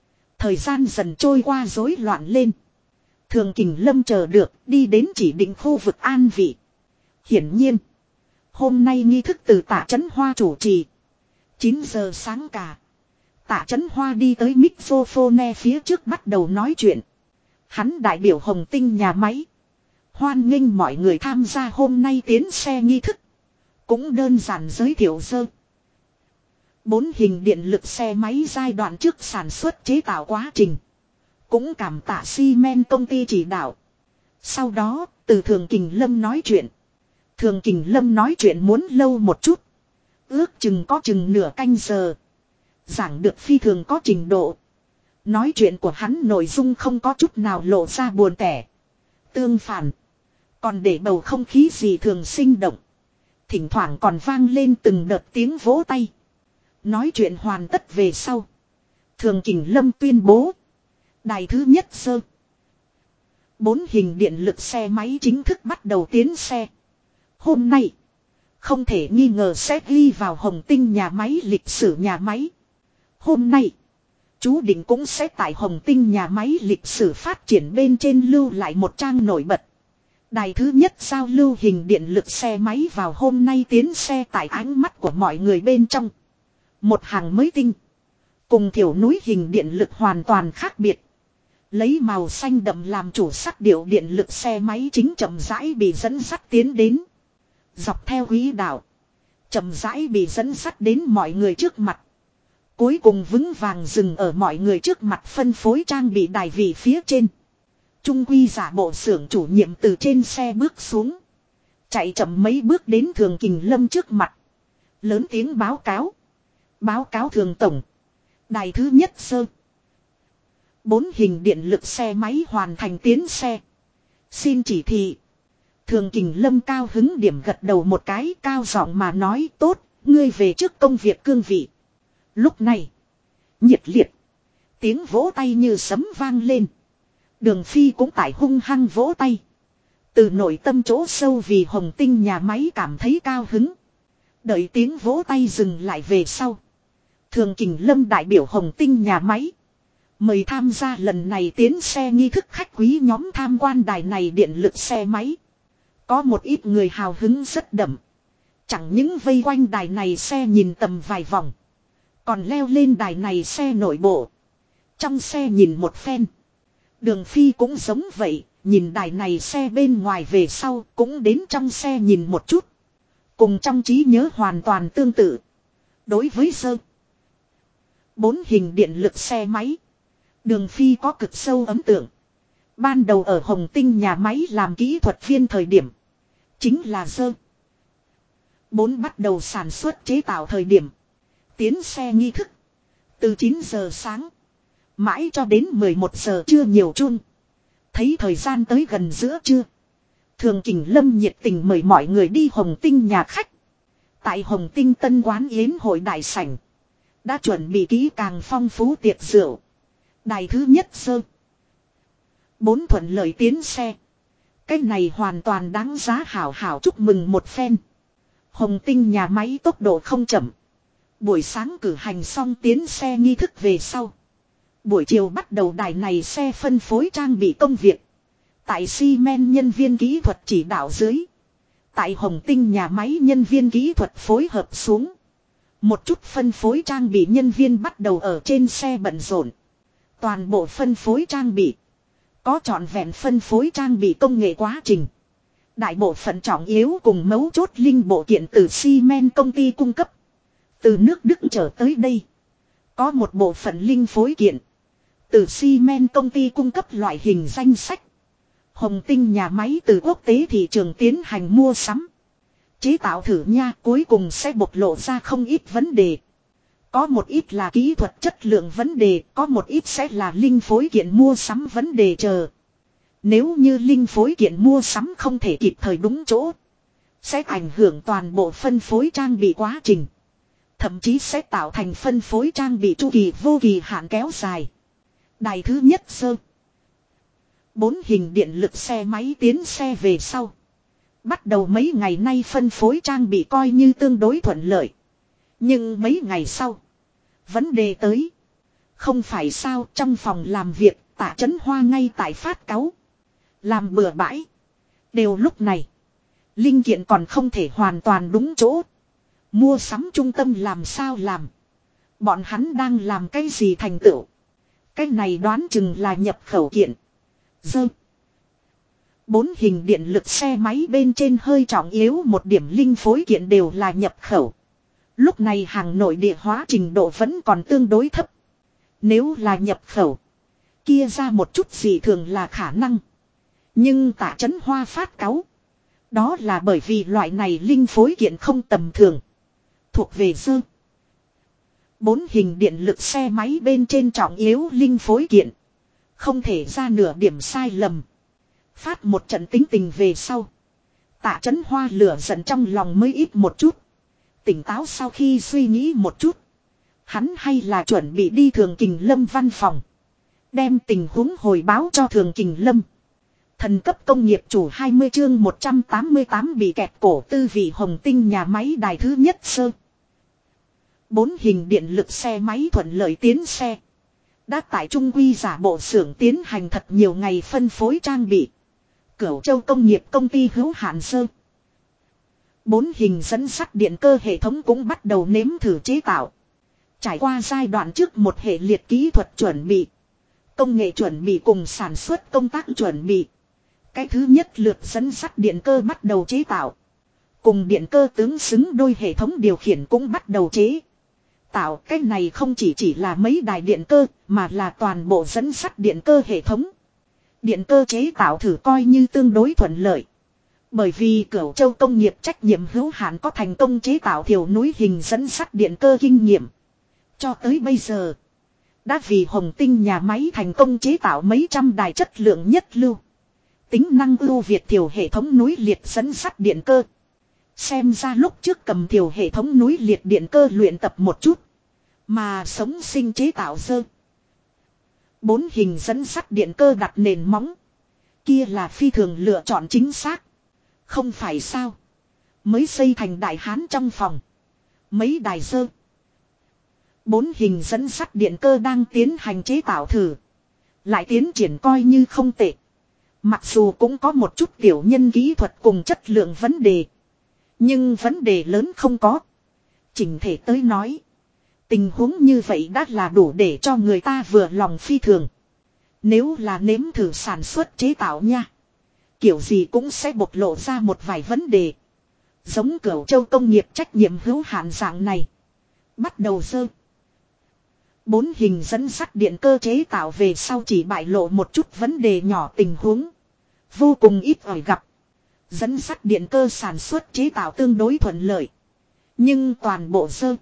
Thời gian dần trôi qua rối loạn lên. Thường Kình Lâm chờ được đi đến chỉ định khu vực an vị. Hiển nhiên. Hôm nay nghi thức từ Tạ Chấn Hoa chủ trì. 9 giờ sáng cả. Tạ Chấn Hoa đi tới microphone phía trước bắt đầu nói chuyện. Hắn đại biểu Hồng Tinh nhà máy. Hoan nghênh mọi người tham gia hôm nay tiến xe nghi thức. Cũng đơn giản giới thiệu sơ. 4 hình điện lực xe máy giai đoạn trước sản xuất chế tạo quá trình. Cũng cảm tạ xi men công ty chỉ đạo. Sau đó, từ Thường Kình Lâm nói chuyện. Thường Kình Lâm nói chuyện muốn lâu một chút. Ước chừng có chừng nửa canh giờ. Giảng được phi thường có trình độ. Nói chuyện của hắn nội dung không có chút nào lộ ra buồn tẻ. Tương phản. Còn để bầu không khí gì thường sinh động. Thỉnh thoảng còn vang lên từng đợt tiếng vỗ tay. Nói chuyện hoàn tất về sau. Thường Kình Lâm tuyên bố. Đài thứ nhất sơ. 4 hình điện lực xe máy chính thức bắt đầu tiến xe. Hôm nay. Không thể nghi ngờ sẽ ghi vào Hồng Tinh nhà máy lịch sử nhà máy. Hôm nay. Chú định cũng sẽ tại Hồng Tinh nhà máy lịch sử phát triển bên trên lưu lại một trang nổi bật. Đài thứ nhất giao lưu hình điện lực xe máy vào hôm nay tiến xe tại ánh mắt của mọi người bên trong. Một hàng mới tinh. Cùng thiểu núi hình điện lực hoàn toàn khác biệt. Lấy màu xanh đậm làm chủ sắc điệu điện lực xe máy chính chậm rãi bị dẫn dắt tiến đến. Dọc theo quỹ đạo. Chậm rãi bị dẫn dắt đến mọi người trước mặt. Cuối cùng vững vàng dừng ở mọi người trước mặt phân phối trang bị đài vị phía trên. Trung quy giả bộ xưởng chủ nhiệm từ trên xe bước xuống. Chạy chậm mấy bước đến Thường Kình Lâm trước mặt. Lớn tiếng báo cáo. Báo cáo Thường Tổng. Đài thứ nhất sơ. 4 hình điện lực xe máy hoàn thành tiến xe. Xin chỉ thị. Thường Kình Lâm cao hứng điểm gật đầu một cái cao giọng mà nói tốt, ngươi về trước công việc cương vị. Lúc này, nhiệt liệt, tiếng vỗ tay như sấm vang lên. Đường Phi cũng tại hung hăng vỗ tay. Từ nội tâm chỗ sâu vì Hồng Tinh nhà máy cảm thấy cao hứng. Đợi tiếng vỗ tay dừng lại về sau. Thường Kình Lâm đại biểu Hồng Tinh nhà máy. Mời tham gia lần này tiến xe nghi thức khách quý nhóm tham quan đài này điện lực xe máy. Có một ít người hào hứng rất đậm. Chẳng những vây quanh đài này xe nhìn tầm vài vòng. Còn leo lên đài này xe nội bộ. Trong xe nhìn một phen. Đường Phi cũng giống vậy. Nhìn đài này xe bên ngoài về sau cũng đến trong xe nhìn một chút. Cùng trong trí nhớ hoàn toàn tương tự. Đối với sơ 4 hình điện lực xe máy. Đường Phi có cực sâu ấn tượng. Ban đầu ở Hồng Tinh nhà máy làm kỹ thuật viên thời điểm. Chính là sơ 4 bắt đầu sản xuất chế tạo thời điểm. Tiến xe nghi thức. Từ 9 giờ sáng. Mãi cho đến 11 giờ trưa nhiều chung. Thấy thời gian tới gần giữa trưa. Thường Kình Lâm nhiệt tình mời mọi người đi Hồng Tinh nhà khách. Tại Hồng Tinh Tân Quán Yến hội đại sảnh. Đã chuẩn bị kỹ càng phong phú tiệc rượu. Đài thứ nhất sơ. 4 thuận lợi tiến xe. Cái này hoàn toàn đáng giá hảo hảo chúc mừng một phen. Hồng Tinh nhà máy tốc độ không chậm. Buổi sáng cử hành xong tiến xe nghi thức về sau. Buổi chiều bắt đầu đài này xe phân phối trang bị công việc. Tại xi men nhân viên kỹ thuật chỉ đạo dưới. Tại Hồng Tinh nhà máy nhân viên kỹ thuật phối hợp xuống. Một chút phân phối trang bị nhân viên bắt đầu ở trên xe bận rộn. Toàn bộ phân phối trang bị. Có trọn vẹn phân phối trang bị công nghệ quá trình. Đại bộ phận trọng yếu cùng mấu chốt linh bộ kiện từ xi men công ty cung cấp. Từ nước Đức trở tới đây. Có một bộ phận linh phối kiện. Từ xi men công ty cung cấp loại hình danh sách. Hồng Tinh nhà máy từ quốc tế thị trường tiến hành mua sắm. Chế tạo thử nha cuối cùng sẽ bộc lộ ra không ít vấn đề. Có một ít là kỹ thuật chất lượng vấn đề, có một ít sẽ là linh phối kiện mua sắm vấn đề chờ. Nếu như linh phối kiện mua sắm không thể kịp thời đúng chỗ, sẽ ảnh hưởng toàn bộ phân phối trang bị quá trình. Thậm chí sẽ tạo thành phân phối trang bị chu kỳ vô kỳ hạn kéo dài. Đài thứ nhất sơ. 4 hình điện lực xe máy tiến xe về sau. Bắt đầu mấy ngày nay phân phối trang bị coi như tương đối thuận lợi. Nhưng mấy ngày sau. Vấn đề tới. Không phải sao, trong phòng làm việc, Tạ Chấn Hoa ngay tại phát cáu. Làm bừa bãi. Đều lúc này. Linh kiện còn không thể hoàn toàn đúng chỗ. Mua sắm trung tâm làm sao làm. Bọn hắn đang làm cái gì thành tựu. Cái này đoán chừng là nhập khẩu kiện. Dơ. 4 hình điện lực xe máy bên trên hơi trọng yếu một điểm linh phối kiện đều là nhập khẩu. Lúc này hàng nội địa hóa trình độ vẫn còn tương đối thấp. Nếu là nhập khẩu. Kia ra một chút gì thường là khả năng. Nhưng Tạ Chấn Hoa phát cáu. Đó là bởi vì loại này linh phối kiện không tầm thường. Thuộc về dơ. 4 hình điện lực xe máy bên trên trọng yếu linh phối kiện. Không thể ra nửa điểm sai lầm. Phát một trận tính tình về sau. Tạ Chấn Hoa lửa giận trong lòng mới ít một chút. Tỉnh táo sau khi suy nghĩ một chút. Hắn hay là chuẩn bị đi Thường Kình Lâm văn phòng. Đem tình huống hồi báo cho Thường Kình Lâm. Thần cấp công nghiệp chủ 20 chương 188 bị kẹt cổ tư vị Hồng Tinh nhà máy đài thứ nhất sơ. 4 hình điện lực xe máy thuận lợi tiến xe. Đã tại Trung Quy giả bộ xưởng tiến hành thật nhiều ngày phân phối trang bị. Cửu Châu công nghiệp công ty hữu hạn sơ. 4 hình dẫn sắt điện cơ hệ thống cũng bắt đầu nếm thử chế tạo. Trải qua giai đoạn trước một hệ liệt kỹ thuật chuẩn bị. Công nghệ chuẩn bị cùng sản xuất công tác chuẩn bị. Cái thứ nhất lượt dẫn sắt điện cơ bắt đầu chế tạo. Cùng điện cơ tương xứng đôi hệ thống điều khiển cũng bắt đầu chế tạo. Cái này không chỉ là mấy đài điện cơ mà là toàn bộ dẫn sắt điện cơ hệ thống. Điện cơ chế tạo thử coi như tương đối thuận lợi. Bởi vì Cửu Châu công nghiệp trách nhiệm hữu hạn có thành công chế tạo thiểu núi hình dẫn sắt điện cơ kinh nghiệm. Cho tới bây giờ, đã vì Hồng Tinh nhà máy thành công chế tạo mấy trăm đài chất lượng nhất lưu. Tính năng ưu việt thiểu hệ thống núi liệt dẫn sắt điện cơ. Xem ra lúc trước cầm thiểu hệ thống núi liệt điện cơ luyện tập một chút. Mà sống sinh chế tạo dơ. 4 hình dẫn sắt điện cơ đặt nền móng. Kia là phi thường lựa chọn chính xác. Không phải sao. Mới xây thành đại hán trong phòng. Mấy đài dơ. 4 hình dẫn sắt điện cơ đang tiến hành chế tạo thử. Lại tiến triển coi như không tệ. Mặc dù cũng có một chút tiểu nhân kỹ thuật cùng chất lượng vấn đề. Nhưng vấn đề lớn không có. Chỉnh thể tới nói. Tình huống như vậy đã là đủ để cho người ta vừa lòng phi thường. Nếu là nếm thử sản xuất chế tạo nha. Kiểu gì cũng sẽ bộc lộ ra một vài vấn đề. Giống Cửu Châu công nghiệp trách nhiệm hữu hạn dạng này. Bắt đầu sơ. 4 hình dẫn sắt điện cơ chế tạo về sau chỉ bại lộ một chút vấn đề nhỏ tình huống. Vô cùng ít ỏi gặp. Dẫn sắt điện cơ sản xuất chế tạo tương đối thuận lợi. Nhưng toàn bộ sơ.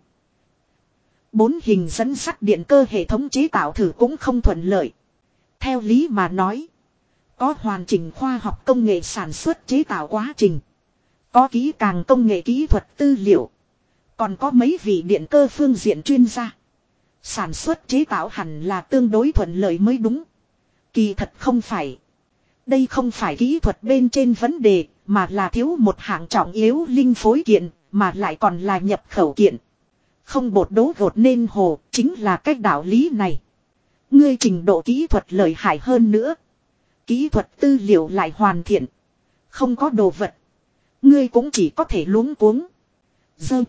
4 hình dẫn sắt điện cơ hệ thống chế tạo thử cũng không thuận lợi. Theo lý mà nói. Có hoàn chỉnh khoa học công nghệ sản xuất chế tạo quá trình. Có kỹ càng công nghệ kỹ thuật tư liệu. Còn có mấy vị điện cơ phương diện chuyên gia. Sản xuất chế tạo hẳn là tương đối thuận lợi mới đúng. Kỳ thật không phải. Đây không phải kỹ thuật bên trên vấn đề, mà là thiếu một hạng trọng yếu linh phối kiện, mà lại còn là nhập khẩu kiện. Không bột đố gột nên hồ, chính là cách đạo lý này. Ngươi trình độ kỹ thuật lợi hại hơn nữa. Kỹ thuật tư liệu lại hoàn thiện. Không có đồ vật. Ngươi cũng chỉ có thể luống cuống. Dơ.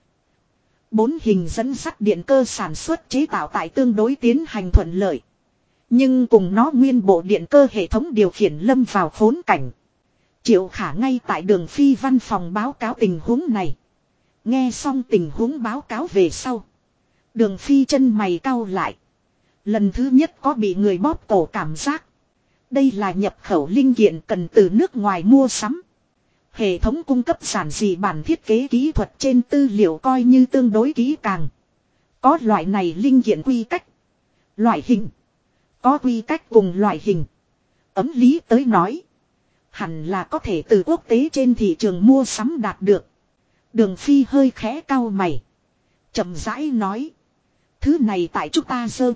4 hình dẫn sắt điện cơ sản xuất chế tạo tại tương đối tiến hành thuận lợi. Nhưng cùng nó nguyên bộ điện cơ hệ thống điều khiển lâm vào khốn cảnh. Triệu Khả ngay tại Đường Phi văn phòng báo cáo tình huống này. Nghe xong tình huống báo cáo về sau. Đường Phi chân mày cau lại. Lần thứ nhất có bị người bóp cổ cảm giác. Đây là nhập khẩu linh kiện cần từ nước ngoài mua sắm. Hệ thống cung cấp giản dị bản thiết kế kỹ thuật trên tư liệu coi như tương đối kỹ càng. Có loại này linh kiện quy cách. Loại hình. Có quy cách cùng loại hình. Ấm lý tới nói. Hẳn là có thể từ quốc tế trên thị trường mua sắm đạt được. Đường Phi hơi khẽ cau mày. Chậm rãi nói. Thứ này tại chúng ta dơ.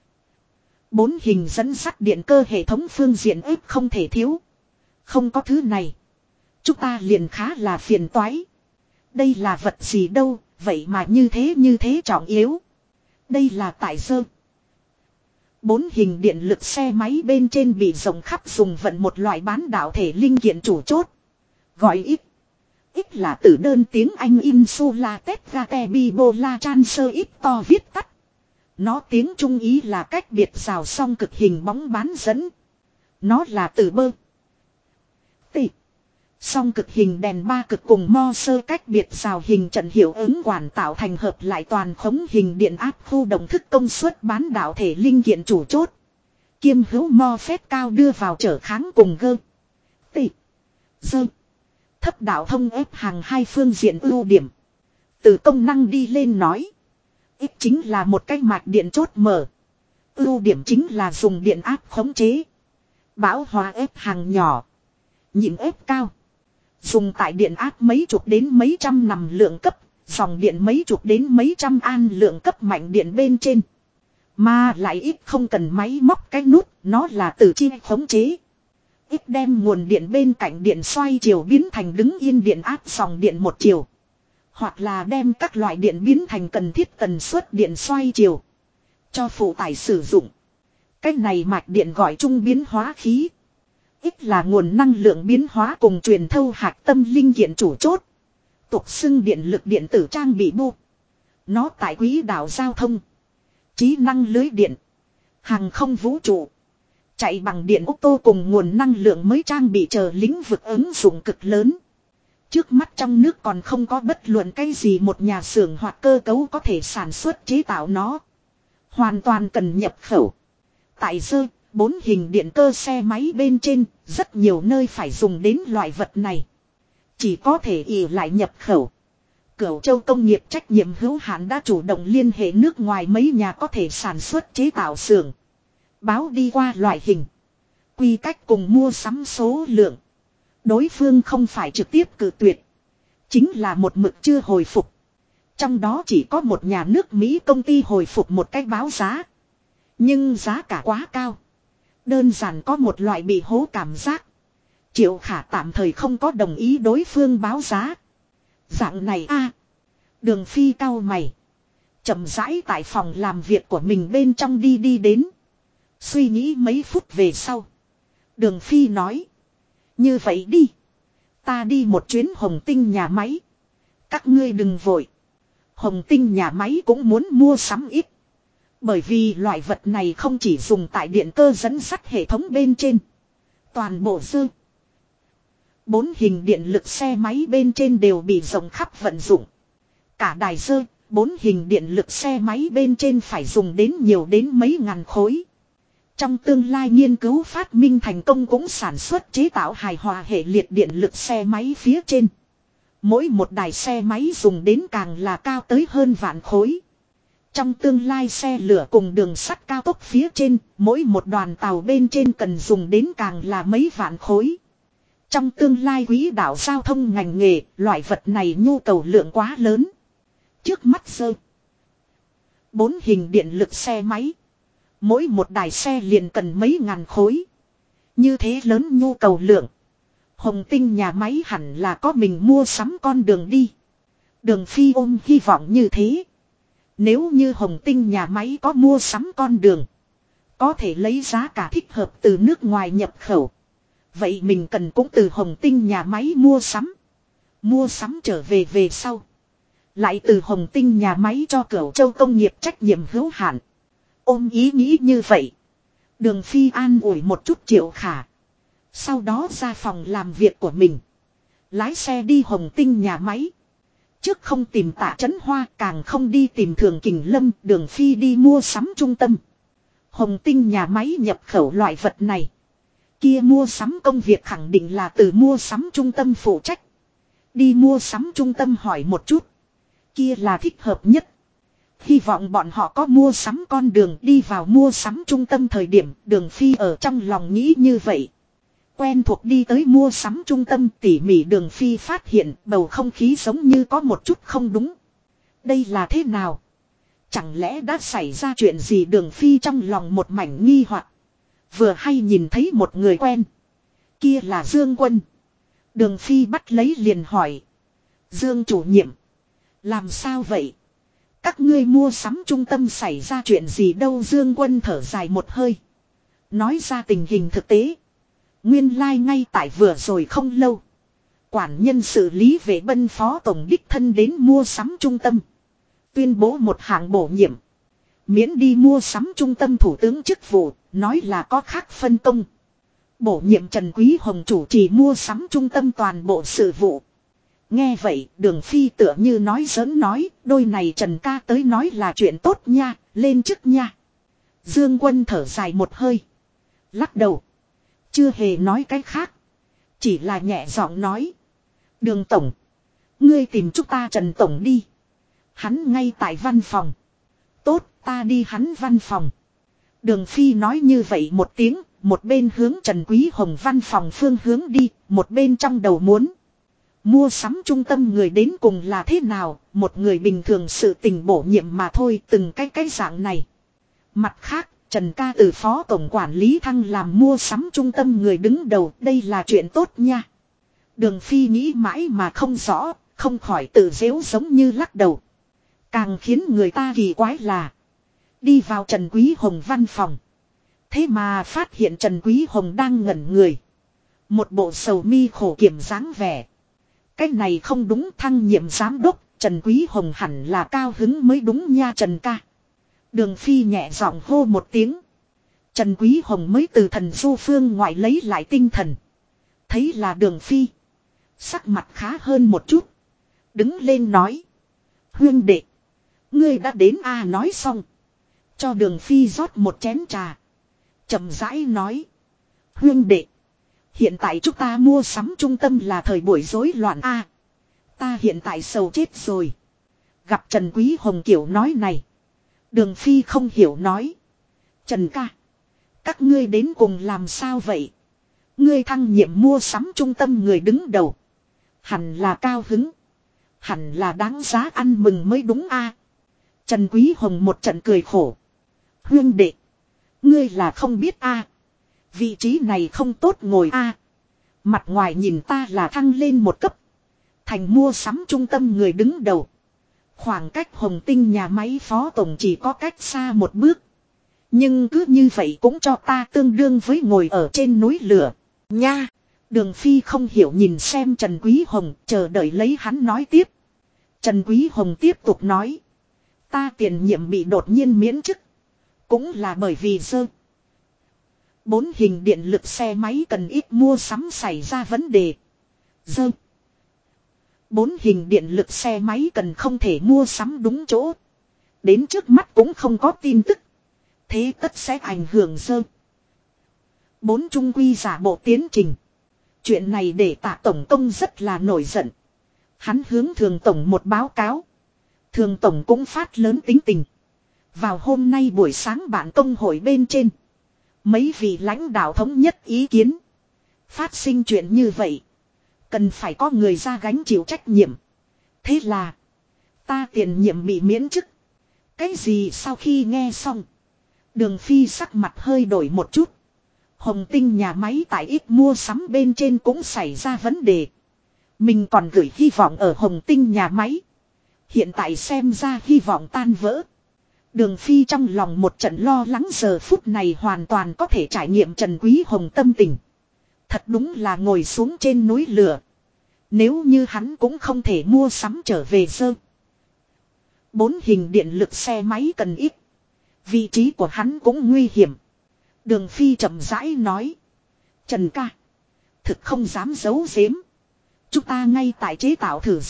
4 hình dẫn sắt điện cơ hệ thống phương diện ếp không thể thiếu. Không có thứ này. Chúng ta liền khá là phiền toái. Đây là vật gì đâu, vậy mà như thế trọng yếu. Đây là tại dơ. 4 hình điện lực xe máy bên trên bị rộng khắp dùng vận một loại bán đảo thể linh kiện chủ chốt. Gọi ít. Ít là từ đơn tiếng Anh Insula Tetrate Bibola Transfer ít to viết tắt. Nó tiếng Trung ý là cách biệt rào song cực hình bóng bán dẫn. Nó là từ bơ. Tị. Song cực hình đèn ba cực cùng mo sơ cách biệt rào hình trận hiệu ứng quản tạo thành hợp lại toàn khống hình điện áp khu động thức công suất bán đảo thể linh kiện chủ chốt. Kiêm hữu mo phép cao đưa vào trở kháng cùng gơ. Tị. Dơ. Thấp đảo thông ép hàng hai phương diện ưu điểm. Từ công năng đi lên nói. Ít chính là một cái mạch điện chốt mở. Ưu điểm chính là dùng điện áp khống chế. Bão hòa ép hàng nhỏ. Nhịn ép cao. Dùng tại điện áp mấy chục đến mấy trăm nằm lượng cấp. Dòng điện mấy chục đến mấy trăm an lượng cấp mạnh điện bên trên. Mà lại ít không cần máy móc cái nút. Nó là từ chi khống chế. Ít đem nguồn điện bên cạnh điện xoay chiều biến thành đứng yên điện áp dòng điện một chiều. Hoặc là đem các loại điện biến thành cần thiết tần suất điện xoay chiều. Cho phụ tải sử dụng. Cách này mạch điện gọi chung biến hóa khí. Ít là nguồn năng lượng biến hóa cùng truyền thâu hạt tâm linh kiện chủ chốt. Tục xưng điện lực điện tử trang bị bu. Nó tại quỹ đạo giao thông. Trí năng lưới điện. Hàng không vũ trụ. Chạy bằng điện ô tô cùng nguồn năng lượng mới trang bị chờ lĩnh vực ứng dụng cực lớn. Trước mắt trong nước còn không có bất luận cái gì một nhà xưởng hoặc cơ cấu có thể sản xuất chế tạo nó. Hoàn toàn cần nhập khẩu. Tại dơ, 4 hình điện cơ xe máy bên trên, rất nhiều nơi phải dùng đến loại vật này. Chỉ có thể ỷ lại nhập khẩu. Cửu Châu Công nghiệp trách nhiệm hữu hạn đã chủ động liên hệ nước ngoài mấy nhà có thể sản xuất chế tạo xưởng. Báo đi qua loại hình. Quy cách cùng mua sắm số lượng. Đối phương không phải trực tiếp cự tuyệt. Chính là một mực chưa hồi phục. Trong đó chỉ có một nhà nước Mỹ công ty hồi phục một cách báo giá. Nhưng giá cả quá cao. Đơn giản có một loại bị hố cảm giác. Triệu Khả tạm thời không có đồng ý đối phương báo giá. Dạng này a. Đường Phi cau mày. Chậm rãi tại phòng làm việc của mình bên trong đi đến. Suy nghĩ mấy phút về sau. Đường Phi nói. Như vậy đi. Ta đi một chuyến Hồng Tinh nhà máy. Các ngươi đừng vội. Hồng Tinh nhà máy cũng muốn mua sắm ít. Bởi vì loại vật này không chỉ dùng tại điện cơ dẫn sắt hệ thống bên trên. Toàn bộ dơ. 4 hình điện lực xe máy bên trên đều bị rộng khắp vận dụng. Cả đài dơ, 4 hình điện lực xe máy bên trên phải dùng đến nhiều đến mấy ngàn khối. Trong tương lai nghiên cứu phát minh thành công cũng sản xuất chế tạo hài hòa hệ liệt điện lực xe máy phía trên. Mỗi một đài xe máy dùng đến càng là cao tới hơn vạn khối. Trong tương lai xe lửa cùng đường sắt cao tốc phía trên, mỗi một đoàn tàu bên trên cần dùng đến càng là mấy vạn khối. Trong tương lai quỹ đạo giao thông ngành nghề, loại vật này nhu cầu lượng quá lớn. Trước mắt sơ. 4 hình điện lực xe máy. Mỗi một đài xe liền cần mấy ngàn khối. Như thế lớn nhu cầu lượng. Hồng Tinh nhà máy hẳn là có mình mua sắm con đường đi. Đường Phi ôm hy vọng như thế. Nếu như Hồng Tinh nhà máy có mua sắm con đường. Có thể lấy giá cả thích hợp từ nước ngoài nhập khẩu. Vậy mình cần cũng từ Hồng Tinh nhà máy mua sắm. Mua sắm trở về sau. Lại từ Hồng Tinh nhà máy cho Cửu Châu Công nghiệp trách nhiệm hữu hạn. Ôm ý nghĩ như vậy. Đường Phi an ủi một chút Triệu Khả. Sau đó ra phòng làm việc của mình. Lái xe đi Hồng Tinh nhà máy. Trước không tìm Tạ Trấn Hoa, càng không đi tìm Thường Kình Lâm, Đường Phi đi mua sắm trung tâm. Hồng Tinh nhà máy nhập khẩu loại vật này. Kia mua sắm công việc khẳng định là từ mua sắm trung tâm phụ trách. Đi mua sắm trung tâm hỏi một chút. Kia là thích hợp nhất. Hy vọng bọn họ có mua sắm con đường đi vào mua sắm trung tâm thời điểm Đường Phi ở trong lòng nghĩ như vậy. Quen thuộc đi tới mua sắm trung tâm tỉ mỉ Đường Phi phát hiện bầu không khí giống như có một chút không đúng. Đây là thế nào? Chẳng lẽ đã xảy ra chuyện gì Đường Phi trong lòng một mảnh nghi hoặc. Vừa hay nhìn thấy một người quen. Kia là Dương Quân. Đường Phi bắt lấy liền hỏi. Dương chủ nhiệm. Làm sao vậy? Các ngươi mua sắm trung tâm xảy ra chuyện gì đâu, Dương Quân thở dài một hơi. Nói ra tình hình thực tế. Nguyên lai ngay tại vừa rồi không lâu. Quản nhân xử lý vệ bân phó tổng đích thân đến mua sắm trung tâm. Tuyên bố một hạng bổ nhiệm. Miễn đi mua sắm trung tâm thủ tướng chức vụ, nói là có khác phân công. Bổ nhiệm Trần Quý Hồng chủ trì mua sắm trung tâm toàn bộ sự vụ. Nghe vậy, Đường Phi tựa như nói giỡn nói, đôi này Trần ca tới nói là chuyện tốt nha, lên chức nha. Dương Quân thở dài một hơi. Lắc đầu. Chưa hề nói cái khác. Chỉ là nhẹ giọng nói. Đường Tổng. Ngươi tìm chúng ta Trần Tổng đi. Hắn ngay tại văn phòng. Tốt, ta đi hắn văn phòng. Đường Phi nói như vậy một tiếng, một bên hướng Trần Quý Hồng văn phòng phương hướng đi, một bên trong đầu muốn. Mua sắm trung tâm người đến cùng là thế nào, một người bình thường sự tình bổ nhiệm mà thôi, từng cái dạng này. Mặt khác, Trần ca từ phó tổng quản lý thăng làm mua sắm trung tâm người đứng đầu, đây là chuyện tốt nha. Đường Phi nghĩ mãi mà không rõ, không khỏi tự giễu giống như lắc đầu. Càng khiến người ta kỳ quái là đi vào Trần Quý Hồng văn phòng. Thế mà phát hiện Trần Quý Hồng đang ngẩn người. Một bộ sầu mi khổ kiểm dáng vẻ. Cái này không đúng, thăng nhiệm giám đốc, Trần Quý Hồng hẳn là cao hứng mới đúng nha Trần ca. Đường Phi nhẹ giọng hô một tiếng. Trần Quý Hồng mới từ thần du phương ngoại lấy lại tinh thần. Thấy là Đường Phi. Sắc mặt khá hơn một chút. Đứng lên nói. Huyên đệ. Ngươi đã đến nói xong. Cho Đường Phi rót một chén trà. Chậm rãi nói. Huyên đệ. Hiện tại chúng ta mua sắm trung tâm là thời buổi rối loạn ta hiện tại sầu chết rồi. Gặp Trần Quý Hồng kiểu nói này. Đường Phi không hiểu nói. Trần ca. Các ngươi đến cùng làm sao vậy? Ngươi thăng nhiệm mua sắm trung tâm người đứng đầu. Hẳn là cao hứng. Hẳn là đáng giá ăn mừng mới đúng Trần Quý Hồng một trận cười khổ. Huyên đệ. Ngươi là không biết vị trí này không tốt ngồi Mặt ngoài nhìn ta là thăng lên một cấp. Thành mua sắm trung tâm người đứng đầu. Khoảng cách Hồng Tinh nhà máy phó tổng chỉ có cách xa một bước. Nhưng cứ như vậy cũng cho ta tương đương với ngồi ở trên núi lửa. Nha. Đường Phi không hiểu nhìn xem Trần Quý Hồng, chờ đợi lấy hắn nói tiếp. Trần Quý Hồng tiếp tục nói. Ta tiền nhiệm bị đột nhiên miễn chức. Cũng là bởi vì 4 hình điện lực xe máy cần ít mua sắm xảy ra vấn đề. 4 hình điện lực xe máy cần không thể mua sắm đúng chỗ. Đến trước mắt cũng không có tin tức. Thế tất sẽ ảnh hưởng 4 trung quy giả bộ tiến trình. Chuyện này để Tạ Tổng Công rất là nổi giận. Hắn hướng Thường Tổng một báo cáo. Thường Tổng cũng phát lớn tính tình. Vào hôm nay buổi sáng bạn công hội bên trên. Mấy vị lãnh đạo thống nhất ý kiến. Phát sinh chuyện như vậy. Cần phải có người ra gánh chịu trách nhiệm. Thế là. Ta tiền nhiệm bị miễn chức. Cái gì sau khi nghe xong. Đường Phi sắc mặt hơi đổi một chút. Hồng Tinh nhà máy tại ít mua sắm bên trên cũng xảy ra vấn đề. Mình còn gửi hy vọng ở Hồng Tinh nhà máy. Hiện tại xem ra hy vọng tan vỡ. Đường Phi trong lòng một trận lo lắng, giờ phút này hoàn toàn có thể trải nghiệm Trần Quý Hồng tâm tình. Thật đúng là ngồi xuống trên núi lửa. Nếu như hắn cũng không thể mua sắm trở về 4 hình điện lực xe máy cần ít. Vị trí của hắn cũng nguy hiểm. Đường Phi chậm rãi nói. Trần ca. Thực không dám giấu giếm. Chúng ta ngay tại chế tạo thử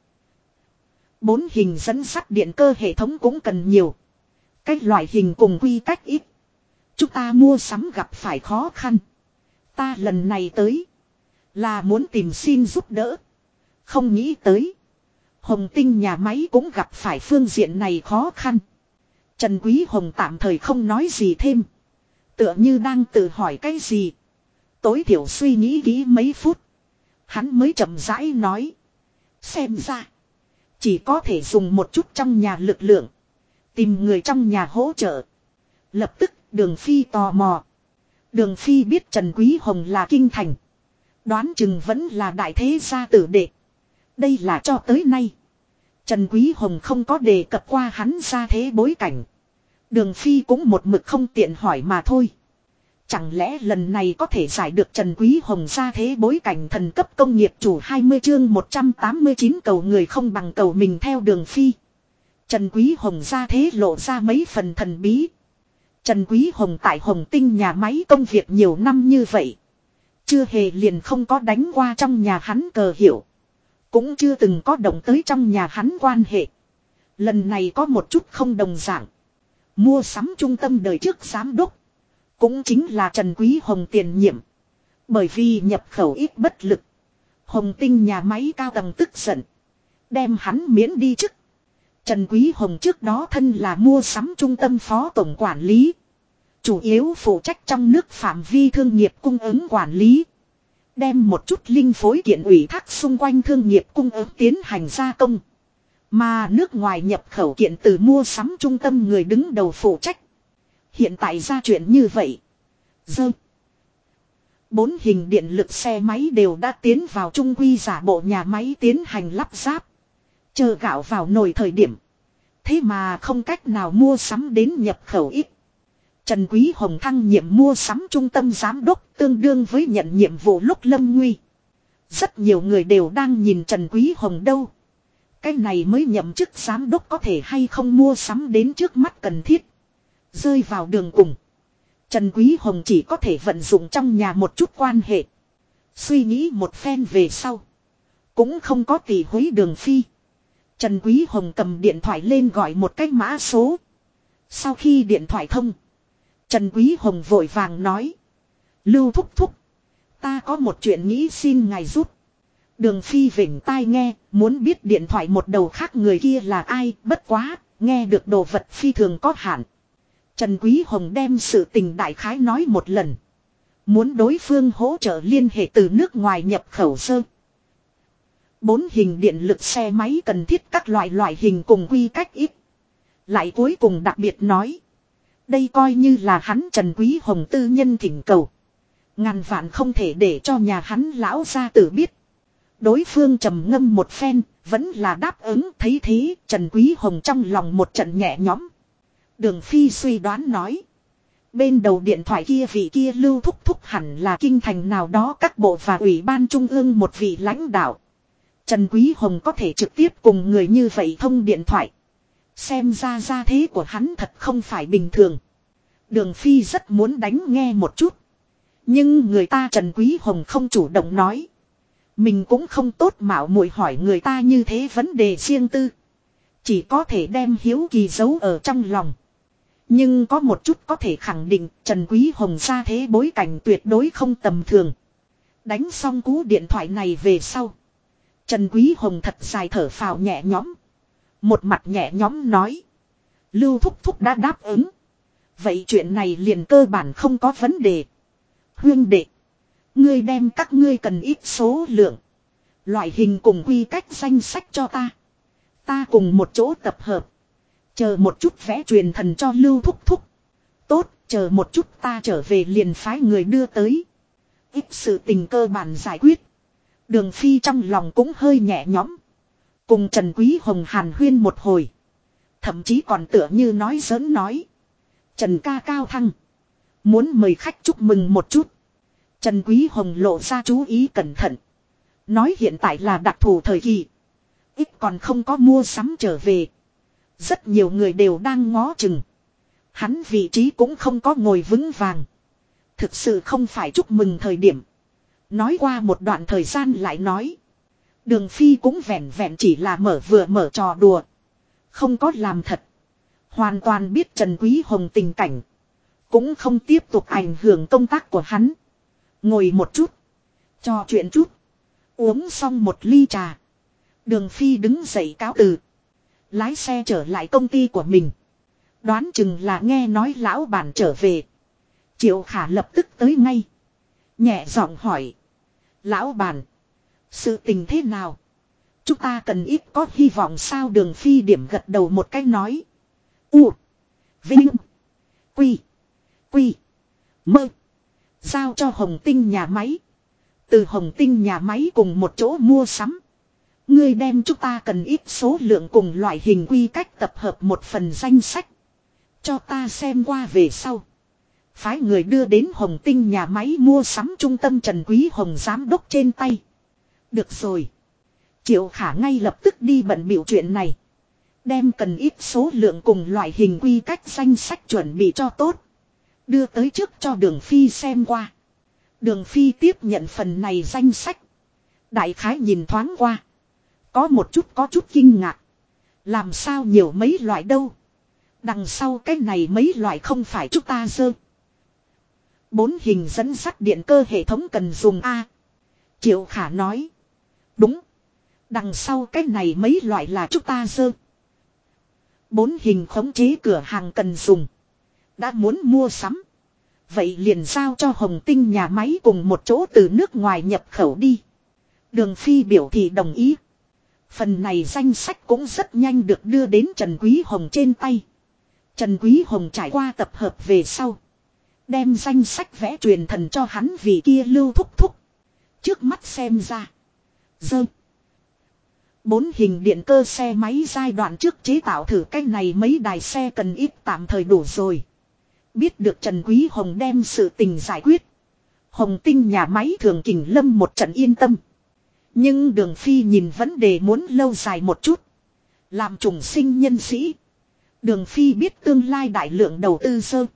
4 hình dẫn sắt điện cơ hệ thống cũng cần nhiều. Cách loại hình cùng quy cách ít. Chúng ta mua sắm gặp phải khó khăn. Ta lần này tới. Là muốn tìm xin giúp đỡ. Không nghĩ tới. Hồng Tinh nhà máy cũng gặp phải phương diện này khó khăn. Trần Quý Hồng tạm thời không nói gì thêm. Tựa như đang tự hỏi cái gì. Tối thiểu suy nghĩ kỹ mấy phút. Hắn mới chậm rãi nói. Xem ra. Chỉ có thể dùng một chút trong nhà lực lượng. Tìm người trong nhà hỗ trợ. Lập tức Đường Phi tò mò. Đường Phi biết Trần Quý Hồng là kinh thành. Đoán chừng vẫn là đại thế gia tử đệ. Đây là cho tới nay. Trần Quý Hồng không có đề cập qua hắn ra thế bối cảnh. Đường Phi cũng một mực không tiện hỏi mà thôi. Chẳng lẽ lần này có thể giải được Trần Quý Hồng ra thế bối cảnh thần cấp công nghiệp chủ 20 chương 189 cầu người không bằng cầu mình theo Đường Phi. Trần Quý Hồng ra thế lộ ra mấy phần thần bí. Trần Quý Hồng tại Hồng Tinh nhà máy công việc nhiều năm như vậy. Chưa hề liền không có đánh qua trong nhà hắn cờ hiệu. Cũng chưa từng có động tới trong nhà hắn quan hệ. Lần này có một chút không đồng dạng. Mua sắm trung tâm đời trước giám đốc. Cũng chính là Trần Quý Hồng tiền nhiệm. Bởi vì nhập khẩu ít bất lực. Hồng Tinh nhà máy cao tầng tức giận. Đem hắn miễn đi chức. Trần Quý Hồng trước đó thân là mua sắm trung tâm phó tổng quản lý. Chủ yếu phụ trách trong nước phạm vi thương nghiệp cung ứng quản lý. Đem một chút linh phối kiện ủy thác xung quanh thương nghiệp cung ứng tiến hành gia công. Mà nước ngoài nhập khẩu kiện từ mua sắm trung tâm người đứng đầu phụ trách. Hiện tại ra chuyện như vậy. Dơ. 4 hình điện lực xe máy đều đã tiến vào trung quy giả bộ nhà máy tiến hành lắp ráp. Chờ gạo vào nồi thời điểm. Thế mà không cách nào mua sắm đến nhập khẩu ít. Trần Quý Hồng thăng nhiệm mua sắm trung tâm giám đốc tương đương với nhận nhiệm vụ lúc lâm nguy. Rất nhiều người đều đang nhìn Trần Quý Hồng đâu. Cái này mới nhậm chức giám đốc có thể hay không mua sắm đến trước mắt cần thiết. Rơi vào đường cùng. Trần Quý Hồng chỉ có thể vận dụng trong nhà một chút quan hệ. Suy nghĩ một phen về sau. Cũng không có tỷ hối Đường Phi. Trần Quý Hồng cầm điện thoại lên gọi một cái mã số. Sau khi điện thoại thông. Trần Quý Hồng vội vàng nói. Lưu thúc thúc. Ta có một chuyện nghĩ xin ngài giúp. Đường Phi vểnh tai nghe. Muốn biết điện thoại một đầu khác người kia là ai. Bất quá. Nghe được đồ vật phi thường có hạn. Trần Quý Hồng đem sự tình đại khái nói một lần. Muốn đối phương hỗ trợ liên hệ từ nước ngoài nhập khẩu sơ. 4 hình điện lực xe máy cần thiết các loại hình cùng quy cách ít. Lại cuối cùng đặc biệt nói. Đây coi như là hắn Trần Quý Hồng tư nhân thỉnh cầu. Ngàn vạn không thể để cho nhà hắn lão gia tử biết. Đối phương trầm ngâm một phen, vẫn là đáp ứng. Thấy thế, Trần Quý Hồng trong lòng một trận nhẹ nhõm. Đường Phi suy đoán nói. Bên đầu điện thoại kia vị kia Lưu thúc thúc hẳn là kinh thành nào đó các bộ và ủy ban trung ương một vị lãnh đạo. Trần Quý Hồng có thể trực tiếp cùng người như vậy thông điện thoại. Xem ra gia thế của hắn thật không phải bình thường. Đường Phi rất muốn đánh nghe một chút. Nhưng người ta Trần Quý Hồng không chủ động nói. Mình cũng không tốt mạo muội hỏi người ta như thế vấn đề riêng tư. Chỉ có thể đem hiếu kỳ giấu ở trong lòng. Nhưng có một chút có thể khẳng định Trần Quý Hồng gia thế bối cảnh tuyệt đối không tầm thường. Đánh xong cú điện thoại này về sau. Trần Quý Hồng thật dài thở phào nhẹ nhõm. Một mặt nhẹ nhõm nói. Lưu thúc thúc đã đáp ứng. Vậy chuyện này liền cơ bản không có vấn đề. Huyên đệ. Ngươi đem các ngươi cần ít số lượng. Loại hình cùng quy cách danh sách cho ta. Ta cùng một chỗ tập hợp. Chờ một chút vẽ truyền thần cho Lưu thúc thúc. Tốt, chờ một chút ta trở về liền phái người đưa tới. Ít sự tình cơ bản giải quyết. Đường Phi trong lòng cũng hơi nhẹ nhõm. Cùng Trần Quý Hồng hàn huyên một hồi. Thậm chí còn tựa như nói giỡn nói. Trần ca cao thăng. Muốn mời khách chúc mừng một chút. Trần Quý Hồng lộ ra chú ý cẩn thận. Nói hiện tại là đặc thù thời kỳ. Ít còn không có mua sắm trở về. Rất nhiều người đều đang ngó chừng. Hắn vị trí cũng không có ngồi vững vàng. Thực sự không phải chúc mừng thời điểm. Nói qua một đoạn thời gian lại nói. Đường Phi cũng vẹn vẹn chỉ là vừa mở trò đùa. Không có làm thật. Hoàn toàn biết Trần Quý Hồng tình cảnh. Cũng không tiếp tục ảnh hưởng công tác của hắn. Ngồi một chút. Trò chuyện chút. Uống xong một ly trà. Đường Phi đứng dậy cáo từ. Lái xe trở lại công ty của mình. Đoán chừng là nghe nói lão bản trở về. Triệu Khả lập tức tới ngay. Nhẹ giọng hỏi. Lão bản. Sự tình thế nào? Chúng ta cần ít có hy vọng sao? Đường Phi điểm gật đầu một cái nói. U. Vinh. Quy. Quy. Mơ. Giao cho Hồng Tinh nhà máy. Từ Hồng Tinh nhà máy cùng một chỗ mua sắm. Ngươi đem chúng ta cần ít số lượng cùng loại hình quy cách tập hợp một phần danh sách. Cho ta xem qua về sau. Phái người đưa đến Hồng Tinh nhà máy mua sắm trung tâm Trần Quý Hồng giám đốc trên tay. Được rồi. Triệu Khả ngay lập tức đi bận bịu chuyện này. Đem cần ít số lượng cùng loại hình quy cách danh sách chuẩn bị cho tốt. Đưa tới trước cho Đường Phi xem qua. Đường Phi tiếp nhận phần này danh sách. Đại khái nhìn thoáng qua. Có chút kinh ngạc. Làm sao nhiều mấy loại đâu. Đằng sau cái này mấy loại không phải chúng ta dơ. 4 hình dẫn sắt điện cơ hệ thống cần dùng A. Triệu Khả nói. Đúng. Đằng sau cái này mấy loại là chúng ta dơ. 4 hình khống chế cửa hàng cần dùng. Đã muốn mua sắm. Vậy liền giao cho Hồng Tinh nhà máy cùng một chỗ từ nước ngoài nhập khẩu đi. Đường Phi biểu thị đồng ý. Phần này danh sách cũng rất nhanh được đưa đến Trần Quý Hồng trên tay. Trần Quý Hồng trải qua tập hợp về sau. Đem danh sách vẽ truyền thần cho hắn vì kia lưu thúc thúc. Trước mắt xem ra. Dơ. 4 hình điện cơ xe máy giai đoạn trước chế tạo thử cái này mấy đài xe cần ít tạm thời đủ rồi. Biết được Trần Quý Hồng đem sự tình giải quyết. Hồng Tinh nhà máy Thường Kình Lâm một trận yên tâm. Nhưng Đường Phi nhìn vấn đề muốn lâu dài một chút. Làm trùng sinh nhân sĩ. Đường Phi biết tương lai đại lượng đầu tư sơ.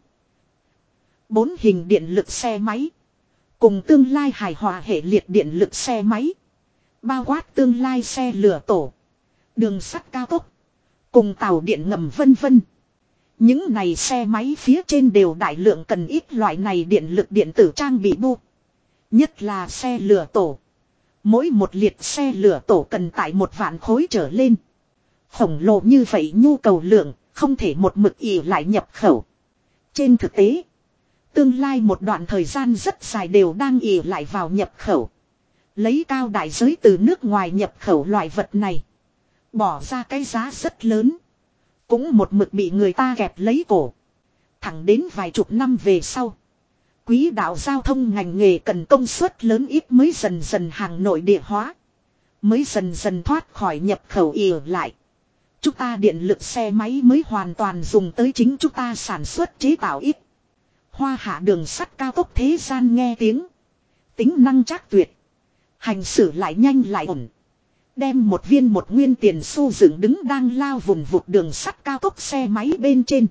4 hình điện lực xe máy. Cùng tương lai hài hòa hệ liệt điện lực xe máy. Bao quát tương lai xe lửa tổ. Đường sắt cao tốc. Cùng tàu điện ngầm vân vân. Những này xe máy phía trên đều đại lượng cần ít loại này điện lực điện tử trang bị bu. Nhất là xe lửa tổ. Mỗi một liệt xe lửa tổ cần tại 1 vạn khối trở lên. Khổng lồ như vậy nhu cầu lượng không thể một mực ỷ lại nhập khẩu. Trên thực tế. Tương lai một đoạn thời gian rất dài đều đang ỷ lại vào nhập khẩu. Lấy cao đại giới từ nước ngoài nhập khẩu loại vật này. Bỏ ra cái giá rất lớn. Cũng một mực bị người ta kẹp lấy cổ. Thẳng đến vài chục năm về sau. Quỹ đạo giao thông ngành nghề cần công suất lớn ít mới dần dần hàng nội địa hóa. Mới dần dần thoát khỏi nhập khẩu ỉ lại. Chúng ta điện lực xe máy mới hoàn toàn dùng tới chính chúng ta sản xuất chế tạo ít. Hoa hạ đường sắt cao tốc thế gian nghe tiếng. Tính năng trác tuyệt. Hành xử lại nhanh lại ổn. Đem một viên một nguyên tiền xu dựng đứng đang lao vùn vụt đường sắt cao tốc xe máy bên trên.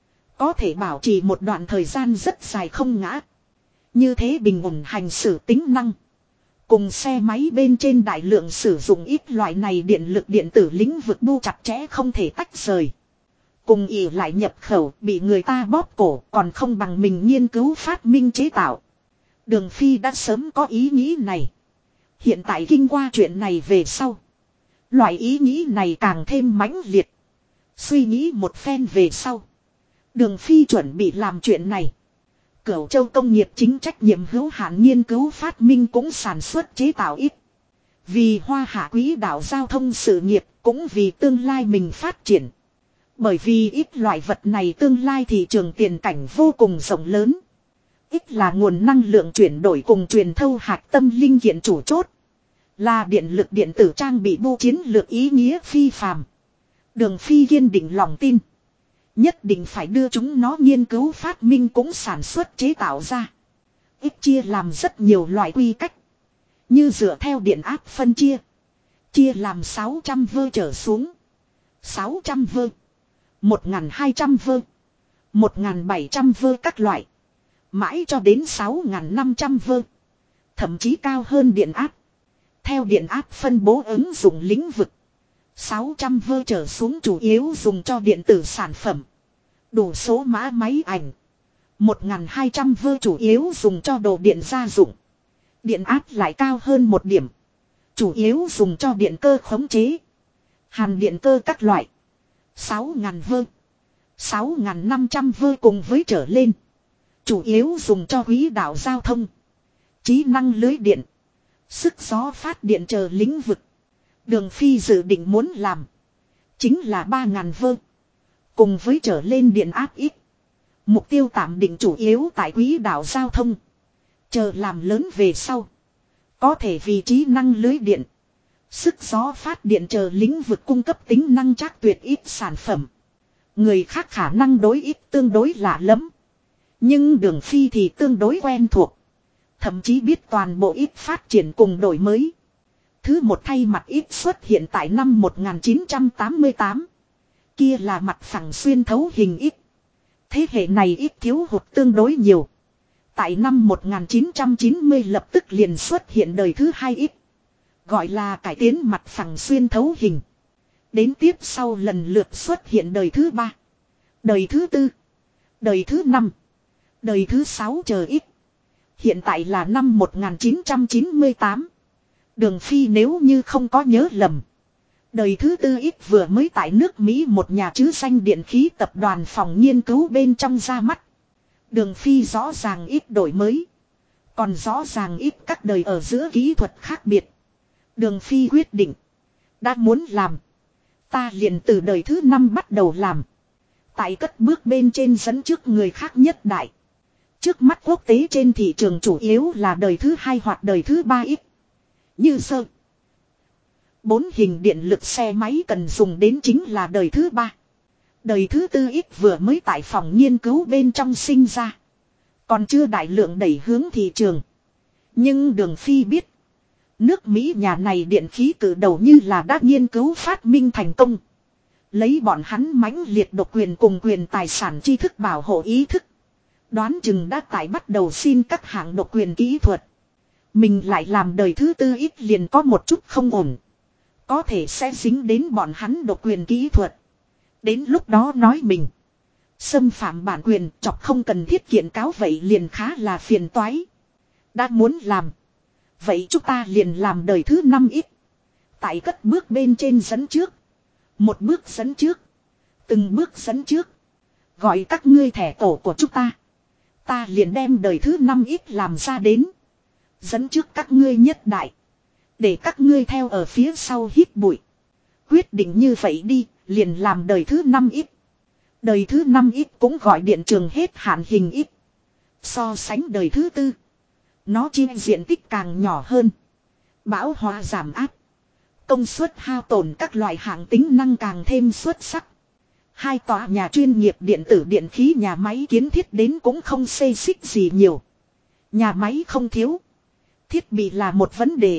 Có thể bảo trì một đoạn thời gian rất dài không ngã. Như thế bình ổn hành xử tính năng. Cùng xe máy bên trên đại lượng sử dụng ít loại này điện lực điện tử lĩnh vực bu chặt chẽ không thể tách rời. Cùng ỉ lại nhập khẩu bị người ta bóp cổ còn không bằng mình nghiên cứu phát minh chế tạo. Đường Phi đã sớm có ý nghĩ này. Hiện tại kinh qua chuyện này về sau. Loại ý nghĩ này càng thêm mãnh liệt. Suy nghĩ một phen về sau. Đường Phi chuẩn bị làm chuyện này. Cửu Châu công nghiệp chính trách nhiệm hữu hạn nghiên cứu phát minh cũng sản xuất chế tạo ít. Vì hoa hạ quỹ đạo giao thông sự nghiệp cũng vì tương lai mình phát triển. Bởi vì ít loại vật này tương lai thị trường tiền cảnh vô cùng rộng lớn. Ít là nguồn năng lượng chuyển đổi cùng truyền thâu hạt tâm linh kiện chủ chốt. Là điện lực điện tử trang bị bu chiến lược ý nghĩa phi phàm. Đường Phi kiên định lòng tin. Nhất định phải đưa chúng nó nghiên cứu phát minh cũng sản xuất chế tạo ra. Ít chia làm rất nhiều loại quy cách. Như dựa theo điện áp phân chia. Chia làm 600 vơ trở xuống. 600 vơ. 1200 vơ. 1700 vơ các loại. Mãi cho đến 6500 vơ. Thậm chí cao hơn điện áp. Theo điện áp phân bố ứng dụng lĩnh vực. 600 vơ trở xuống chủ yếu dùng cho điện tử sản phẩm. Đủ số mã máy ảnh. 1200 vơ chủ yếu dùng cho đồ điện gia dụng. Điện áp lại cao hơn một điểm. Chủ yếu dùng cho điện cơ khống chế. Hàn điện cơ các loại. 6000 vơ. 6500 vơ cùng với trở lên. Chủ yếu dùng cho quỹ đạo giao thông. Trí năng lưới điện. Sức gió phát điện chờ lĩnh vực. Đường Phi dự định muốn làm. Chính là 3000 vơ. Cùng với trở lên điện áp ít. Mục tiêu tạm định chủ yếu tại quỹ đạo giao thông. Chờ làm lớn về sau. Có thể vì trí năng lưới điện. sức gió phát điện chờ lĩnh vực cung cấp tính năng chắc tuyệt ít sản phẩm. Người khác khả năng đối ít tương đối lạ lẫm. Nhưng Đường Phi thì tương đối quen thuộc. Thậm chí biết toàn bộ ít phát triển cùng đổi mới. Thứ một thay mặt ít xuất hiện tại năm 1988. Kia là mặt phẳng xuyên thấu hình ít. Thế hệ này ít thiếu hụt tương đối nhiều. Tại năm 1990 lập tức liền xuất hiện đời thứ hai ít. Gọi là cải tiến mặt phẳng xuyên thấu hình. Đến tiếp sau lần lượt xuất hiện đời thứ ba, đời thứ tư, đời thứ năm, đời thứ sáu chờ ít. Hiện tại là năm 1998. Đường Phi nếu như không có nhớ lầm. Đời thứ tư ít vừa mới tại nước Mỹ một nhà chứ danh điện khí tập đoàn phòng nghiên cứu bên trong ra mắt. Đường Phi rõ ràng ít đổi mới. Còn rõ ràng ít các đời ở giữa kỹ thuật khác biệt. Đường Phi quyết định. Đã muốn làm. Ta liền từ đời thứ năm bắt đầu làm. Tại cất bước bên trên dẫn trước người khác nhất đại. Trước mắt quốc tế trên thị trường chủ yếu là đời thứ hai hoặc đời thứ ba ít. Như sơ. 4 hình điện lực xe máy cần dùng đến chính là đời thứ ba. Đời thứ tư ít vừa mới tại phòng nghiên cứu bên trong sinh ra. Còn chưa đại lượng đẩy hướng thị trường. Nhưng Đường Phi biết. Nước Mỹ nhà này điện khí cử đầu như là đã nghiên cứu phát minh thành công. Lấy bọn hắn mãnh liệt độc quyền cùng quyền tài sản tri thức bảo hộ ý thức. Đoán chừng đã tại bắt đầu xin các hãng độc quyền kỹ thuật. Mình lại làm đời thứ tư ít liền có một chút không ổn. Có thể sẽ dính đến bọn hắn độc quyền kỹ thuật. Đến lúc đó nói mình xâm phạm bản quyền chọc không cần thiết kiện cáo vậy liền khá là phiền toái. Đã muốn làm. Vậy chúng ta liền làm đời thứ năm ít. Tại cất bước bên trên dẫn trước. Một bước dẫn trước. Từng bước dẫn trước. Gọi các ngươi thẻ tổ của chúng ta. Ta liền đem đời thứ năm ít làm ra đến. Dẫn trước các ngươi nhất đại. Để các ngươi theo ở phía sau hít bụi. Quyết định như vậy đi, liền làm đời thứ năm ít. Đời thứ năm ít cũng gọi điện trường hết hạn hình ít. So sánh đời thứ tư. Nó chia diện tích càng nhỏ hơn. Bão hòa giảm áp. Công suất hao tổn các loại hạng tính năng càng thêm xuất sắc. Hai tòa nhà chuyên nghiệp điện tử điện khí nhà máy kiến thiết đến cũng không xê xích gì nhiều. Nhà máy không thiếu. Thiết bị là một vấn đề.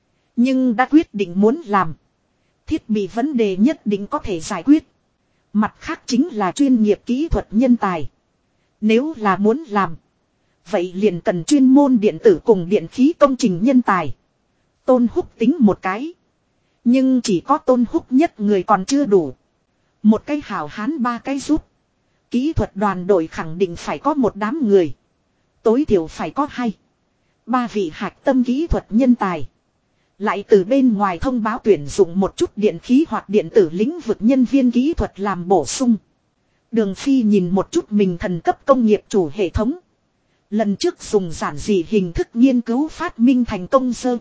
Nhưng đã quyết định muốn làm. Thiết bị vấn đề nhất định có thể giải quyết. Mặt khác chính là chuyên nghiệp kỹ thuật nhân tài. Nếu là muốn làm. Vậy liền cần chuyên môn điện tử cùng điện khí công trình nhân tài. Tôn Húc tính một cái. Nhưng chỉ có Tôn Húc nhất người còn chưa đủ. Một cái hảo hán ba cái giúp. Kỹ thuật đoàn đội khẳng định phải có một đám người. Tối thiểu phải có 2-3 vị hạch tâm kỹ thuật nhân tài. Lại từ bên ngoài thông báo tuyển dụng một chút điện khí hoặc điện tử lĩnh vực nhân viên kỹ thuật làm bổ sung. Đường Phi nhìn một chút mình thần cấp công nghiệp chủ hệ thống. Lần trước dùng giản dị hình thức nghiên cứu phát minh thành công sơ.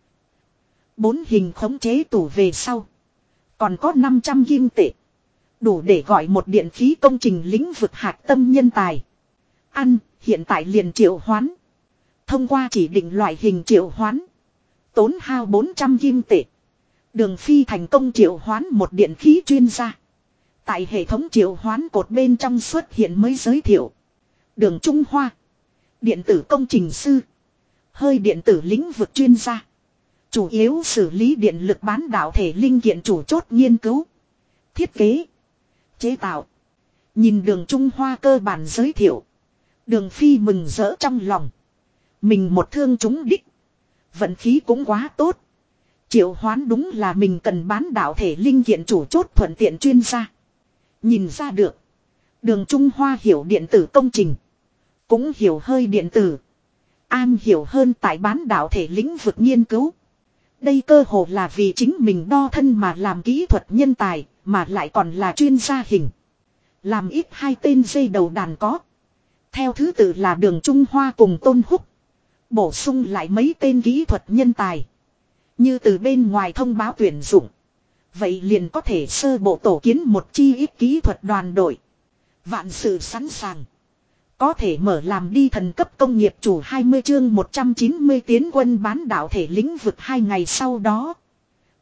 4 hình khống chế tủ về sau. Còn có 500 kim tệ. Đủ để gọi một điện khí công trình lĩnh vực hạch tâm nhân tài. Hiện tại liền triệu hoán. Thông qua chỉ định loại hình triệu hoán. Tốn hao 400 kim tệ. Đường Phi thành công triệu hoán một điện khí chuyên gia. Tại hệ thống triệu hoán cột bên trong xuất hiện mới giới thiệu. Đường Trung Hoa. Điện tử công trình sư. Hơi điện tử lĩnh vực chuyên gia. Chủ yếu xử lý điện lực bán đảo thể linh kiện chủ chốt nghiên cứu. Thiết kế. Chế tạo. Nhìn Đường Trung Hoa cơ bản giới thiệu. Đường Phi mừng rỡ trong lòng. Mình một thương trúng đích. Vận khí cũng quá tốt. Triệu hoán đúng là mình cần bán đảo thể linh kiện chủ chốt thuận tiện chuyên gia. Nhìn ra được. Đường Trung Hoa hiểu điện tử công trình. Cũng hiểu hơi điện tử. An hiểu hơn tại bán đảo thể lĩnh vực nghiên cứu. Đây cơ hồ là vì chính mình đo thân mà làm kỹ thuật nhân tài. Mà lại còn là chuyên gia hình. Làm ít 2 tên dây đầu đàn có. Theo thứ tự là Đường Trung Hoa cùng Tôn Húc. Bổ sung lại mấy tên kỹ thuật nhân tài. Như từ bên ngoài thông báo tuyển dụng. Vậy liền có thể sơ bộ tổ kiến một chi ít kỹ thuật đoàn đội. Vạn sự sẵn sàng. Có thể mở làm đi thần cấp công nghiệp chủ 20 chương 190 tiến quân bán đảo thể lĩnh vực 2 ngày sau đó.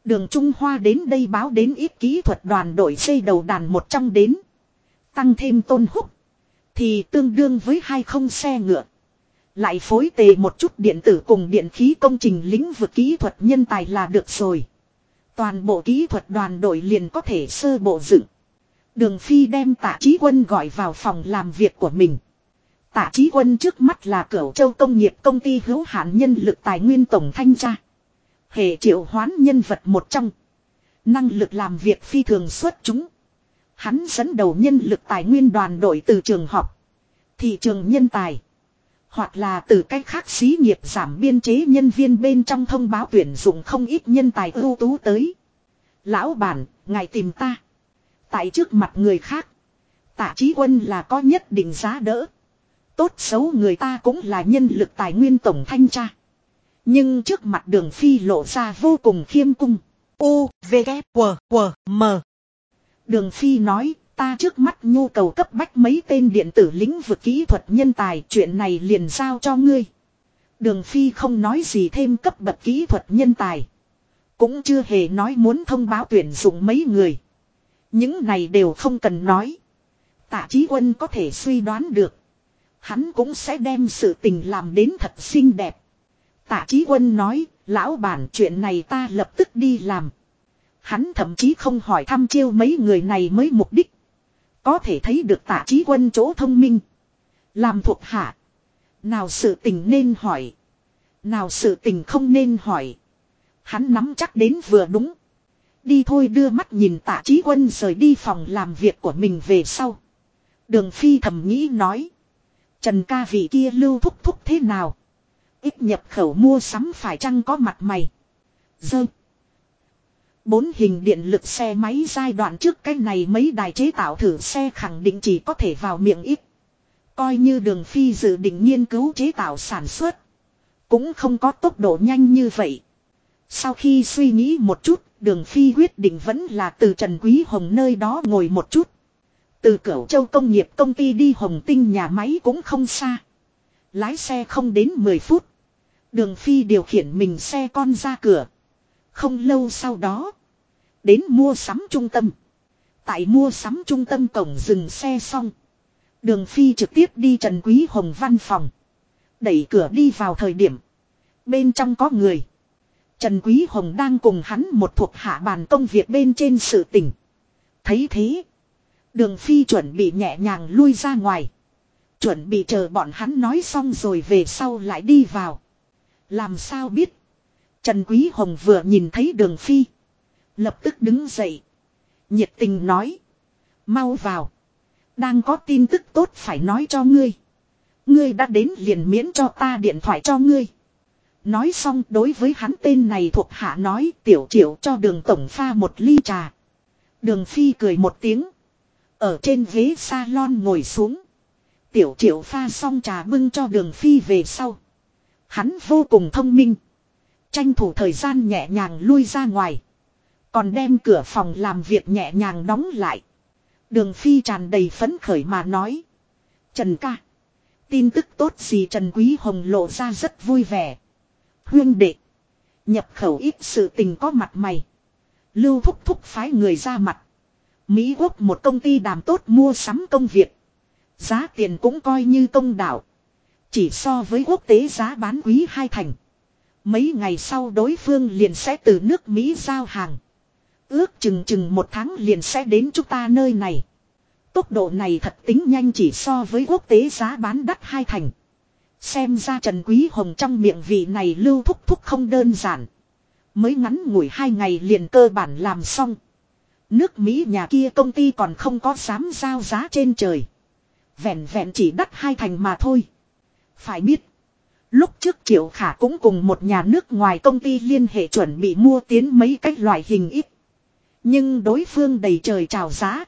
Đường Trung Hoa đến đây báo đến ít kỹ thuật đoàn đội xây đầu đàn một trong đến. Tăng thêm Tôn Húc. Thì tương đương với 20 xe ngựa. Lại phối tề một chút điện tử cùng điện khí công trình lĩnh vực kỹ thuật nhân tài là được rồi. Toàn bộ kỹ thuật đoàn đội liền có thể sơ bộ dựng. Đường Phi đem Tạ Chí Quân gọi vào phòng làm việc của mình. Tạ Chí Quân trước mắt là Cửu Châu Công nghiệp công ty hữu hạn nhân lực tài nguyên tổng thanh tra. Hệ triệu hoán nhân vật một trong. Năng lực làm việc phi thường xuất chúng. Hắn dẫn đầu nhân lực tài nguyên đoàn đội từ trường học, thị trường nhân tài, hoặc là từ cách khác xí nghiệp giảm biên chế nhân viên bên trong thông báo tuyển dụng không ít nhân tài ưu tú tới. Lão bản, ngài tìm ta. Tại trước mặt người khác, Tạ Chí Quân là có nhất định giá đỡ. Tốt xấu người ta cũng là nhân lực tài nguyên tổng thanh tra. Nhưng trước mặt Đường Phi lộ ra vô cùng khiêm cung. U, V, K, W, M. Đường Phi nói, ta trước mắt nhu cầu cấp bách mấy tên điện tử lĩnh vực kỹ thuật nhân tài, chuyện này liền giao cho ngươi. Đường Phi không nói gì thêm cấp bậc kỹ thuật nhân tài. Cũng chưa hề nói muốn thông báo tuyển dụng mấy người. Những này đều không cần nói. Tạ Chí Quân có thể suy đoán được. Hắn cũng sẽ đem sự tình làm đến thật xinh đẹp. Tạ Chí Quân nói, lão bản chuyện này ta lập tức đi làm. Hắn thậm chí không hỏi thăm chiêu mấy người này mới mục đích. Có thể thấy được Tạ Chí Quân chỗ thông minh. Làm thuộc hạ. Nào sự tình nên hỏi. Nào sự tình không nên hỏi. Hắn nắm chắc đến vừa đúng. Đi thôi, đưa mắt nhìn Tạ Chí Quân rời đi phòng làm việc của mình về sau. Đường Phi thầm nghĩ nói. Trần ca vị kia Lưu thúc thúc thế nào? Ít nhập khẩu mua sắm phải chăng có mặt mày? Dơ. 4 hình điện lực xe máy giai đoạn trước cái này mấy đài chế tạo thử xe khẳng định chỉ có thể vào miệng ít. Coi như Đường Phi dự định nghiên cứu chế tạo sản xuất. Cũng không có tốc độ nhanh như vậy. Sau khi suy nghĩ một chút, Đường Phi quyết định vẫn là từ Trần Quý Hồng nơi đó ngồi một chút. Từ Cửu Châu Công nghiệp công ty đi Hồng Tinh nhà máy cũng không xa. Lái xe không đến 10 phút. Đường Phi điều khiển mình xe con ra cửa. Không lâu sau đó. Đến mua sắm trung tâm. Tại mua sắm trung tâm cổng dừng xe xong. Đường Phi trực tiếp đi Trần Quý Hồng văn phòng. Đẩy cửa đi vào thời điểm. Bên trong có người. Trần Quý Hồng đang cùng hắn một thuộc hạ bàn công việc bên trên sự tình. Thấy thế. Đường Phi chuẩn bị nhẹ nhàng lui ra ngoài. Chuẩn bị chờ bọn hắn nói xong rồi về sau lại đi vào. Làm sao biết. Trần Quý Hồng vừa nhìn thấy Đường Phi. Lập tức đứng dậy. Nhiệt tình nói. Mau vào. Đang có tin tức tốt phải nói cho ngươi. Ngươi đã đến liền miễn cho ta điện thoại cho ngươi. Nói xong đối với hắn tên này thuộc hạ nói Tiểu Triệu cho Đường tổng pha một ly trà. Đường Phi cười một tiếng. Ở trên ghế salon ngồi xuống. Tiểu Triệu pha xong trà bưng cho Đường Phi về sau. Hắn vô cùng thông minh. Tranh thủ thời gian nhẹ nhàng lui ra ngoài. Còn đem cửa phòng làm việc nhẹ nhàng đóng lại. Đường Phi tràn đầy phấn khởi mà nói. Trần ca. Tin tức tốt gì? Trần Quý Hồng lộ ra rất vui vẻ. Huyên đệ. Nhập khẩu ít sự tình có mặt mày. Lưu thúc thúc phái người ra mặt. Mỹ Quốc một công ty đàm tốt mua sắm công việc. Giá tiền cũng coi như công đạo. Chỉ so với quốc tế giá bán quý 2 thành. Mấy ngày sau đối phương liền sẽ từ nước Mỹ giao hàng. Ước chừng 1 tháng liền sẽ đến chúng ta nơi này. Tốc độ này thật tính nhanh, chỉ so với quốc tế giá bán đắt 2 thành. Xem ra Trần Quý Hồng trong miệng vị này Lưu thúc thúc không đơn giản. Mới ngắn ngủi 2 ngày liền cơ bản làm xong. Nước Mỹ nhà kia công ty còn không có dám giao giá trên trời. Vẹn vẹn chỉ đắt 2 thành mà thôi. Phải biết. Lúc trước Triệu Khả cũng cùng một nhà nước ngoài công ty liên hệ chuẩn bị mua tiến mấy cái loại hình ít. Nhưng đối phương đầy trời chào giá.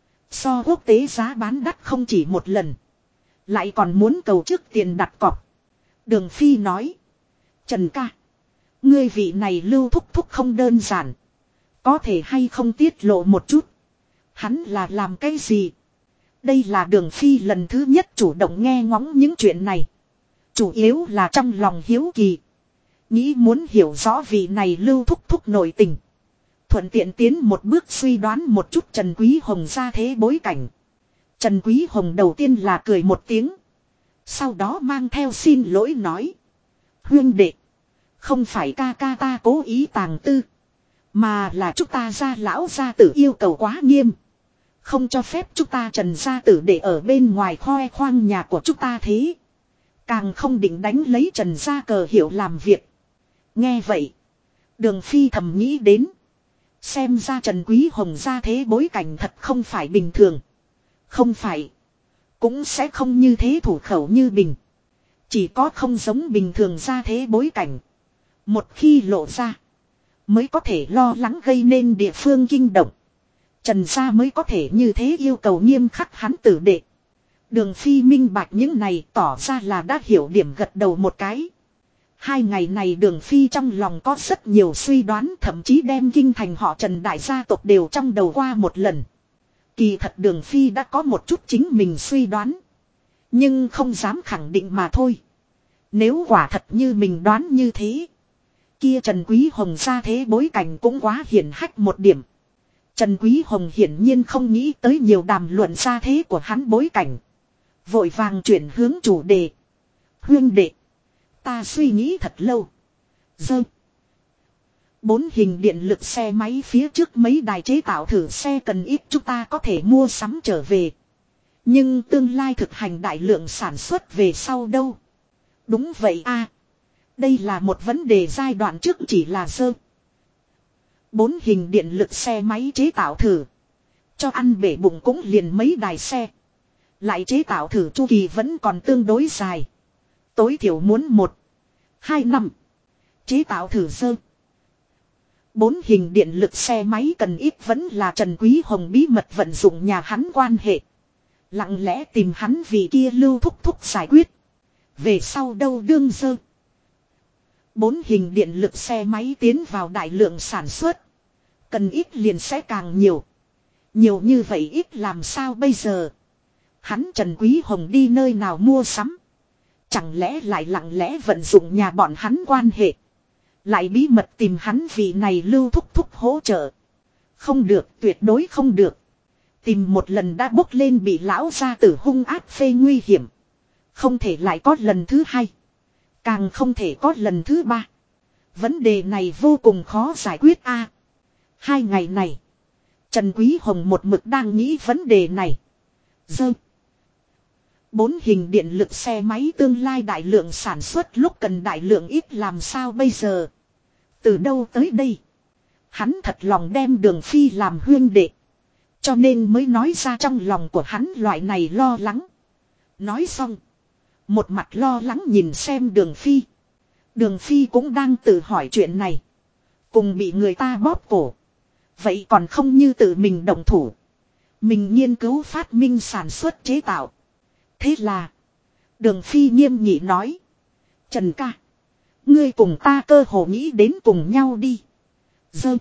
So quốc tế giá bán đắt không chỉ một lần. Lại còn muốn cầu trước tiền đặt cọc. Đường Phi nói. Trần ca. Ngươi vị này Lưu thúc thúc không đơn giản. Có thể hay không tiết lộ một chút. Hắn là làm cái gì? Đây là Đường Phi lần thứ nhất chủ động nghe ngóng những chuyện này. Chủ yếu là trong lòng hiếu kỳ. Nghĩ muốn hiểu rõ vị này Lưu thúc thúc nội tình. Thuận tiện tiến một bước suy đoán một chút Trần Quý Hồng ra thế bối cảnh. Trần Quý Hồng đầu tiên là cười một tiếng. Sau đó mang theo xin lỗi nói. Huyên đệ. Không phải ca ca ta cố ý tàng tư. Mà là chúng ta gia lão gia tử yêu cầu quá nghiêm. Không cho phép chúng ta Trần gia tử để ở bên ngoài khoe khoang nhà của chúng ta thế. Càng không định đánh lấy Trần gia cờ hiệu làm việc. Nghe vậy. Đường Phi thầm nghĩ đến. Xem ra Trần Quý Hồng ra thế bối cảnh thật không phải bình thường. Không phải. Cũng sẽ không như thế thủ khẩu như bình. Chỉ có không giống bình thường ra thế bối cảnh. Một khi lộ ra. Mới có thể lo lắng gây nên địa phương kinh động. Trần gia mới có thể như thế yêu cầu nghiêm khắc hắn tử đệ. Đường Phi minh bạch những này tỏ ra là đã hiểu điểm gật đầu một cái. 2 ngày này Đường Phi trong lòng có rất nhiều suy đoán, thậm chí đem kinh thành họ Trần đại gia tộc đều trong đầu qua một lần. Kỳ thật Đường Phi đã có một chút chính mình suy đoán. Nhưng không dám khẳng định mà thôi. Nếu quả thật như mình đoán như thế. Kia Trần Quý Hồng ra thế bối cảnh cũng quá hiển hách một điểm. Trần Quý Hồng hiển nhiên không nghĩ tới nhiều đàm luận ra thế của hắn bối cảnh. Vội vàng chuyển hướng chủ đề. Huyên đệ. Ta suy nghĩ thật lâu. Dơ. 4 hình điện lực xe máy phía trước mấy đài chế tạo thử xe cần ít chúng ta có thể mua sắm trở về. Nhưng tương lai thực hành đại lượng sản xuất về sau đâu. Đúng vậy a. Đây là một vấn đề giai đoạn trước chỉ là dơ. 4 hình điện lực xe máy chế tạo thử. Cho ăn bể bụng cũng liền mấy đài xe. Lại chế tạo thử chu kỳ vẫn còn tương đối dài. Tối thiểu muốn 1-2 năm. Chế tạo thử dơ. 4 hình điện lực xe máy cần ít vẫn là Trần Quý Hồng bí mật vận dụng nhà hắn quan hệ. Lặng lẽ tìm hắn vì kia lưu thúc thúc giải quyết. Về sau đâu đương dơ. 4 hình điện lực xe máy tiến vào đại lượng sản xuất. Cần ít liền sẽ càng nhiều. Nhiều như vậy ít làm sao bây giờ. Hắn Trần Quý Hồng đi nơi nào mua sắm. Chẳng lẽ lại lặng lẽ vận dụng nhà bọn hắn quan hệ. Lại bí mật tìm hắn vì này lưu thúc thúc hỗ trợ. Không được, tuyệt đối không được. Tìm một lần đã bốc lên bị lão gia tử hung ác phê nguy hiểm. Không thể lại có lần thứ 2. Càng không thể có lần thứ 3. Vấn đề này vô cùng khó giải quyết a. 2 ngày này. Trần Quý Hồng một mực đang nghĩ vấn đề này. Dơ. 4 hình điện lực xe máy tương lai đại lượng sản xuất lúc cần đại lượng ít làm sao bây giờ. Từ đâu tới đây. Hắn thật lòng đem Đường Phi làm huyên đệ. Cho nên mới nói ra trong lòng của hắn loại này lo lắng. Nói xong. Một mặt lo lắng nhìn xem Đường Phi. Đường Phi cũng đang tự hỏi chuyện này. Cùng bị người ta bóp cổ. Vậy còn không như tự mình động thủ. Mình nghiên cứu phát minh sản xuất chế tạo. Thế là. Đường Phi nghiêm nghị nói. Trần ca. Ngươi cùng ta cơ hồ nghĩ đến cùng nhau đi. Dơ.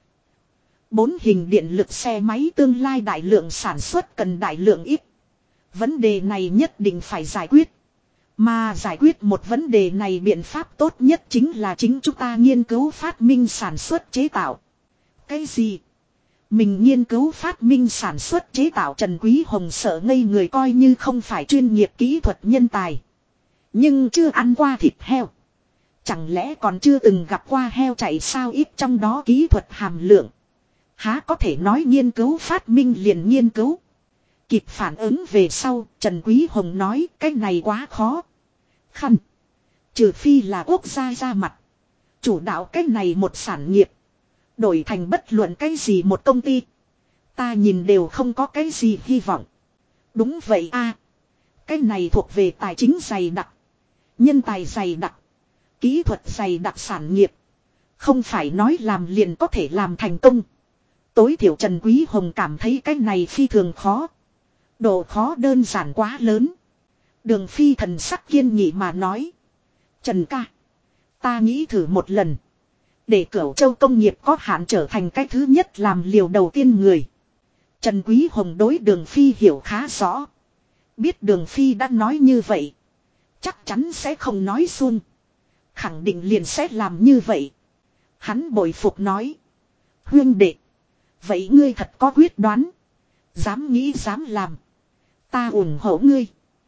4 hình điện lực xe máy tương lai đại lượng sản xuất cần đại lượng ít. Vấn đề này nhất định phải giải quyết. Mà giải quyết một vấn đề này biện pháp tốt nhất chính là chính chúng ta nghiên cứu phát minh sản xuất chế tạo. Cái gì? Mình nghiên cứu phát minh sản xuất chế tạo Trần Quý Hồng sợ ngây người coi như không phải chuyên nghiệp kỹ thuật nhân tài. Nhưng chưa ăn qua thịt heo. Chẳng lẽ còn chưa từng gặp qua heo chạy sao ít trong đó kỹ thuật hàm lượng. Há có thể nói nghiên cứu phát minh liền nghiên cứu. Kịp phản ứng về sau, Trần Quý Hồng nói cái này quá khó. Khăn. Trừ phi là quốc gia ra mặt. Chủ đạo cái này một sản nghiệp. Đổi thành bất luận cái gì một công ty. Ta nhìn đều không có cái gì hy vọng. Đúng vậy a. Cái này thuộc về tài chính dày đặc. Nhân tài dày đặc. Kỹ thuật dày đặc sản nghiệp. Không phải nói làm liền có thể làm thành công. Tối thiểu Trần Quý Hồng cảm thấy cái này phi thường khó. Độ khó đơn giản quá lớn. Đường Phi thần sắc kiên nghị mà nói. Trần ca. Ta nghĩ thử một lần. Để Cửu Châu công nghiệp có hạn trở thành cái thứ nhất làm liều đầu tiên người. Trần Quý Hồng đối Đường Phi hiểu khá rõ. Biết Đường Phi đã nói như vậy. Chắc chắn sẽ không nói suông. Khẳng định liền sẽ làm như vậy. Hắn bội phục nói. Huyên đệ. Vậy ngươi thật có quyết đoán. Dám nghĩ dám làm. Ta ủng hộ ngươi.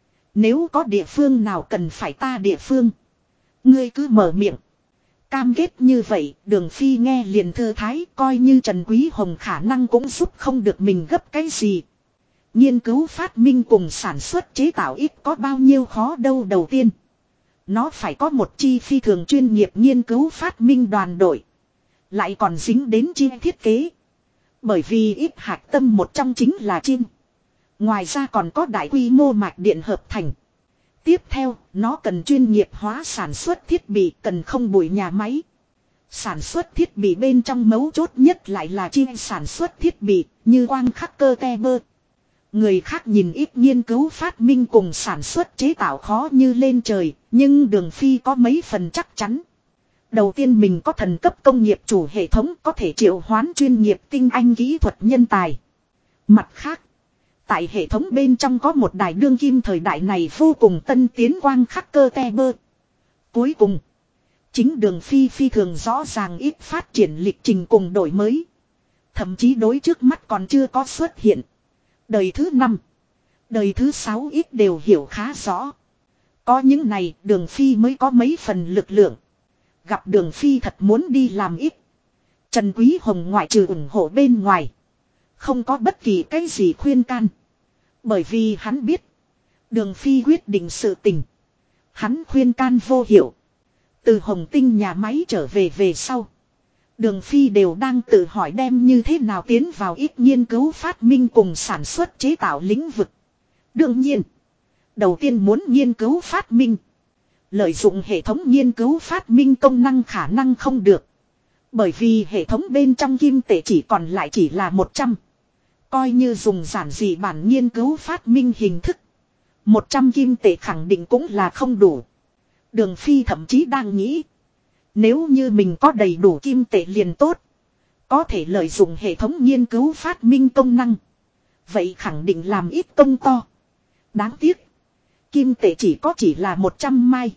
Nếu có địa phương nào cần phải ta địa phương. Ngươi cứ mở miệng. Cam kết như vậy, Đường Phi nghe liền thư thái, coi như Trần Quý Hồng khả năng cũng giúp không được mình gấp cái gì. Nghiên cứu phát minh cùng sản xuất chế tạo ít có bao nhiêu khó đâu. Đầu tiên, nó phải có một chi phi thường chuyên nghiệp nghiên cứu phát minh đoàn đội. Lại còn dính đến chi thiết kế. Bởi vì ít hạt tâm một trong chính là chim. Ngoài ra còn có đại quy mô mạch điện hợp thành. Tiếp theo, nó cần chuyên nghiệp hóa sản xuất thiết bị, cần không bụi nhà máy. Sản xuất thiết bị bên trong mấu chốt nhất lại là chi sản xuất thiết bị, như quang khắc cơ te bơ. Người khác nhìn ít nghiên cứu phát minh cùng sản xuất chế tạo khó như lên trời, nhưng Đường Phi có mấy phần chắc chắn. Đầu tiên mình có thần cấp công nghiệp chủ hệ thống có thể triệu hoán chuyên nghiệp tinh anh kỹ thuật nhân tài. Mặt khác, tại hệ thống bên trong có một đài đương kim thời đại này vô cùng tân tiến quang khắc cơ te bơ. Cuối cùng, chính Đường Phi phi thường rõ ràng ít phát triển lịch trình cùng đổi mới. Thậm chí đối trước mắt còn chưa có xuất hiện. Đời thứ 5, đời thứ 6 ít đều hiểu khá rõ. Có những này Đường Phi mới có mấy phần lực lượng. Gặp Đường Phi thật muốn đi làm ít. Trần Quý Hồng ngoại trừ ủng hộ bên ngoài. Không có bất kỳ cái gì khuyên can. Bởi vì hắn biết. Đường Phi quyết định sự tình. Hắn khuyên can vô hiệu. Từ Hồng Tinh nhà máy trở về sau. Đường Phi đều đang tự hỏi đem như thế nào tiến vào ít nghiên cứu phát minh cùng sản xuất chế tạo lĩnh vực. Đương nhiên. Đầu tiên muốn nghiên cứu phát minh. Lợi dụng hệ thống nghiên cứu phát minh công năng khả năng không được. Bởi vì hệ thống bên trong kim tệ chỉ còn lại chỉ là 100. Coi như dùng giản dị bản nghiên cứu phát minh hình thức. 100 kim tệ khẳng định cũng là không đủ. Đường Phi thậm chí đang nghĩ. Nếu như mình có đầy đủ kim tệ liền tốt. Có thể lợi dụng hệ thống nghiên cứu phát minh công năng. Vậy khẳng định làm ít công to. Đáng tiếc. Kim tệ chỉ là 100 mai.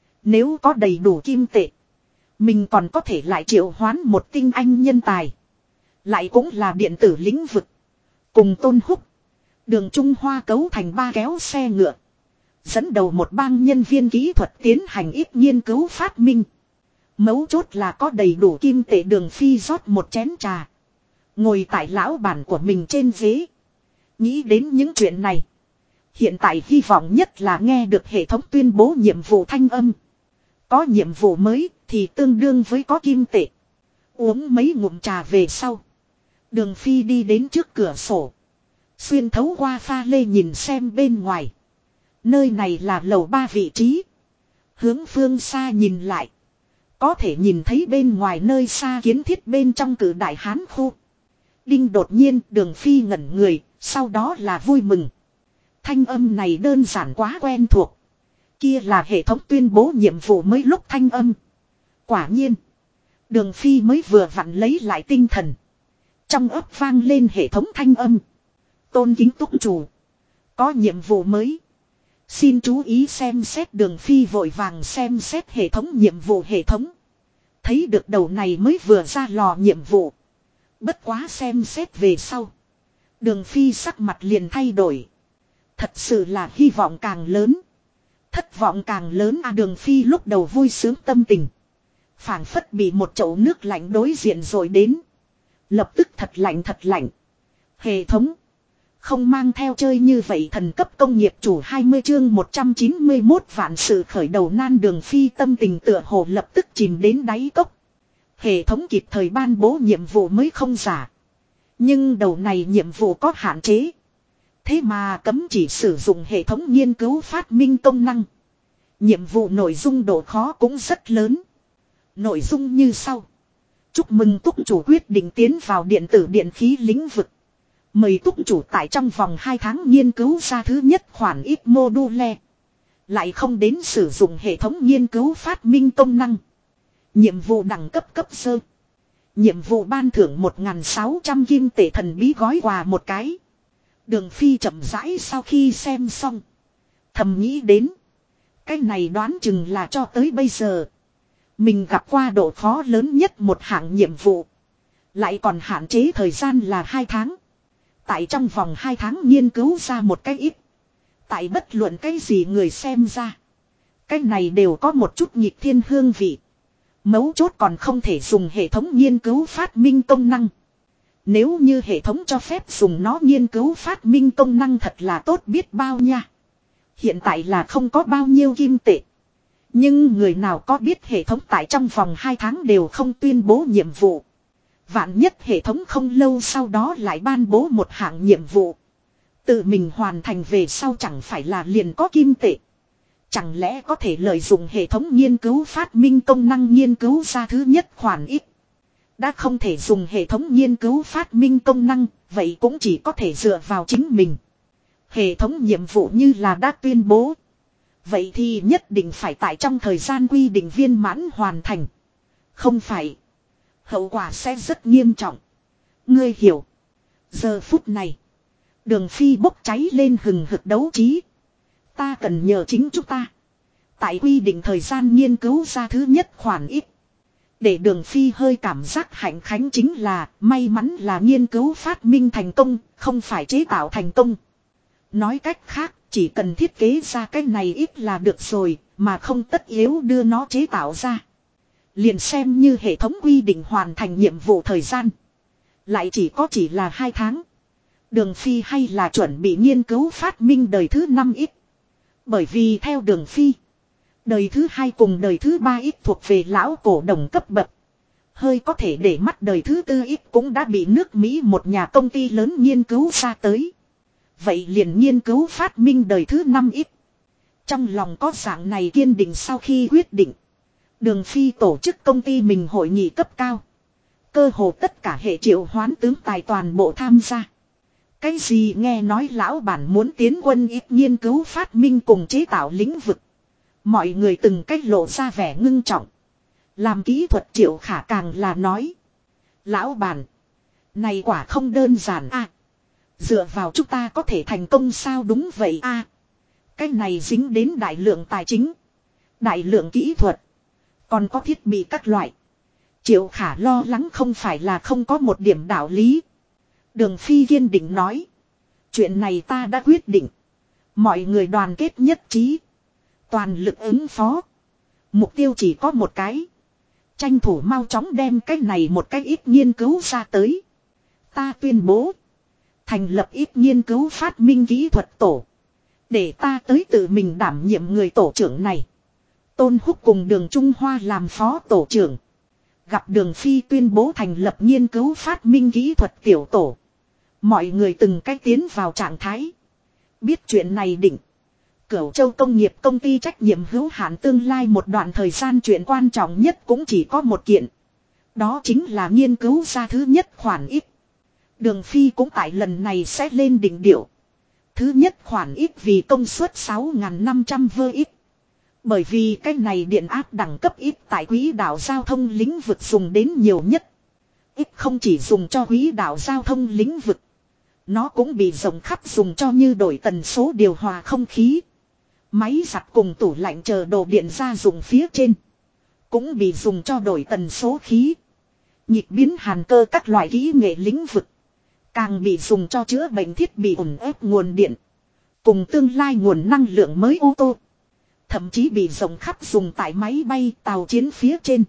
Nếu có đầy đủ kim tệ. Mình còn có thể lại triệu hoán một tinh anh nhân tài. Lại cũng là điện tử lĩnh vực. Cùng Tôn Húc. Đường Trung Hoa cấu thành 3 kéo xe ngựa. Dẫn đầu một bang nhân viên kỹ thuật tiến hành ít nghiên cứu phát minh. Mấu chốt là có đầy đủ kim tệ. Đường Phi rót một chén trà. Ngồi tại lão bản của mình trên ghế. Nghĩ đến những chuyện này. Hiện tại hy vọng nhất là nghe được hệ thống tuyên bố nhiệm vụ thanh âm. Có nhiệm vụ mới thì tương đương với có kim tệ. Uống mấy ngụm trà về sau. Đường Phi đi đến trước cửa sổ. Xuyên thấu qua pha lê nhìn xem bên ngoài. Nơi này là lầu 3 vị trí. Hướng phương xa nhìn lại. Có thể nhìn thấy bên ngoài nơi xa kiến thiết bên trong cử đại hán khu. Đinh đột nhiên Đường Phi ngẩn người. Sau đó là vui mừng. Thanh âm này đơn giản quá quen thuộc. Kia là hệ thống tuyên bố nhiệm vụ mới lúc thanh âm. Quả nhiên. Đường Phi mới vừa vặn lấy lại tinh thần. Trong ấp vang lên hệ thống thanh âm. Tôn kính túc chủ. Có nhiệm vụ mới. Xin chú ý xem xét. Đường Phi vội vàng xem xét hệ thống nhiệm vụ hệ thống. Thấy được đầu này mới vừa ra lò nhiệm vụ. Bất quá xem xét về sau. Đường Phi sắc mặt liền thay đổi. Thật sự là hy vọng càng lớn. Thất vọng càng lớn Đường Phi lúc đầu vui sướng tâm tình. Phảng phất bị một chậu nước lạnh đối diện rồi đến. Lập tức thật lạnh. Hệ thống. Không mang theo chơi như vậy thần cấp công nghiệp chủ 20 chương 191 vạn sự khởi đầu nan. Đường Phi tâm tình tựa hồ lập tức chìm đến đáy cốc. Hệ thống kịp thời ban bố nhiệm vụ mới không giả. Nhưng đầu này nhiệm vụ có hạn chế. Thế mà cấm chỉ sử dụng hệ thống nghiên cứu phát minh công năng. Nhiệm vụ nội dung độ khó cũng rất lớn. Nội dung như sau. Chúc mừng túc chủ quyết định tiến vào điện tử điện khí lĩnh vực. Mời túc chủ tại trong vòng 2 tháng nghiên cứu ra thứ nhất khoản ít module. Lại không đến sử dụng hệ thống nghiên cứu phát minh công năng. Nhiệm vụ đẳng cấp cấp sơ. Nhiệm vụ ban thưởng 1.600 kim tệ thần bí gói quà một cái. Đường Phi chậm rãi sau khi xem xong. Thầm nghĩ đến. Cái này đoán chừng là cho tới bây giờ. Mình gặp qua độ khó lớn nhất một hạng nhiệm vụ. Lại còn hạn chế thời gian là 2 tháng. Tại trong vòng 2 tháng nghiên cứu ra một cái ít. Tại bất luận cái gì người xem ra. Cái này đều có một chút nhịp thiên hương vị. Mấu chốt còn không thể dùng hệ thống nghiên cứu phát minh công năng. Nếu như hệ thống cho phép dùng nó nghiên cứu phát minh công năng thật là tốt biết bao nha. Hiện tại là không có bao nhiêu kim tệ. Nhưng người nào có biết hệ thống tại trong vòng 2 tháng đều không tuyên bố nhiệm vụ. Vạn nhất hệ thống không lâu sau đó lại ban bố một hạng nhiệm vụ. Tự mình hoàn thành về sau chẳng phải là liền có kim tệ. Chẳng lẽ có thể lợi dụng hệ thống nghiên cứu phát minh công năng nghiên cứu ra thứ nhất khoản ít. Đã không thể dùng hệ thống nghiên cứu phát minh công năng, vậy cũng chỉ có thể dựa vào chính mình. Hệ thống nhiệm vụ như là đã tuyên bố. Vậy thì nhất định phải tại trong thời gian quy định viên mãn hoàn thành. Không phải. Hậu quả sẽ rất nghiêm trọng. Ngươi hiểu. Giờ phút này. Đường Phi bốc cháy lên hừng hực đấu trí. Ta cần nhờ chính chúng ta. Tại quy định thời gian nghiên cứu ra thứ nhất khoản ít. Để Đường Phi hơi cảm giác hạnh khánh chính là may mắn là nghiên cứu phát minh thành công, không phải chế tạo thành công. Nói cách khác, chỉ cần thiết kế ra cái này ít là được rồi, mà không tất yếu đưa nó chế tạo ra. Liền xem như hệ thống quy định hoàn thành nhiệm vụ thời gian. Lại chỉ là 2 tháng. Đường Phi hay là chuẩn bị nghiên cứu phát minh đời thứ 5 ít. Bởi vì theo Đường Phi, đời thứ 2 cùng đời thứ 3 ít thuộc về lão cổ đồng cấp bậc. Hơi có thể để mắt đời thứ 4 ít cũng đã bị nước Mỹ một nhà công ty lớn nghiên cứu ra tới. Vậy liền nghiên cứu phát minh đời thứ 5 ít. Trong lòng có dạng này kiên định sau khi quyết định. Đường Phi tổ chức công ty mình hội nghị cấp cao. Cơ hồ tất cả hệ triệu hoán tướng tài toàn bộ tham gia. Cái gì nghe nói lão bản muốn tiến quân ít nghiên cứu phát minh cùng chế tạo lĩnh vực. Mọi người từng cách lộ ra vẻ ngưng trọng. Làm kỹ thuật Triệu Khả càng là nói. Lão bản. Này quả không đơn giản a. Dựa vào chúng ta có thể thành công sao đúng vậy a. Cái này dính đến đại lượng tài chính. Đại lượng kỹ thuật. Còn có thiết bị các loại. Triệu Khả lo lắng không phải là không có một điểm đạo lý. Đường Phi kiên định nói. Chuyện này ta đã quyết định. Mọi người đoàn kết nhất trí. Toàn lực ứng phó. Mục tiêu chỉ có một cái. Tranh thủ mau chóng đem cái này một cách ít nghiên cứu ra tới. Ta tuyên bố. Thành lập ít nghiên cứu phát minh kỹ thuật tổ. Để ta tới tự mình đảm nhiệm người tổ trưởng này. Tôn Húc cùng Đường Trung Hoa làm phó tổ trưởng. Gặp Đường Phi tuyên bố thành lập nghiên cứu phát minh kỹ thuật tiểu tổ. Mọi người từng cách tiến vào trạng thái. Biết chuyện này định. Cửu Châu Công nghiệp công ty trách nhiệm hữu hạn tương lai một đoạn thời gian chuyện quan trọng nhất cũng chỉ có một kiện. Đó chính là nghiên cứu ra thứ nhất khoản ít. Đường Phi cũng tại lần này sẽ lên đỉnh điệu. Thứ nhất khoản ít vì công suất 6.500 V ít. Bởi vì cái này điện áp đẳng cấp ít tại quỹ đạo giao thông lĩnh vực dùng đến nhiều nhất. Ít không chỉ dùng cho quỹ đạo giao thông lĩnh vực. Nó cũng bị rộng khắp dùng cho như đổi tần số điều hòa không khí. Máy giặt cùng tủ lạnh chờ đồ điện gia dụng phía trên. Cũng bị dùng cho đổi tần số khí. Nhịp biến hàn cơ các loại kỹ nghệ lĩnh vực. Càng bị dùng cho chữa bệnh thiết bị ổn ép nguồn điện. Cùng tương lai nguồn năng lượng mới ô tô. Thậm chí bị rộng khắp dùng tại máy bay tàu chiến phía trên.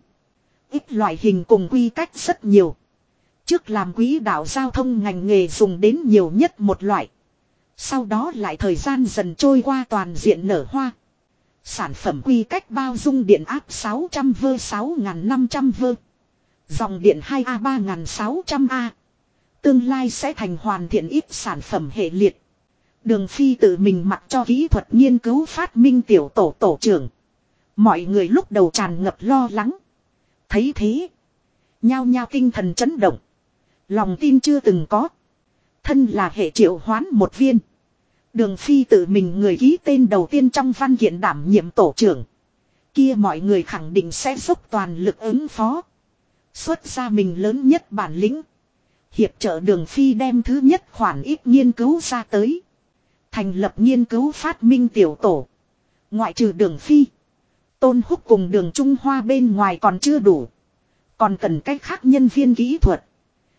Ít loại hình cùng quy cách rất nhiều. Trước làm quỹ đạo giao thông ngành nghề dùng đến nhiều nhất một loại. Sau đó lại thời gian dần trôi qua toàn diện nở hoa. Sản phẩm quy cách bao dung điện áp 600 V 6.500 V. Dòng điện 2A 3.600A. Tương lai sẽ thành hoàn thiện ít sản phẩm hệ liệt. Đường Phi tự mình mặc cho kỹ thuật nghiên cứu phát minh tiểu tổ tổ trưởng. Mọi người lúc đầu tràn ngập lo lắng. Thấy thế. Nhao nhao tinh thần chấn động. Lòng tin chưa từng có. Thân là hệ triệu hoán một viên. Đường Phi tự mình người ký tên đầu tiên trong văn kiện đảm nhiệm tổ trưởng. Kia mọi người khẳng định sẽ dốc toàn lực ứng phó. Xuất ra mình lớn nhất bản lĩnh. Hiệp trợ Đường Phi đem thứ nhất khoản ít nghiên cứu ra tới. Thành lập nghiên cứu phát minh tiểu tổ. Ngoại trừ Đường Phi. Tôn Húc cùng Đường Trung Hoa bên ngoài còn chưa đủ. Còn cần cách khác nhân viên kỹ thuật.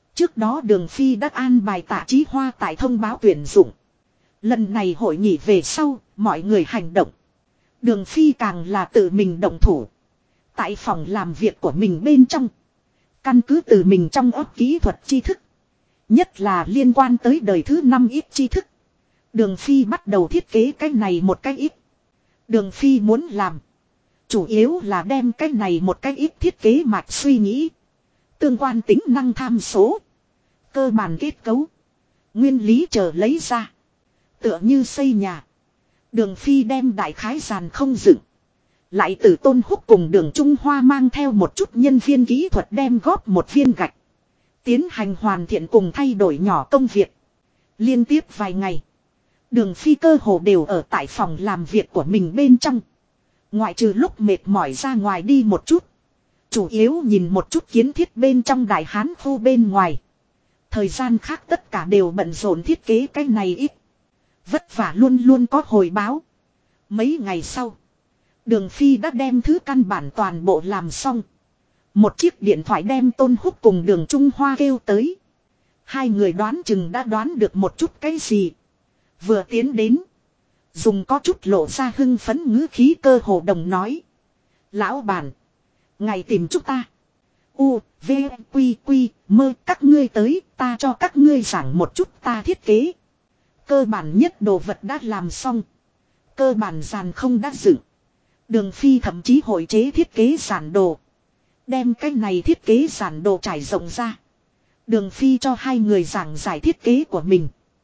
Trước đó Đường Phi đã an bài Tạ Chí Hoa tại thông báo tuyển dụng. Lần này hội nghị về sau, mọi người hành động. Đường Phi càng là tự mình động thủ. Tại phòng làm việc của mình bên trong. Căn cứ từ mình trong óc kỹ thuật tri thức. Nhất là liên quan tới đời thứ 5 ít tri thức. Đường Phi bắt đầu thiết kế cái này một cái ít. Đường Phi muốn làm. Chủ yếu là đem cái này một cái ít thiết kế mạch suy nghĩ. Tương quan tính năng tham số. Cơ bản kết cấu. Nguyên lý chờ lấy ra. Tựa như xây nhà. Đường Phi đem đại khái giàn không dựng. Lại từ Tôn Húc cùng Đường Trung Hoa mang theo một chút nhân viên kỹ thuật đem góp một viên gạch. Tiến hành hoàn thiện cùng thay đổi nhỏ công việc. Liên tiếp vài ngày. Đường Phi cơ hồ đều ở tại phòng làm việc của mình bên trong. Ngoại trừ lúc mệt mỏi ra ngoài đi một chút. Chủ yếu nhìn một chút kiến thiết bên trong Đại Hán khu bên ngoài. Thời gian khác tất cả đều bận rộn thiết kế cái này ít. Vất vả luôn luôn có hồi báo. Mấy ngày sau. Đường Phi đã đem thứ căn bản toàn bộ làm xong. Một chiếc điện thoại đem Tôn Húc cùng Đường Trung Hoa kêu tới. Hai người đoán chừng đã đoán được một chút cái gì. Vừa tiến đến. Dùng có chút lộ ra hưng phấn ngữ khí cơ hồ đồng nói. Lão bản. Ngày tìm chúng ta. U, V, Quy, Quy, mơ các ngươi tới. Ta cho các ngươi giảng một chút ta thiết kế. Cơ bản nhất đồ vật đã làm xong. Cơ bản giàn không đã dựng. Đường Phi thậm chí hội chế thiết kế giản đồ. Đem cái này thiết kế giản đồ trải rộng ra. Đường Phi cho hai người giảng giải thiết kế của mình.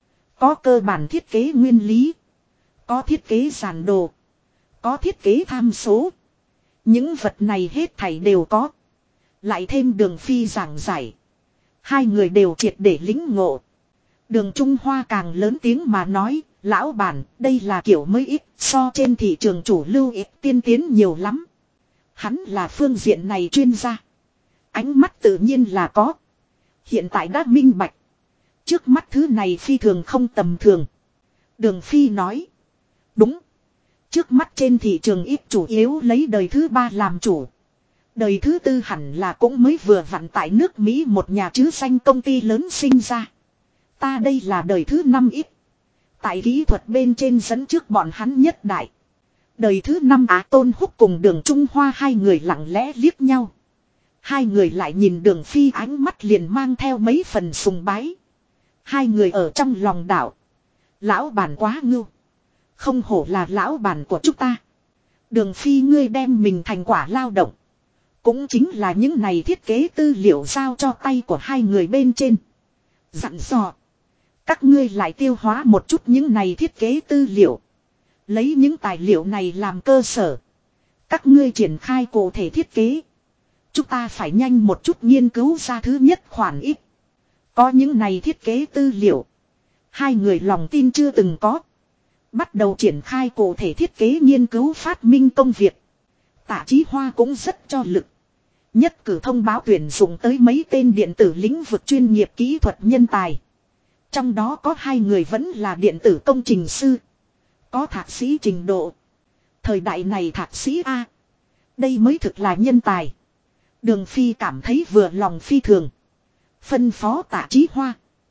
Có cơ bản thiết kế nguyên lý. Có thiết kế giản đồ. Có thiết kế tham số. Những vật này hết thảy đều có. Lại thêm Đường Phi giảng giải. Hai người đều triệt để lĩnh ngộ. Đường Trung Hoa càng lớn tiếng mà nói. Lão bản, đây là kiểu mới ít, so trên thị trường chủ lưu ít tiên tiến nhiều lắm. Hắn là phương diện này chuyên gia. Ánh mắt tự nhiên là có. Hiện tại đã minh bạch. Trước mắt thứ này phi thường không tầm thường. Đường Phi nói. Đúng. Trước mắt trên thị trường ít chủ yếu lấy đời thứ 3 làm chủ. Đời thứ 4 hẳn là cũng mới vừa vặn tại nước Mỹ một nhà chứ danh công ty lớn sinh ra. Ta đây là đời thứ 5 ít. Tại kỹ thuật bên trên dẫn trước bọn hắn nhất đại. Đời thứ 5 Tôn Húc cùng Đường Trung Hoa hai người lặng lẽ liếc nhau. Hai người lại nhìn Đường Phi ánh mắt liền mang theo mấy phần sùng bái. Hai người ở trong lòng đảo. Lão bản quá ngưu. Không hổ là lão bản của chúng ta. Đường Phi ngươi đem mình thành quả lao động. Cũng chính là những này thiết kế tư liệu giao cho tay của hai người bên trên. Dặn dò. Các ngươi lại tiêu hóa một chút những này thiết kế tư liệu. Lấy những tài liệu này làm cơ sở. Các ngươi triển khai cụ thể thiết kế. Chúng ta phải nhanh một chút nghiên cứu ra thứ nhất khoản ít. Có những này thiết kế tư liệu. Hai người lòng tin chưa từng có. Bắt đầu triển khai cụ thể thiết kế nghiên cứu phát minh công việc. Tạ Chí Hoa cũng rất cho lực. Nhất cử thông báo tuyển dụng tới mấy tên điện tử lĩnh vực chuyên nghiệp kỹ thuật nhân tài. Trong đó có hai người vẫn là điện tử công trình sư. Có thạc sĩ trình độ. Thời đại này thạc sĩ A. Đây mới thực là nhân tài. Đường Phi cảm thấy vừa lòng phi thường. Phân phó Tạ Chí Hoa.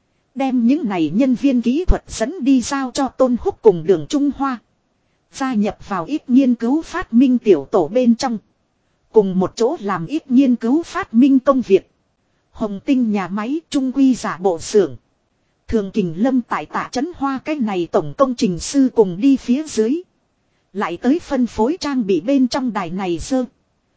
Đem những này nhân viên kỹ thuật dẫn đi giao cho Tôn Húc cùng Đường Trung Hoa. Gia nhập vào ít nghiên cứu phát minh tiểu tổ bên trong. Cùng một chỗ làm ít nghiên cứu phát minh công việc. Hồng Tinh nhà máy trung quy giả bộ xưởng. Thường Kình Lâm tại Tạ Trấn Hoa cái này tổng công trình sư cùng đi phía dưới. Lại tới phân phối trang bị bên trong đài này dơ.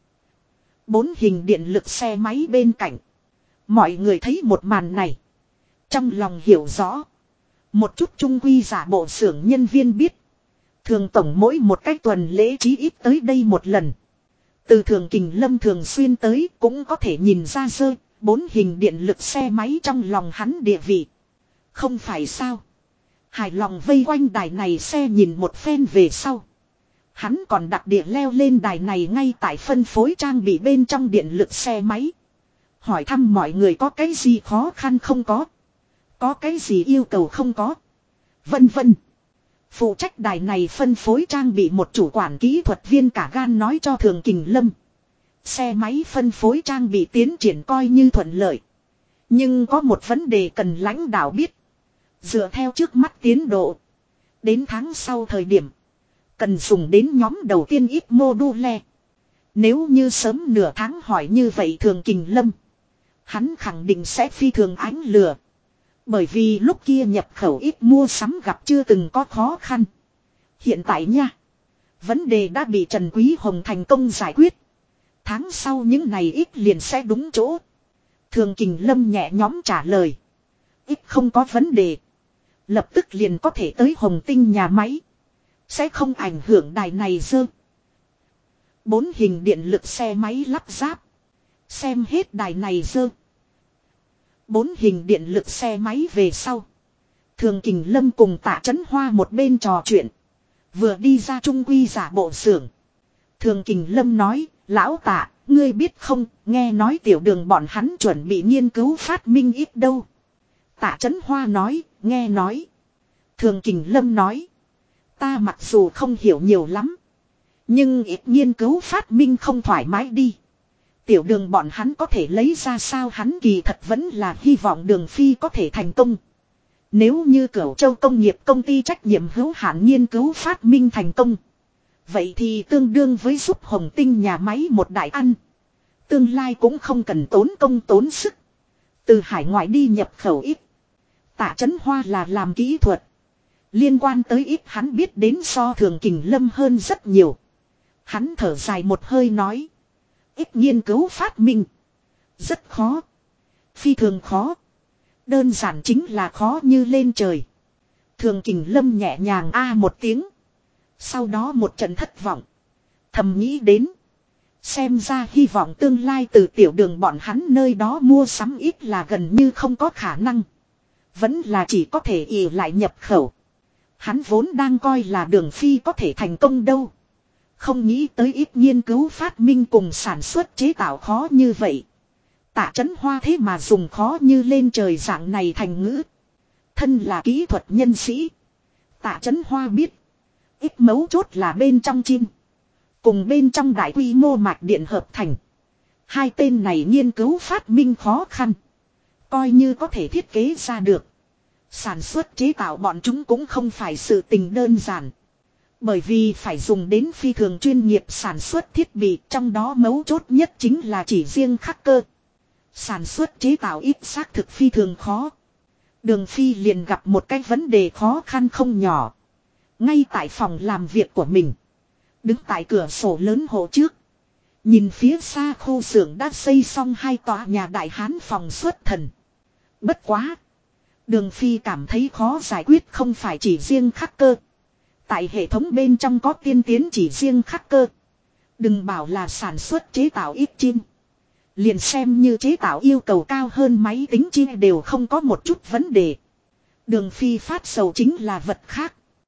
4 hình điện lực xe máy bên cạnh. Mọi người thấy một màn này. Trong lòng hiểu rõ. Một chút trung quy giả bộ xưởng nhân viên biết. Thường tổng mỗi một cái tuần lễ chí ít tới đây một lần. Từ Thường Kình Lâm thường xuyên tới cũng có thể nhìn ra dơ. 4 hình điện lực xe máy trong lòng hắn địa vị. Không phải sao. Hài lòng vây quanh đài này xe nhìn một phen về sau. Hắn còn đặc địa leo lên đài này ngay tại phân phối trang bị bên trong điện lực xe máy. Hỏi thăm mọi người có cái gì khó khăn không có. Có cái gì yêu cầu không có. Vân vân. Phụ trách đài này phân phối trang bị một chủ quản kỹ thuật viên cả gan nói cho Thường Kình Lâm. Xe máy phân phối trang bị tiến triển coi như thuận lợi. Nhưng có một vấn đề cần lãnh đạo biết. Dựa theo trước mắt tiến độ. Đến tháng sau thời điểm. Cần dùng đến nhóm đầu tiên ít module. Nếu như sớm nửa tháng hỏi như vậy Thường Kình Lâm. Hắn khẳng định sẽ phi thường ánh lửa. Bởi vì lúc kia nhập khẩu ít mua sắm gặp chưa từng có khó khăn. Hiện tại nha. Vấn đề đã bị Trần Quý Hồng thành công giải quyết. Tháng sau những này ít liền sẽ đúng chỗ. Thường Kình Lâm nhẹ nhõm trả lời. Ít không có vấn đề. Lập tức liền có thể tới Hồng Tinh nhà máy. Sẽ không ảnh hưởng đài này dơ. 4 hình điện lực xe máy lắp ráp. Xem hết đài này dơ. 4 hình điện lực xe máy về sau. Thường Kình Lâm cùng Tạ Chấn Hoa một bên trò chuyện. Vừa đi ra trung quy giả bộ xưởng. Thường Kình Lâm nói, lão Tạ, ngươi biết không, nghe nói tiểu đường bọn hắn chuẩn bị nghiên cứu phát minh ít đâu. Tạ Chấn Hoa nói, nghe nói. Thường Kình Lâm nói, ta mặc dù không hiểu nhiều lắm. Nhưng ít nghiên cứu phát minh không thoải mái đi. Tiểu đường bọn hắn có thể lấy ra sao hắn kỳ thật vẫn là hy vọng Đường Phi có thể thành công. Nếu như Cửu Châu công nghiệp công ty trách nhiệm hữu hạn nghiên cứu phát minh thành công. Vậy thì tương đương với giúp Hồng Tinh nhà máy một đại ăn. Tương lai cũng không cần tốn công tốn sức. Từ hải ngoại đi nhập khẩu ít. Tạ Chấn Hoa là làm kỹ thuật. Liên quan tới ít hắn biết đến so Thường Kình Lâm hơn rất nhiều. Hắn thở dài một hơi nói. Ít nghiên cứu phát minh. Rất khó. Phi thường khó. Đơn giản chính là khó như lên trời. Thường Kình Lâm nhẹ nhàng một tiếng. Sau đó một trận thất vọng. Thầm nghĩ đến. Xem ra hy vọng tương lai từ tiểu đường bọn hắn nơi đó mua sắm ít là gần như không có khả năng. Vẫn là chỉ có thể ỷ lại nhập khẩu. Hắn vốn đang coi là Đường Phi có thể thành công đâu. Không nghĩ tới ít nghiên cứu phát minh cùng sản xuất chế tạo khó như vậy. Tạ Chấn Hoa thế mà dùng khó như lên trời dạng này thành ngữ. Thân là kỹ thuật nhân sĩ. Tạ Chấn Hoa biết. Ít mấu chốt là bên trong chim. Cùng bên trong đại quy mô mạch điện hợp thành. Hai tên này nghiên cứu phát minh khó khăn. Coi như có thể thiết kế ra được. Sản xuất chế tạo bọn chúng cũng không phải sự tình đơn giản. Bởi vì phải dùng đến phi thường chuyên nghiệp sản xuất thiết bị, trong đó mấu chốt nhất chính là chỉ riêng khắc cơ. Sản xuất chế tạo ít xác thực phi thường khó. Đường Phi liền gặp một cái vấn đề khó khăn không nhỏ. Ngay tại phòng làm việc của mình. Đứng tại cửa sổ lớn hộ trước. Nhìn phía xa khu xưởng đã xây xong 2 tòa nhà đại hán phòng xuất thần. Bất quá. Đường Phi cảm thấy khó giải quyết không phải chỉ riêng khắc cơ. Tại hệ thống bên trong có tiên tiến chỉ riêng khắc cơ. Đừng bảo là sản xuất chế tạo ít chim. Liền xem như chế tạo yêu cầu cao hơn máy tính chim đều không có một chút vấn đề. Đường Phi phát sầu chính là vật khác.